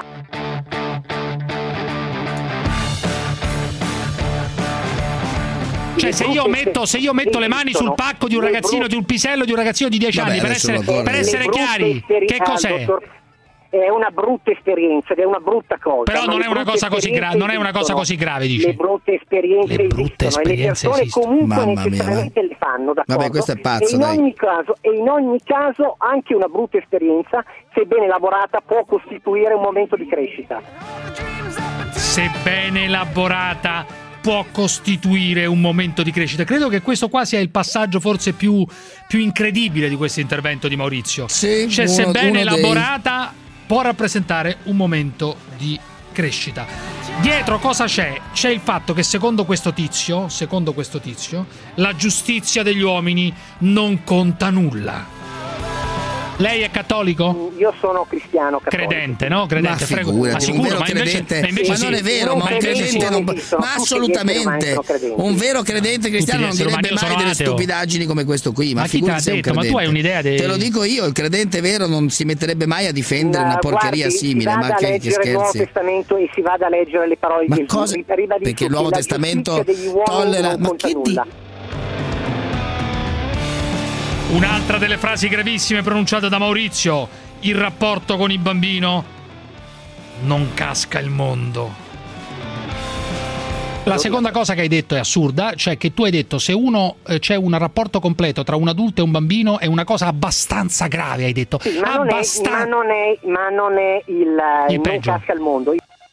Cioè, se io metto, se io metto le mani sul pacco di un ragazzino, di un pisello di un ragazzino di dieci Vabbè, anni, per adesso essere, lo per essere Le brutte chiari, esperi- che ah, cos'è? dottor, è una brutta esperienza ed è una brutta cosa. Però ma non le è una brutte cosa così gra- non è una cosa esistono. così grave, dici? Le brutte esperienze Le brutte esistono esperienze e le persone esistono. comunque Mamma mia, necessariamente le fanno, d'accordo? Vabbè, questo è pazzo, e in dai. ogni caso, e in ogni caso anche una brutta esperienza, se ben elaborata, può costituire un momento di crescita. Se ben elaborata può costituire un momento di crescita. Credo che questo qua sia il passaggio forse più, più incredibile di questo intervento di Maurizio. Sì, cioè, uno- se ben uno dei- elaborata può rappresentare un momento di crescita. Dietro cosa c'è? C'è il fatto che secondo questo tizio, secondo questo tizio, la giustizia degli uomini non conta nulla. Lei è cattolico? Io sono cristiano cattolico. Credente, no? Credente, Ma frego. figurati, Ma un sicuro, vero ma invece, credente, ma invece ma sì. non è vero, Non ma un credenti credente non, non esistono, ma tutti gli esseri assolutamente umani sono credenti. un vero credente cristiano non Tutti gli esseri direbbe umani, io mai sono delle ateo. stupidaggini come questo qui, ma, Ma chi te l'ha figurati se è un detto? Ma tu credente. hai un'idea dei- Te lo dico io, il credente vero non si metterebbe mai a difendere una No, porcheria guardi, simile, si vada ma a che, che leggere il Nuovo scherzi. Testamento e si vada a leggere le parole Ma di Gesù. cosa? Ribadisco Perché il che Nuovo la Testamento giustizia degli uomini tollera, non ma conta che nulla. di... Un'altra delle frasi gravissime pronunciate da Maurizio: il rapporto con il bambino non casca il mondo. La seconda cosa che hai detto è assurda, cioè che tu hai detto se uno eh, c'è un rapporto completo tra un adulto e un bambino è una cosa abbastanza grave, hai detto. Sì, ma, non è, Abbastan- ma, non è, ma non è il, Il non peggio. casca il mondo.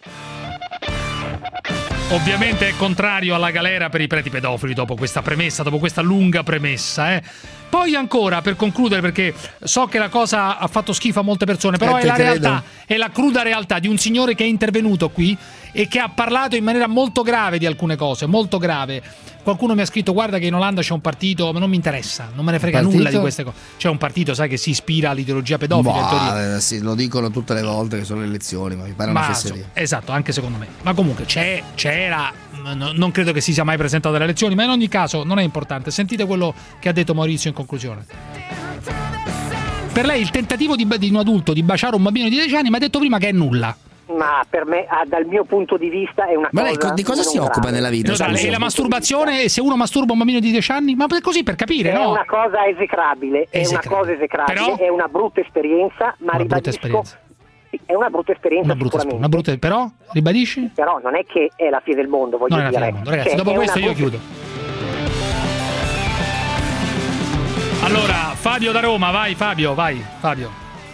Ovviamente è contrario alla galera per i preti pedofili dopo questa premessa, dopo questa lunga premessa, eh. Poi ancora, per concludere, perché so che la cosa ha fatto schifo a molte persone, però Eh, è te la credo. realtà, è la cruda realtà di un signore che è intervenuto qui e che ha parlato in maniera molto grave di alcune cose, molto grave. Qualcuno mi ha scritto: guarda che in Olanda c'è un partito, ma non mi interessa, non me ne frega Partito? nulla di queste cose. C'è un partito, sai, che si ispira all'ideologia pedofila, in teoria. Boh, eh, sì, lo dicono tutte le volte che sono le elezioni, ma mi pare una Ma fesseria. so- esatto, anche secondo me. Ma comunque c'è, c'era, no- non credo che si sia mai presentato alle elezioni, ma in ogni caso non è importante. Sentite quello che ha detto Maurizio in conclusione. Per lei il tentativo di, di un adulto di baciare un bambino di dieci anni, mi ha detto prima che è nulla. Ma per me, ah, dal mio punto di vista, è una Ma cosa. lei co- di cosa non si occupa grave. nella vita? No, dai, scusi? e la masturbazione, e se uno masturba un bambino di dieci anni? Ma per- così per capire, È no? una cosa esecrabile, è Esecrabile. una cosa esecrabile, Però- è una brutta esperienza, ma Una brutta ribadisco, esperienza. sì, è una brutta esperienza Una brutta, sicuramente. una brutta, però, ribadisci? Però non è che è la fine del mondo, voglio Non è la dire. fine del mondo. Ragazzi, Cioè, dopo è questo una io brutta- chiudo. Allora, Fabio da Roma, vai Fabio, vai Fabio.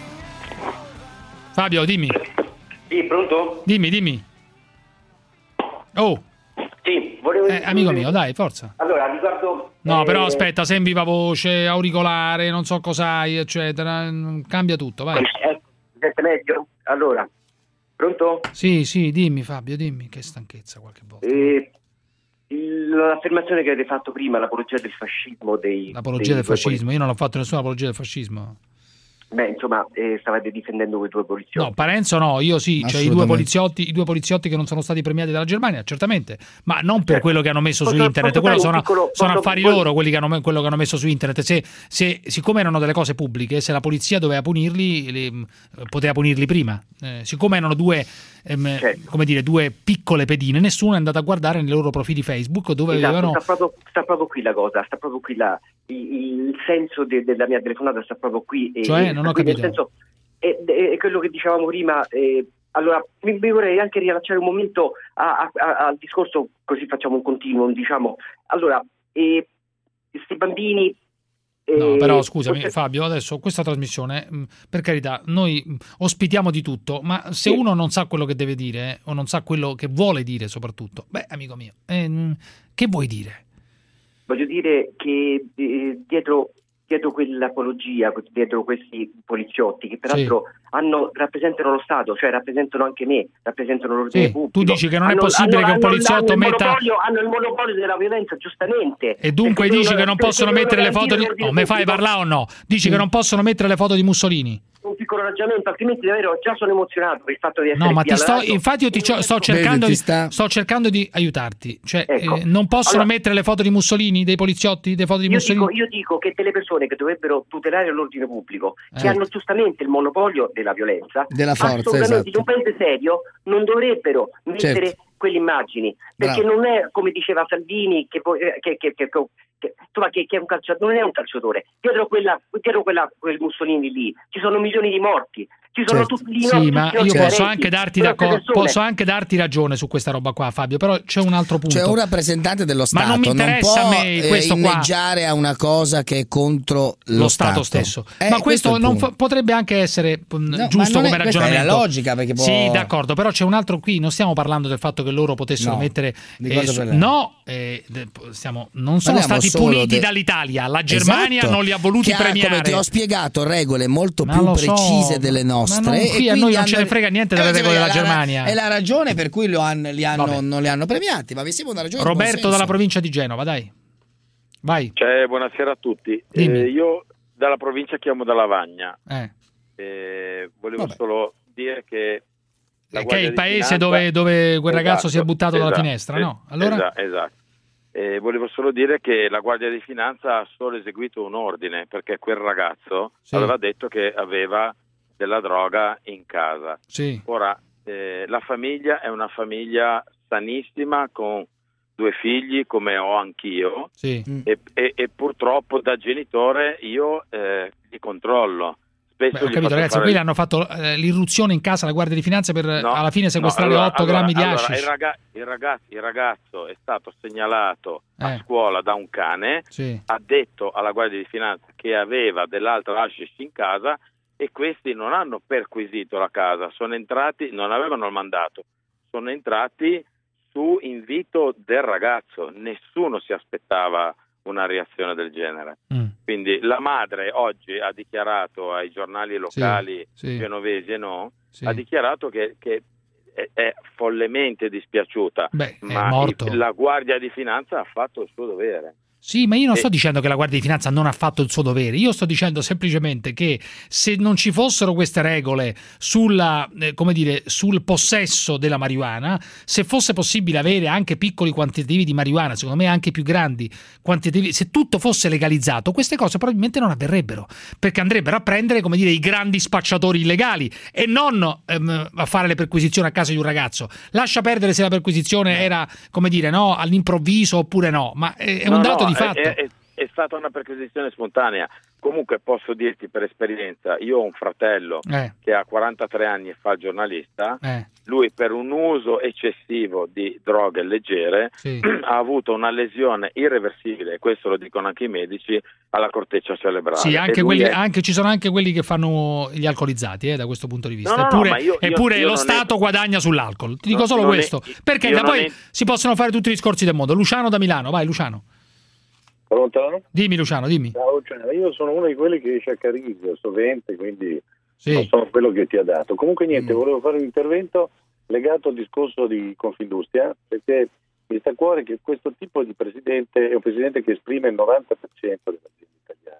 Fabio, dimmi. Sì, pronto? Dimmi, dimmi. Oh, Sì, volevo eh, amico mio, dai, forza. Allora, riguardo... No, eh, però aspetta, sei in viva voce, auricolare, non so cos'hai, eccetera. Cambia tutto, vai. Eh, sente meglio? Allora, pronto? Sì, sì, dimmi Fabio, dimmi, che stanchezza qualche volta. Eh, il- l'affermazione che avete fatto prima, l'apologia del fascismo dei... L'apologia dei del fascismo, io non ho fatto nessuna apologia del fascismo. Beh, insomma, eh, stavate difendendo quei due poliziotti. No, Parenzo no, io sì, cioè i due poliziotti, i due poliziotti che non sono stati premiati dalla Germania, certamente, ma non per certo. quello che hanno messo posso, su internet, quello sono, piccolo, sono affari posso... loro quelli che hanno, quello che hanno messo su internet. Se, se siccome erano delle cose pubbliche, se la polizia doveva punirli, le, poteva punirli prima. Eh, siccome erano due ehm, certo. come dire, due piccole pedine, nessuno è andato a guardare nei loro profili Facebook dove esatto, avevano sta proprio, sta proprio qui la cosa, sta proprio qui la, il, il senso de, della mia telefonata sta proprio qui. Cioè, e, non ho capito. Nel senso, è, è quello che dicevamo prima. Eh, allora, mi, mi vorrei anche riallacciare un momento a, a, a, al discorso, così facciamo un continuum, diciamo. Allora, eh, questi bambini. No, però scusami forse... Fabio, adesso questa trasmissione, per carità, noi ospitiamo di tutto, ma se sì. uno non sa quello che deve dire eh, o non sa quello che vuole dire soprattutto, beh, amico mio, eh, che vuoi dire? Voglio dire che eh, dietro, dietro quell'apologia, dietro questi poliziotti che peraltro sì. hanno, rappresentano lo Stato, cioè rappresentano anche me, rappresentano l'ordine sì. pubblico. Tu dici che non hanno, è possibile hanno, che un poliziotto hanno, metta... Hanno il, hanno il monopolio della violenza, giustamente. E dunque dici non, che non possono mettere le foto di... No, me fai parlare o no? Dici mm. che non possono mettere le foto di Mussolini? Un piccolo ragionamento, altrimenti davvero già sono emozionato per il fatto di essere no ma ti sto, all'altro. Infatti io ti sto, sto cercando Vedi, ti sta... sto cercando di aiutarti, cioè ecco. eh, non possono allora, mettere le foto di Mussolini, dei poliziotti, delle foto di io Mussolini. Dico, io dico che delle persone che dovrebbero tutelare l'ordine pubblico, eh. che hanno giustamente il monopolio della violenza, della forza, assolutamente esatto. in un paese serio non dovrebbero mettere certo. quelle immagini, perché Bravo. non è come diceva Salvini che, che, che, che, che, insomma, che, che è un calciatore, non è un calciatore, dietro quella, dietro quella quel Mussolini lì ci sono milioni di morti. Ci sono certo. tutti gli sì, ma io posso posso anche, darti posso anche darti ragione su questa roba qua, Fabio, però c'è un altro punto. C'è un rappresentante dello Stato, ma non mi interessa non può a me questo eh, inneggiare qua. a una cosa che è contro lo, lo Stato, Stato stesso. Eh, ma questo, questo non fa, potrebbe anche essere no, giusto come è, ragionamento. È la logica, perché può... Sì, d'accordo, però c'è un altro qui, non stiamo parlando del fatto che loro potessero no, mettere eh, su, no, eh, stiamo, non sono Parliamo stati puniti de... dall'Italia, la Germania esatto, non li ha voluti che premiare. Ha, come ti ho spiegato, regole molto ma più so, precise delle nostre. E qui a noi non ce ne frega niente delle eh, regole della la, Germania. È la ragione per cui lo hanno, li hanno, non li hanno premiati, ma vi sembra una ragione. Roberto dalla provincia di Genova, dai. Vai. Cioè, buonasera a tutti. Eh, io dalla provincia chiamo da Lavagna. Eh. Eh, volevo Vabbè. solo dire che la che è il paese finanza... dove, dove quel ragazzo esatto, si è buttato esatto, dalla finestra, no? Allora? Esatto. esatto. Eh, volevo solo dire che la Guardia di Finanza ha solo eseguito un ordine, perché quel ragazzo sì. aveva detto che aveva della droga in casa. Sì. Ora, eh, la famiglia è una famiglia sanissima con due figli come ho anch'io sì. e, e, e purtroppo da genitore io eh, li controllo. Beh, ho capito ragazzi, fare... qui hanno fatto eh, l'irruzione in casa alla Guardia di Finanza per no, alla fine sequestrare no, allora, otto allora, grammi di allora, hashish. Il, raga- il, ragazzo, il ragazzo è stato segnalato eh. a scuola da un cane, sì. ha detto alla Guardia di Finanza che aveva dell'altro hashish in casa e questi non hanno perquisito la casa, sono entrati, non avevano il mandato, sono entrati su invito del ragazzo, nessuno si aspettava una reazione del genere. Mm. Quindi la madre oggi ha dichiarato ai giornali locali sì, sì. genovesi e no, sì. ha dichiarato che, che è, è follemente dispiaciuta, Beh, ma è morto. Il, la Guardia di Finanza ha fatto il suo dovere. Sì, ma io non e... sto dicendo che la Guardia di Finanza non ha fatto il suo dovere, io sto dicendo semplicemente che se non ci fossero queste regole sulla, eh, come dire, sul possesso della marijuana, se fosse possibile avere anche piccoli quantitativi di marijuana, secondo me anche più grandi quantitativi, se tutto fosse legalizzato, queste cose probabilmente non avverrebbero, perché andrebbero a prendere, come dire, i grandi spacciatori illegali e non ehm, a fare le perquisizioni a casa di un ragazzo. Lascia perdere se la perquisizione era, come dire, no, all'improvviso oppure no, ma è, è un no, dato no, di fatto. È, è, è stata una perquisizione spontanea. Comunque posso dirti per esperienza, io ho un fratello eh. che ha quarantatré anni e fa il giornalista, eh. lui per un uso eccessivo di droghe leggere sì. ha avuto una lesione irreversibile, e questo lo dicono anche i medici, alla corteccia cerebrale. Sì, anche quelli, è... anche, ci sono anche quelli che fanno gli alcolizzati eh, da questo punto di vista. No, no, eppure no, io, eppure io, io lo Stato è... guadagna sull'alcol. Ti dico no, solo questo. È... Perché da poi è... si possono fare tutti i discorsi del mondo. Luciano da Milano, vai Luciano. Pronto? Dimmi Luciano, dimmi. Ciao, cioè, io sono uno di quelli che esce a Cariglia, sovente, quindi sì. non sono quello che ti ha dato. Comunque niente, mm. volevo fare un intervento legato al discorso di Confindustria, perché mi sta a cuore che questo tipo di presidente è un presidente che esprime il novanta per cento delle aziende italiane.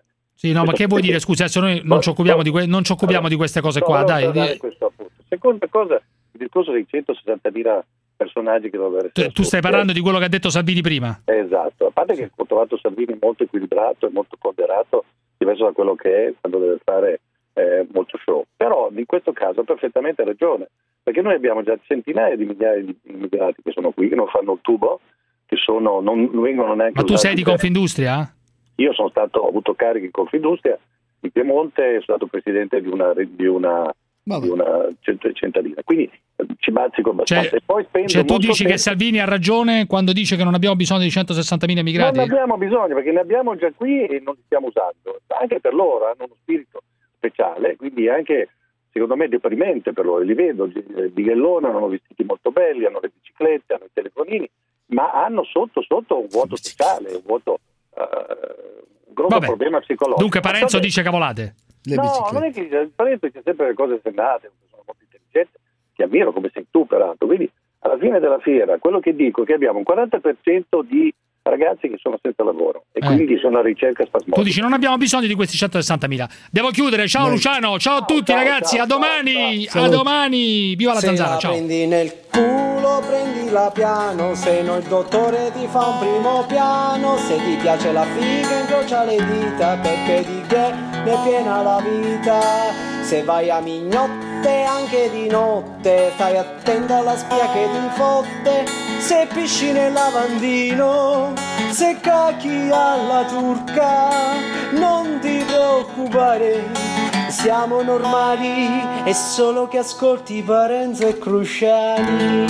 Sì, no, ma che vuoi dire? Scusa, adesso noi non ci occupiamo di, que- non ci occupiamo di queste cose qua, dai. Seconda cosa, il discorso dei centosessantamila personaggi che dovrebbero essere. Tu stai parlando di quello che ha detto Salvini prima. Esatto, a parte che ho trovato Salvini molto equilibrato e molto ponderato, diverso da quello che è quando deve fare eh, molto show. Però in questo caso ha perfettamente ragione, perché noi abbiamo già centinaia di migliaia di immigrati che sono qui, che non fanno il tubo, che sono, non, non vengono neanche. Ma tu sei di Confindustria? Io sono stato, ho avuto carichi in Confindustria in Piemonte, sono stato presidente di una, di una, di una centralina, quindi ci bazzico abbastanza. Cioè, e poi spendo cioè tu dici tempo. Che Salvini ha ragione quando dice che non abbiamo bisogno di centosessantamila immigrati? Non ne abbiamo bisogno, perché ne abbiamo già qui e non li stiamo usando. Anche per loro hanno uno spirito speciale, quindi anche secondo me deprimente per loro. Li vedo, di Ghellona, hanno vestiti molto belli, hanno le biciclette, hanno i telefonini, ma hanno sotto sotto un vuoto sociale, un vuoto uh, un grosso Vabbè. problema psicologico. Dunque Parenzo Vabbè. dice cavolate. Le no, non è che Parenzo dice sempre le cose sennate, sono molto intelligente, ti ammiro come sei tu peraltro. Quindi alla fine della fiera quello che dico è che abbiamo un quaranta per cento di ragazzi che sono senza lavoro e Eh. quindi sono a ricerca spasmodica. Tu dici non abbiamo bisogno di questi centosessantamila. Devo chiudere. Ciao Noi. Luciano, ciao a tutti ciao, ragazzi, ciao, a domani, ciao, a ciao. domani. Viva la Se zanzara, la ciao. prendi nel culo, prendila piano, se no il dottore ti fa un primo piano. Se ti piace la figa, incrocia le dita, perché di che ne è piena la vita. Se vai a mignotte anche di notte, stai attento alla spia che ti fotte. Se pisci nel lavandino, se cacchi alla turca, non ti preoccupare, siamo normali, è solo che ascolti Parenzo e Cruciani.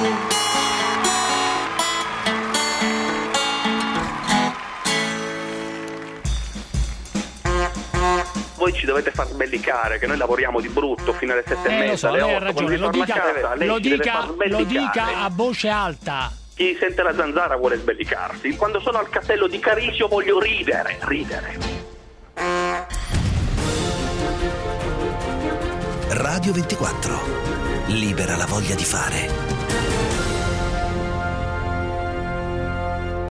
Voi ci dovete far sbellicare, che noi lavoriamo di brutto fino alle sette Eh, e lo mezza, so, alle lei ha otto. ragione, Quando lo vi dica, torna a casa, lei lo, ci deve dica, far lo sbellicare. dica a voce alta. Chi sente la zanzara vuole sbellicarsi. Quando sono al castello di Carisio voglio ridere, ridere. Radio ventiquattro. Libera la voglia di fare.